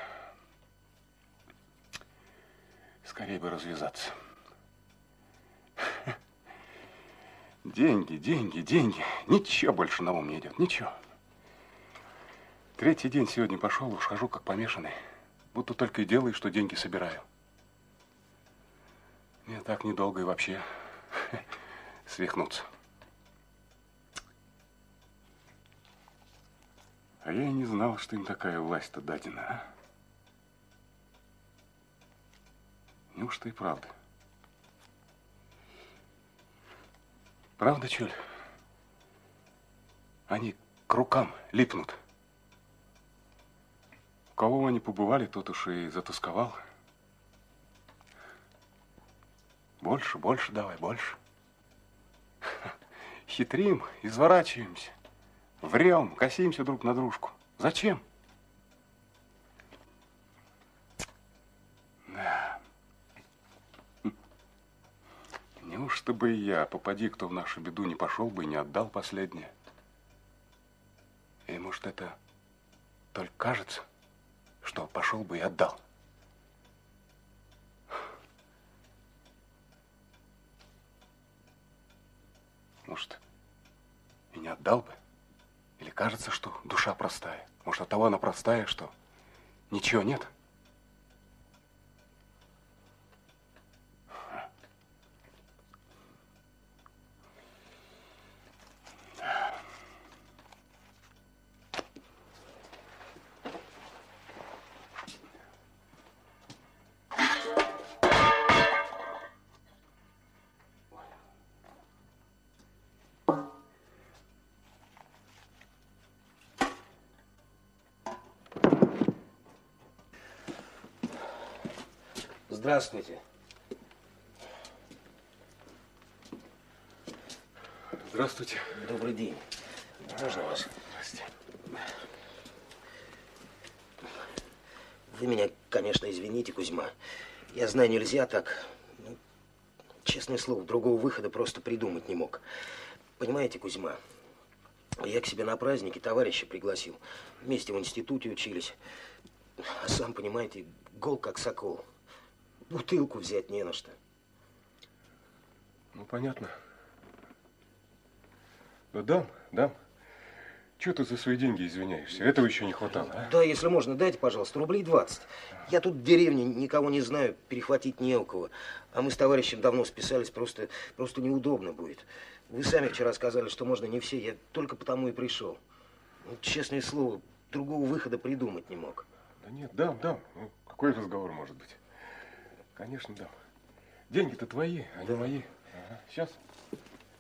Скорее бы развязаться. Деньги, деньги, деньги. Ничего больше на ум не идет, ничего. Третий день сегодня пошел, уж хожу как помешанный. Будто только и делаю, что деньги собираю. Мне так недолго и вообще свихнуться. А я и не знал, что им такая власть-то дадена, а? Неужто и правда? Правда, Чуль? Они к рукам липнут. У кого они побывали, тот уж и затасковал. Больше, больше давай, больше. Хитрим, изворачиваемся, врем, косимся друг на дружку. Зачем? Да. Неужто бы и я, попади кто в нашу беду, не пошел бы и не отдал последнее? Или, может, это только кажется, что пошел бы и отдал? Может, и не отдал бы? Или кажется, что душа простая? Может, от того она простая, что ничего нет? Здравствуйте. Здравствуйте. Добрый день. Можно вас? Здравствуйте. Вы меня, конечно, извините, Кузьма. Я знаю, нельзя так. Ну, честное слово, другого выхода просто придумать не мог. Понимаете, Кузьма, я к себе на праздники товарища пригласил. Вместе в институте учились. А сам, понимаете, гол как сокол. Бутылку взять не на что. Ну, понятно. Ну, дам. Чего ты за свои деньги извиняешься? Этого еще не хватало, а? Да, если можно, дайте, пожалуйста, рублей 20. Я тут в деревне никого не знаю, перехватить не у кого. А мы с товарищем давно списались, просто неудобно будет. Вы сами вчера сказали, что можно не все, я только потому и пришел. Ну, честное слово, другого выхода придумать не мог. Да нет, дам. Ну, какой разговор может быть? Конечно, дам. Деньги-то твои, а не мои. Ага. Сейчас.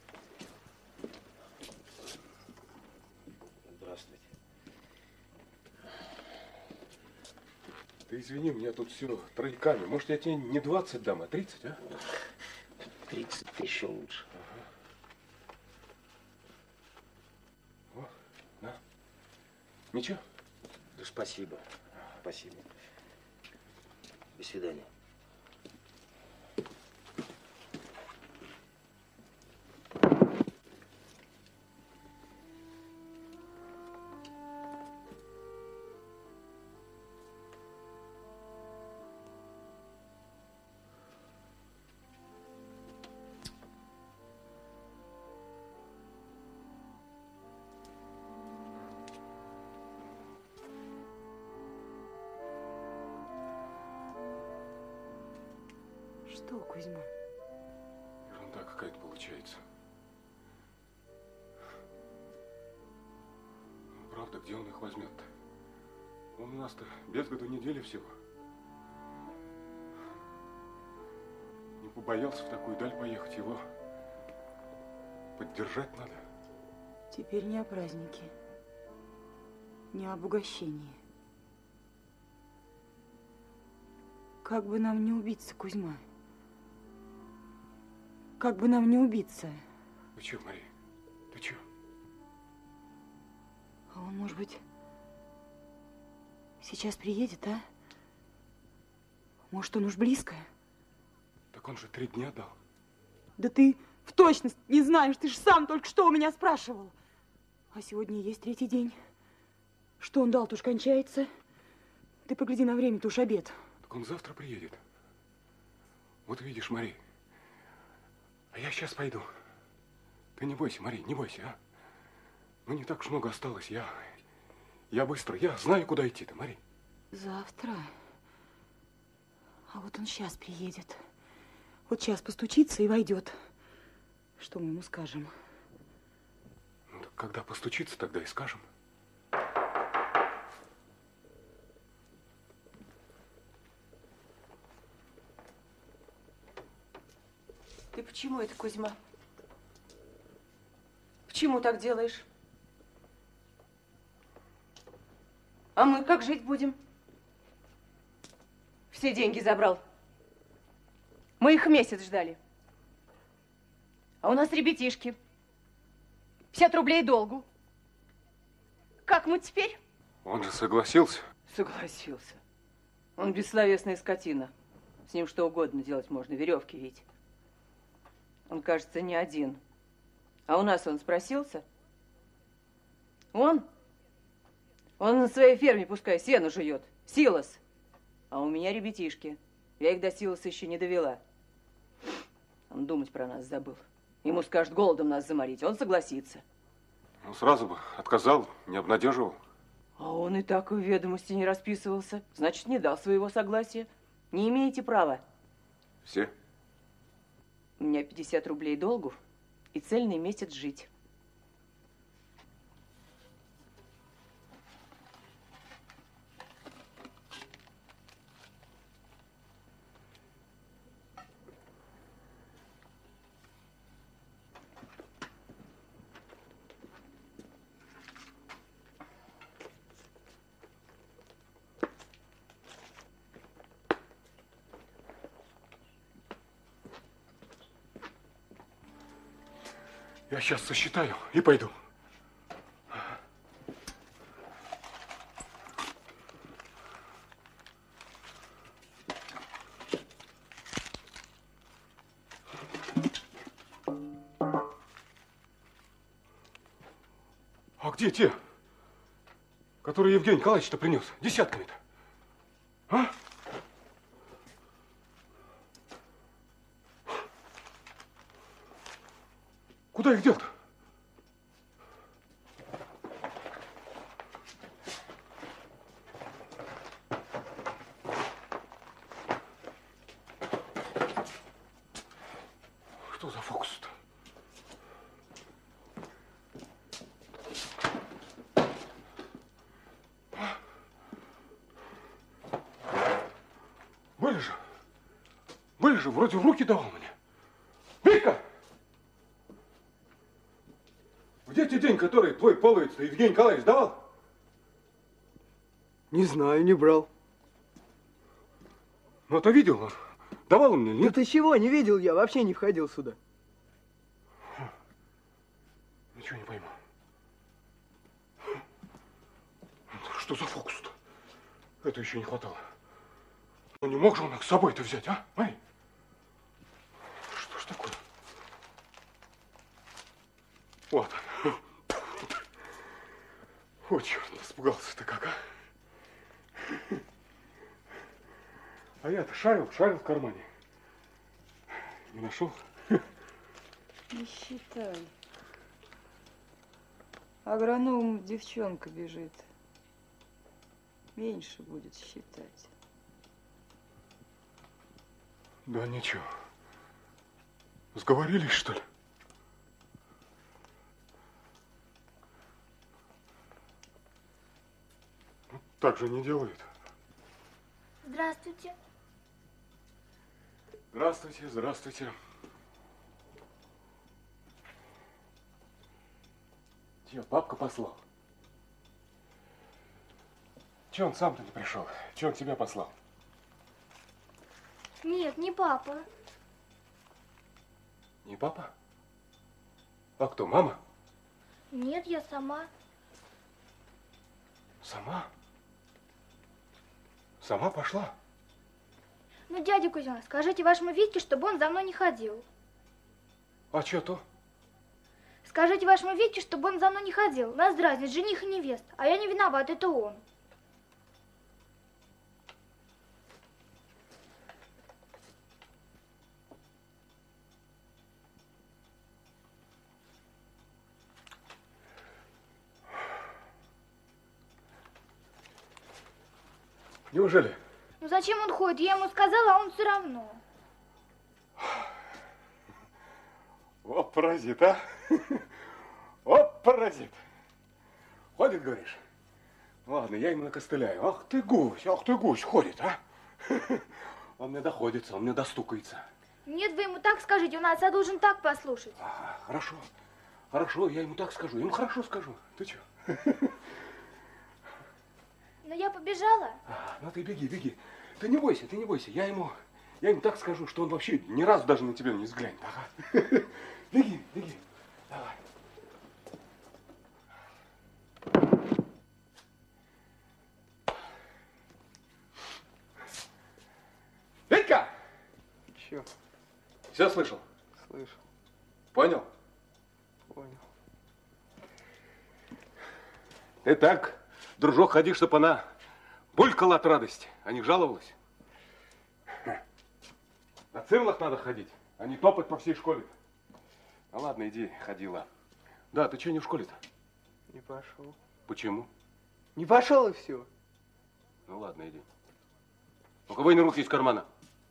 Здравствуйте. Ты извини, у меня тут все тройками. Может, я тебе не 20 дам, а 30, а? 30 еще лучше. Вот, на. Ничего? Да спасибо. Спасибо. До свидания. Что, Кузьма? Ерунда какая-то получается. Ну, правда, где он их возьмет-то? Он у нас-то без году недели всего. Не побоялся в такую даль поехать, его поддержать надо. Теперь не о празднике, не об угощении. Как бы нам не убиться, Кузьма? Как бы нам не убиться? Ты че, Мария? Ты че? А он, может быть, сейчас приедет, а? Может, он уж близко? Так он же 3 дня дал. Да ты в точность не знаешь, ты же сам только что у меня спрашивал. А сегодня и есть 3-й день. Что он дал-то уж кончается. Ты погляди на время-то уж обед. Так он завтра приедет. Вот видишь, Мария. А я сейчас пойду. Ты не бойся, Мария, не бойся, а? Ну, не так уж много осталось. Я быстро, я знаю, куда идти-то, Мария. Завтра? А вот он сейчас приедет. Вот сейчас постучится и войдет. Что мы ему скажем? Ну, так когда постучится, тогда и скажем. Ты почему это, Кузьма? Почему так делаешь? А мы как жить будем? Все деньги забрал. Мы их месяц ждали. А у нас ребятишки. 50 рублей долгу. Как мы теперь? Он же согласился. Согласился. Он бессловесная скотина. С ним что угодно делать можно, веревки ведь. Он, кажется, не один. А у нас он спросился? Он на своей ферме пускай сено жует. Силос. А у меня ребятишки. Я их до Силоса еще не довела. Он думать про нас забыл. Ему скажут голодом нас заморить. Он согласится. Ну, сразу бы отказал, не обнадеживал. А он и так в ведомости не расписывался. Значит, не дал своего согласия. Не имеете права. Все? У меня 50 рублей долгу и цельный месяц жить. Я сейчас сосчитаю и пойду. А где те, которые Евгений Николаевич-то принес? Десятками-то. А? Куда их дел-то? Что за фокус-то? Были же, вроде в руки давал мне. Вика! Где те деньги, которые твой половец Евгений Николаевич давал? Не знаю, не брал. Ну, ты видел, он давал он мне, нет? Да ты чего, не видел я, вообще не входил сюда. Ничего не пойму. Что за фокус-то? Это еще не хватало. Ну не мог же он их с собой-то взять, а? Ай! Что ж такое? Вот он. О, черт, испугался-то как, а? А я-то шарил в кармане. Не нашел. Не считай. Агроном девчонка бежит. Меньше будет считать. Да ничего. Сговорились, что ли? Так же не делает. Здравствуйте. Здравствуйте, здравствуйте. Че, папка послал? Че он сам-то не пришел? Че он тебя послал? Нет, не папа. Не папа? А кто, мама? Нет, я сама. Сама? Сама пошла? Ну, дядя Кузьма, скажите вашему Витьке, чтобы он за мной не ходил. А че то? Скажите вашему Витьке, чтобы он за мной не ходил. Нас дразнит жених и невеста, а я не виноват, это он. Неужели? Ну зачем он ходит? Я ему сказала, а он все равно. О, паразит, а? О, паразит. Ходит, говоришь? Ладно, я ему накостыляю. Ах ты гусь, ходит, а? Он мне доходится, он мне достукается. Нет, вы ему так скажите, он отца должен так послушать. Хорошо, хорошо, я ему так скажу. Ему хорошо скажу. Ты что? Но я побежала. Ну ты беги, беги. Ты не бойся, ты не бойся. Я ему так скажу, что он вообще ни разу даже на тебя не взглянет. Ага. Беги, беги. Давай. Витька! Че? Все слышал? Слышал. Понял? Понял. Ты так, дружок, ходи, чтоб она булькала от радости, а не жаловалась. На цирлах надо ходить, а не топать по всей школе. Ну ладно, иди, ходила. Да, ты что не в школе-то? Не пошел. Почему? Не пошел и все. Ну ладно, иди. Ну-ка, вынь руки из кармана.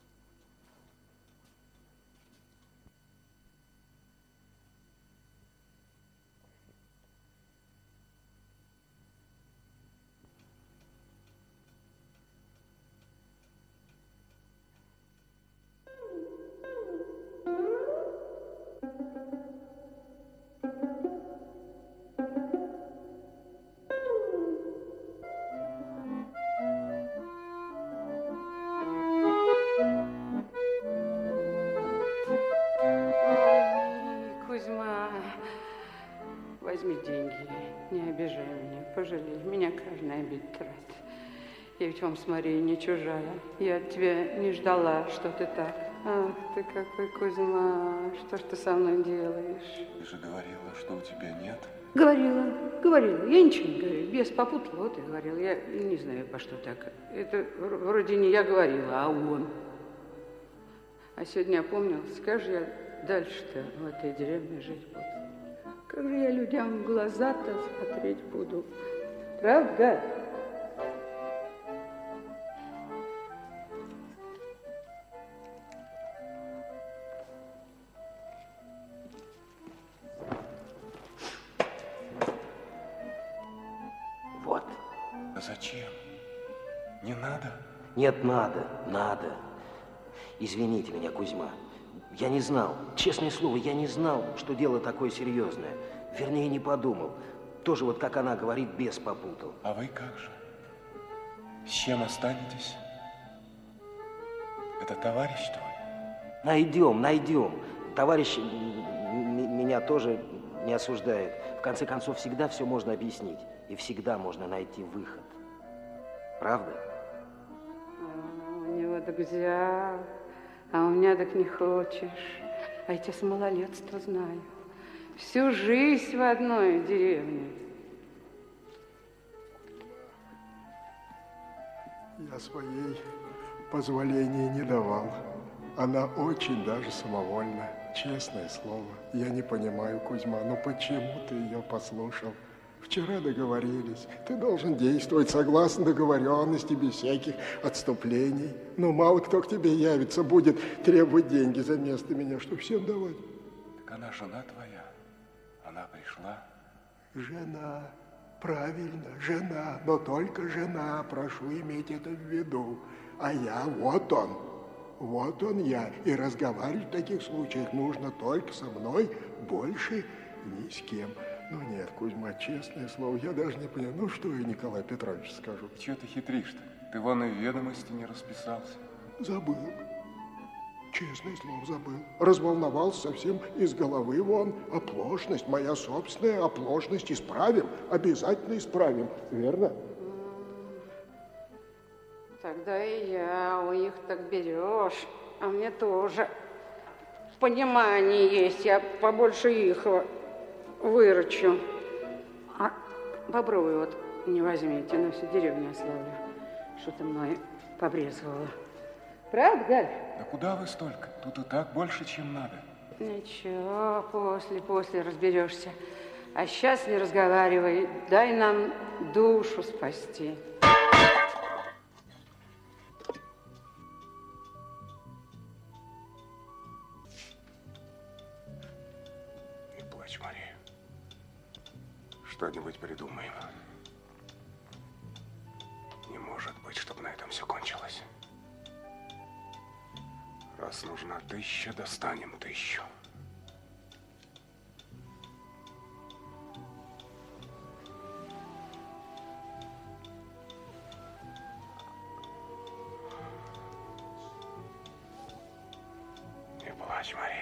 Возьми деньги, не обижай меня, пожалей. Меня каждая обида тратит. Я ведь вам с Марией не чужая. Я от тебя не ждала, что ты так. Ах ты какой, Кузьма, что ж ты со мной делаешь? Ты же говорила, что у тебя нет. Говорила. Я ничего не говорю. Бес попутал, вот и говорил. Я не знаю, по что так. Это вроде не я говорила, а он. А сегодня опомнился, как же я дальше-то в этой деревне жить буду? Как же я людям в глаза-то смотреть буду? Правда? Вот. А зачем? Не надо? Нет, надо. Извините меня, Кузьма. Я не знал, честное слово, я не знал, что дело такое серьезное. Вернее, не подумал. Тоже вот, как она говорит, бес попутал. А вы как же? С чем останетесь? Это товарищ твой? Найдем, найдем. Товарищ меня тоже не осуждает. В конце концов, всегда все можно объяснить. И всегда можно найти выход. Правда? У него так взял, а у меня так не хочешь. А я тебя с малолетства знаю. Всю жизнь в одной деревне. Я своей позволения не давал. Она очень даже самовольна. Честное слово. Я не понимаю, Кузьма, ну почему ты ее послушал? Вчера договорились. Ты должен действовать согласно договоренности, без всяких отступлений. Но мало кто к тебе явится, будет требовать деньги за место меня, что всем давать. Так она жена твоя. Она пришла. Жена. Правильно, жена. Но только жена. Прошу иметь это в виду. А я, вот он я. И разговаривать в таких случаях нужно только со мной, больше ни с кем. Ну нет, Кузьма, честное слово, я даже не понимаю, ну что я Николаю Петровичу скажу? Чего ты хитришь-то? Ты вон и в ведомости не расписался. Забыл. Честное слово, забыл. Разволновался совсем из головы вон. Оплошность, моя собственная оплошность. Исправим, обязательно исправим. Верно? Тогда и я у них так берешь, а мне тоже понимание есть, я побольше их выручу. А попробуй вот не возьмите, на всю деревню ославлю, что ты мной побрезговала. Правда, Галь? Да куда вы столько? Тут и так больше, чем надо. Ничего, после разберешься. А сейчас не разговаривай, дай нам душу спасти. Не плачь, Мария. Что-нибудь придумаем. Не может быть, чтобы на этом все кончилось. Раз нужна 1000, достанем 1000. Не плачь, Мария.